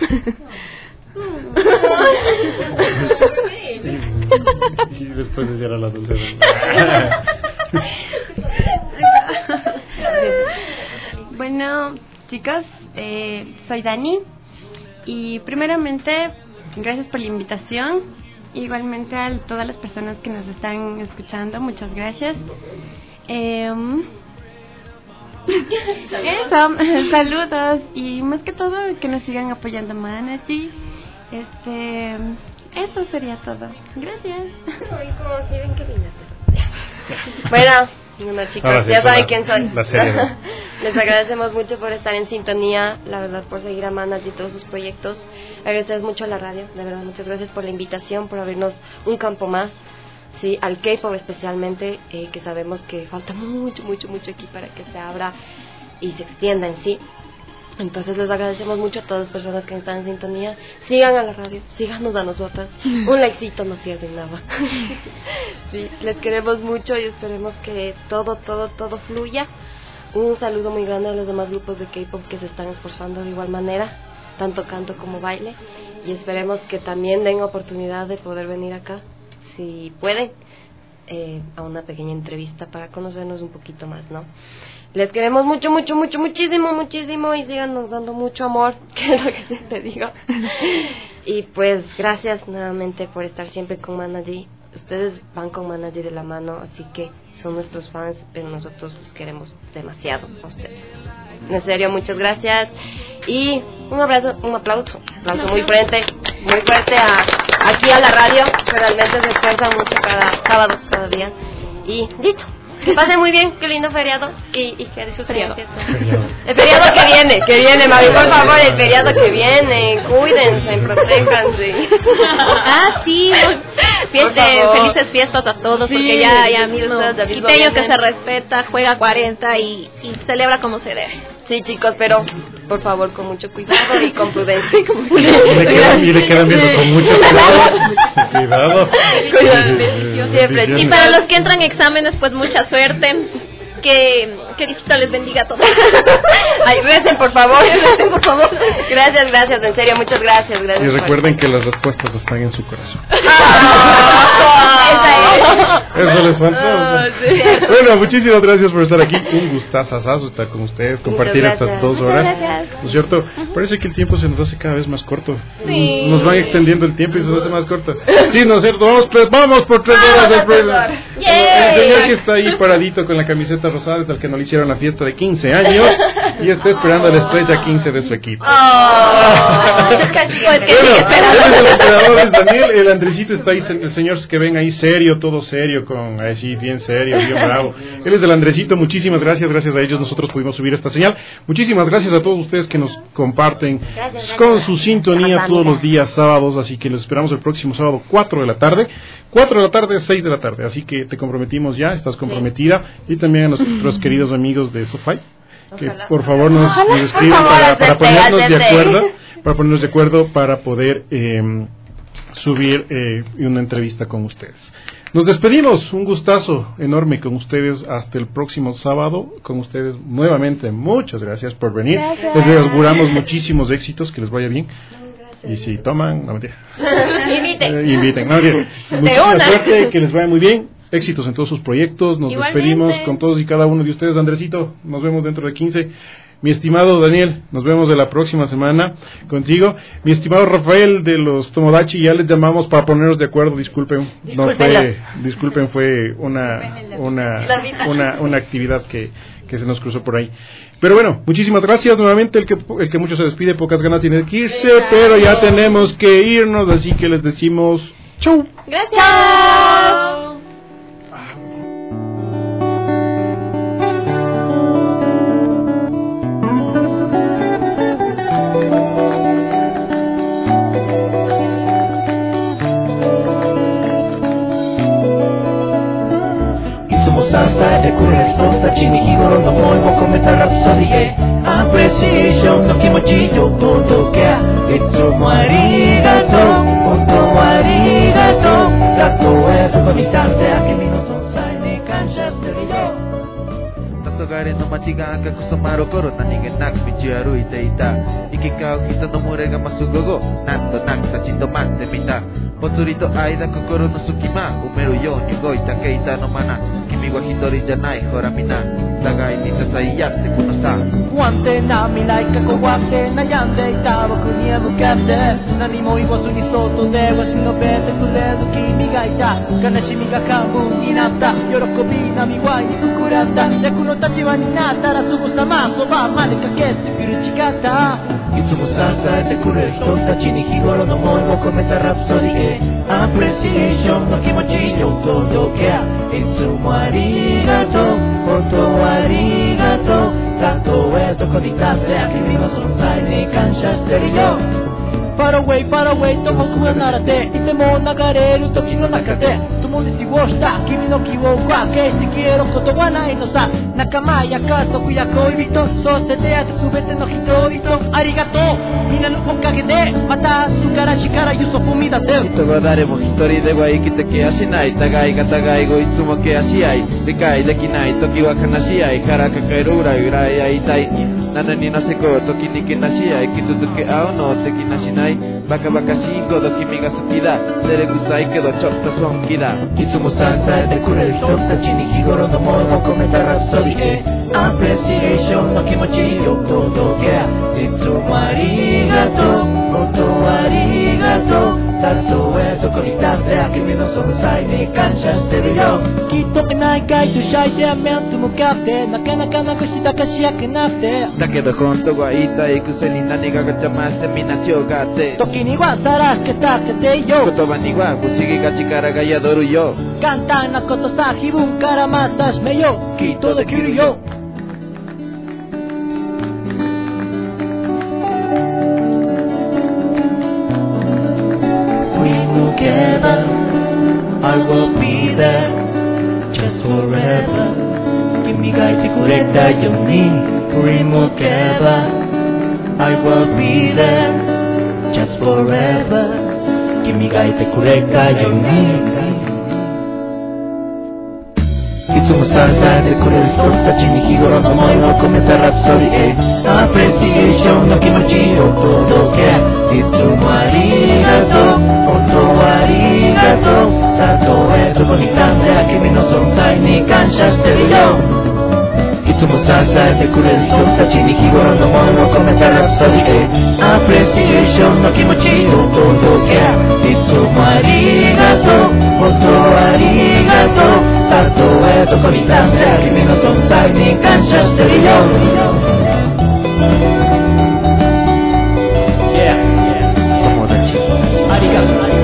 Y después de cierra la dulce. Bueno, chicos, eh, soy Dani y primeramente gracias por la invitación. Igualmente a todas las personas que nos están escuchando, muchas gracias. Eh, Eso, saludos y más que todo que nos sigan apoyando Managy. Este, eso sería todo. Gracias. Ay, como si ven qué linda. Bueno, bueno chicos, Ahora sí, ya saben la, quién soy. la serie. Les agradecemos mucho por estar en sintonía, la verdad, por seguir a Managy y todos sus proyectos. Agradecemos mucho a la radio, de verdad, muchas gracias por la invitación, por abrirnos un campo más. Sí, al K-pop especialmente, eh, que sabemos que falta mucho, mucho, mucho aquí para que se abra y se extienda en sí. Entonces les agradecemos mucho a todas las personas que están en sintonía. Sigan a la radio, síganos a nosotras. Un likecito no pierden nada. Sí, les queremos mucho y esperemos que todo, todo, todo fluya. Un saludo muy grande a los demás grupos de K-pop que se están esforzando de igual manera, tanto canto como baile. Y esperemos que también den oportunidad de poder venir acá, si pueden, eh, a una pequeña entrevista para conocernos un poquito más, ¿no? Les queremos mucho, mucho, mucho, muchísimo, muchísimo y síganos dando mucho amor, que es lo que siempre digo. Y pues gracias nuevamente por estar siempre con Managy. Ustedes van con Managy de la mano, así que son nuestros fans, pero nosotros los queremos demasiado a ustedes. En serio, muchas gracias y un abrazo, un aplauso, un aplauso muy fuerte, muy fuerte a, aquí a la radio, que realmente se esfuerza mucho cada sábado, cada día. Y listo, que pasen muy bien, qué lindo feriado y, y que disfruten la fiesta. El feriado que viene, que viene, mami, por favor, el feriado que viene, cuídense, protéjanse. Ah, sí, Fieste, felices fiestas a todos, sí, porque ya, ya mismo, ya mismo Quiteño que vienen. se respeta, juega cuarenta y, y celebra como se debe. Sí, chicos, pero por favor, con mucho cuidado y con prudencia. Y, con mucho Y le quedan, y le quedan viendo con mucho cuidado. Cuidado. Siempre. Y para los que entran en exámenes, pues mucha suerte. Que, que Diosito les bendiga a todos. Ay, recen, por favor. Recen, por favor. Gracias, gracias, en serio, muchas gracias. gracias Y recuerden que las respuestas están en su corazón. Ah, Eso les falta. Ah, sí. Bueno, muchísimas gracias por estar aquí. Un gustazazazo estar con ustedes, compartir estas dos horas. ¿No es cierto? Parece que el tiempo se nos hace cada vez más corto. Sí. Nos van extendiendo el tiempo y se nos hace más corto. Sí, ¿no es cierto? Vamos, tres, vamos por tres horas del programa. El señor que está ahí paradito con la camiseta rosada es el que no le hicieron la fiesta de quince años y está esperando la estrella quince de su equipo. Oh. Pues que Bueno, sigue él esperando. es el operador, es Daniel, el Andresito está ahí, el señor que ven ahí serio, todo serio, con así bien serio, bien bravo. Él es el Andresito, muchísimas gracias, gracias a ellos nosotros pudimos subir esta señal. Muchísimas gracias a todos ustedes que nos comparten Gracias, con gracias. su sintonía todos los días sábados, así que les esperamos el próximo sábado cuatro de la tarde, cuatro de la tarde, seis de la tarde, así que te comprometimos ya, estás comprometida, y también a nuestros queridos amigos de Sofai, que Ojalá. por favor nos, Ojalá. nos escriban Por favor, para, para acepte, ponernos de acepte. acuerdo, para ponernos de acuerdo para poder eh, subir eh, una entrevista con ustedes. Nos despedimos, un gustazo enorme con ustedes hasta el próximo sábado, con ustedes nuevamente, muchas gracias por venir, Gracias. les auguramos muchísimos éxitos, que les vaya bien, y si toman, no mentira, Inviten. eh, inviten, no mentira, muchísima suerte, que les vaya muy bien, éxitos en todos sus proyectos, nos Igualmente. despedimos con todos y cada uno de ustedes. Andresito, nos vemos dentro de quince. Mi estimado Daniel, nos vemos de la próxima semana contigo. Mi estimado Rafael de los Tomodachi, ya les llamamos para ponernos de acuerdo, disculpen, no fue, disculpen, fue una, una, una, una actividad que, que se nos cruzó por ahí. Pero bueno, muchísimas gracias nuevamente, el que, el que mucho se despide, pocas ganas tiene que irse, pero ya tenemos que irnos, así que les decimos chau. Gracias. Chao. たちに日頃の思いを込めたラプソディへアプレシエーションの気持ちを届けいつもありがとう本当ありがとうたとえどこに立って君の存在に感謝してるよ黄昏の街が赤く染まる頃何気なく道を歩いていた行き交う人の群れが増す午後なんとなく立ち止まってみたぽつりと間心の隙間埋めるように動いた携帯のマナ君は一人じゃないほらみんな互いに支え合ってこのさ不安定な未来が怖くて悩んでいた僕には向かって何も言わずにそっと手を忍べてくれる君がいた悲しみが半分になった喜び波はに膨らんだ役の立場になったらすぐさまそばまで駆けてくる力いつも支えてくれる人たちに日頃の思いを込めたラプソディへアプレシエーションの気持ちを届けいつもありがとう本当ありがとうたとえどこに立って君の存在に感謝してるよFar away, far away と僕はならていても流れる時の中で共に過ごした君の記憶は決して消えることはないのさ仲間や家族や恋人そして出会った全ての人々ありがとうみんなのおかげでまた明日から力輸送踏み出せる人が誰も一人では生きてケアしない互いが互いをいつもケアし合い理解できない時は悲し合いから抱える裏裏やいたいなのになせこう時にけなし合い傷つけ合うのを敵なしないバカバカしいほど君が好きだ照れくさいけどちょっと本気だいつも支えてくれる人たちに日頃の思いを込めたラプソディへアプレシエーションの気持ちを届けいつもありがとう本当ありがとうたとえどこに立って君の存在に感謝してるよきっとないかいとシャイで面と向かってなかなかなくしたかしやけなってだけど本当は言いたいくせに何かが邪魔してみんな強がって時にはさらけたっててよ言葉には不思議が力が宿るよ簡単なことさ気分からまた締めようきっとできるよI will be there just forever 君がいてくれたように振り向けば I will be there just forever 君がいてくれたようにいつも支えてくれる人たちに日頃の思いを込めたラプソディへアプレシエーションの気持ちを届けいつもありがとう本当ありがとうたとえどこに立って君の存在に感謝してるよいつも支えてくれる人たちに日頃の思いを込めたラプソディへアプレシエーションの気持ちを届けいつもありがとう本当ありがとうたとえどこに立って君の存在に感謝してるよ友達ありがとう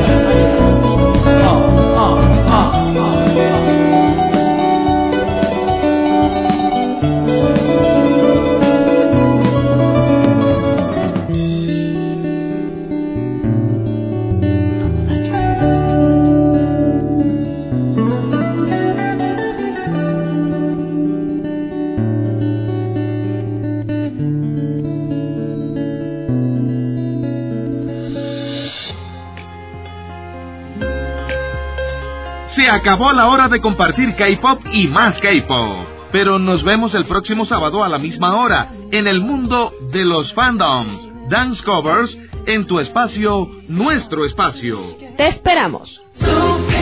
Se acabó la hora de compartir K-pop y más K-pop. Pero nos vemos el próximo sábado a la misma hora en el mundo de los fandoms, dance covers, en tu espacio, nuestro espacio. Te esperamos.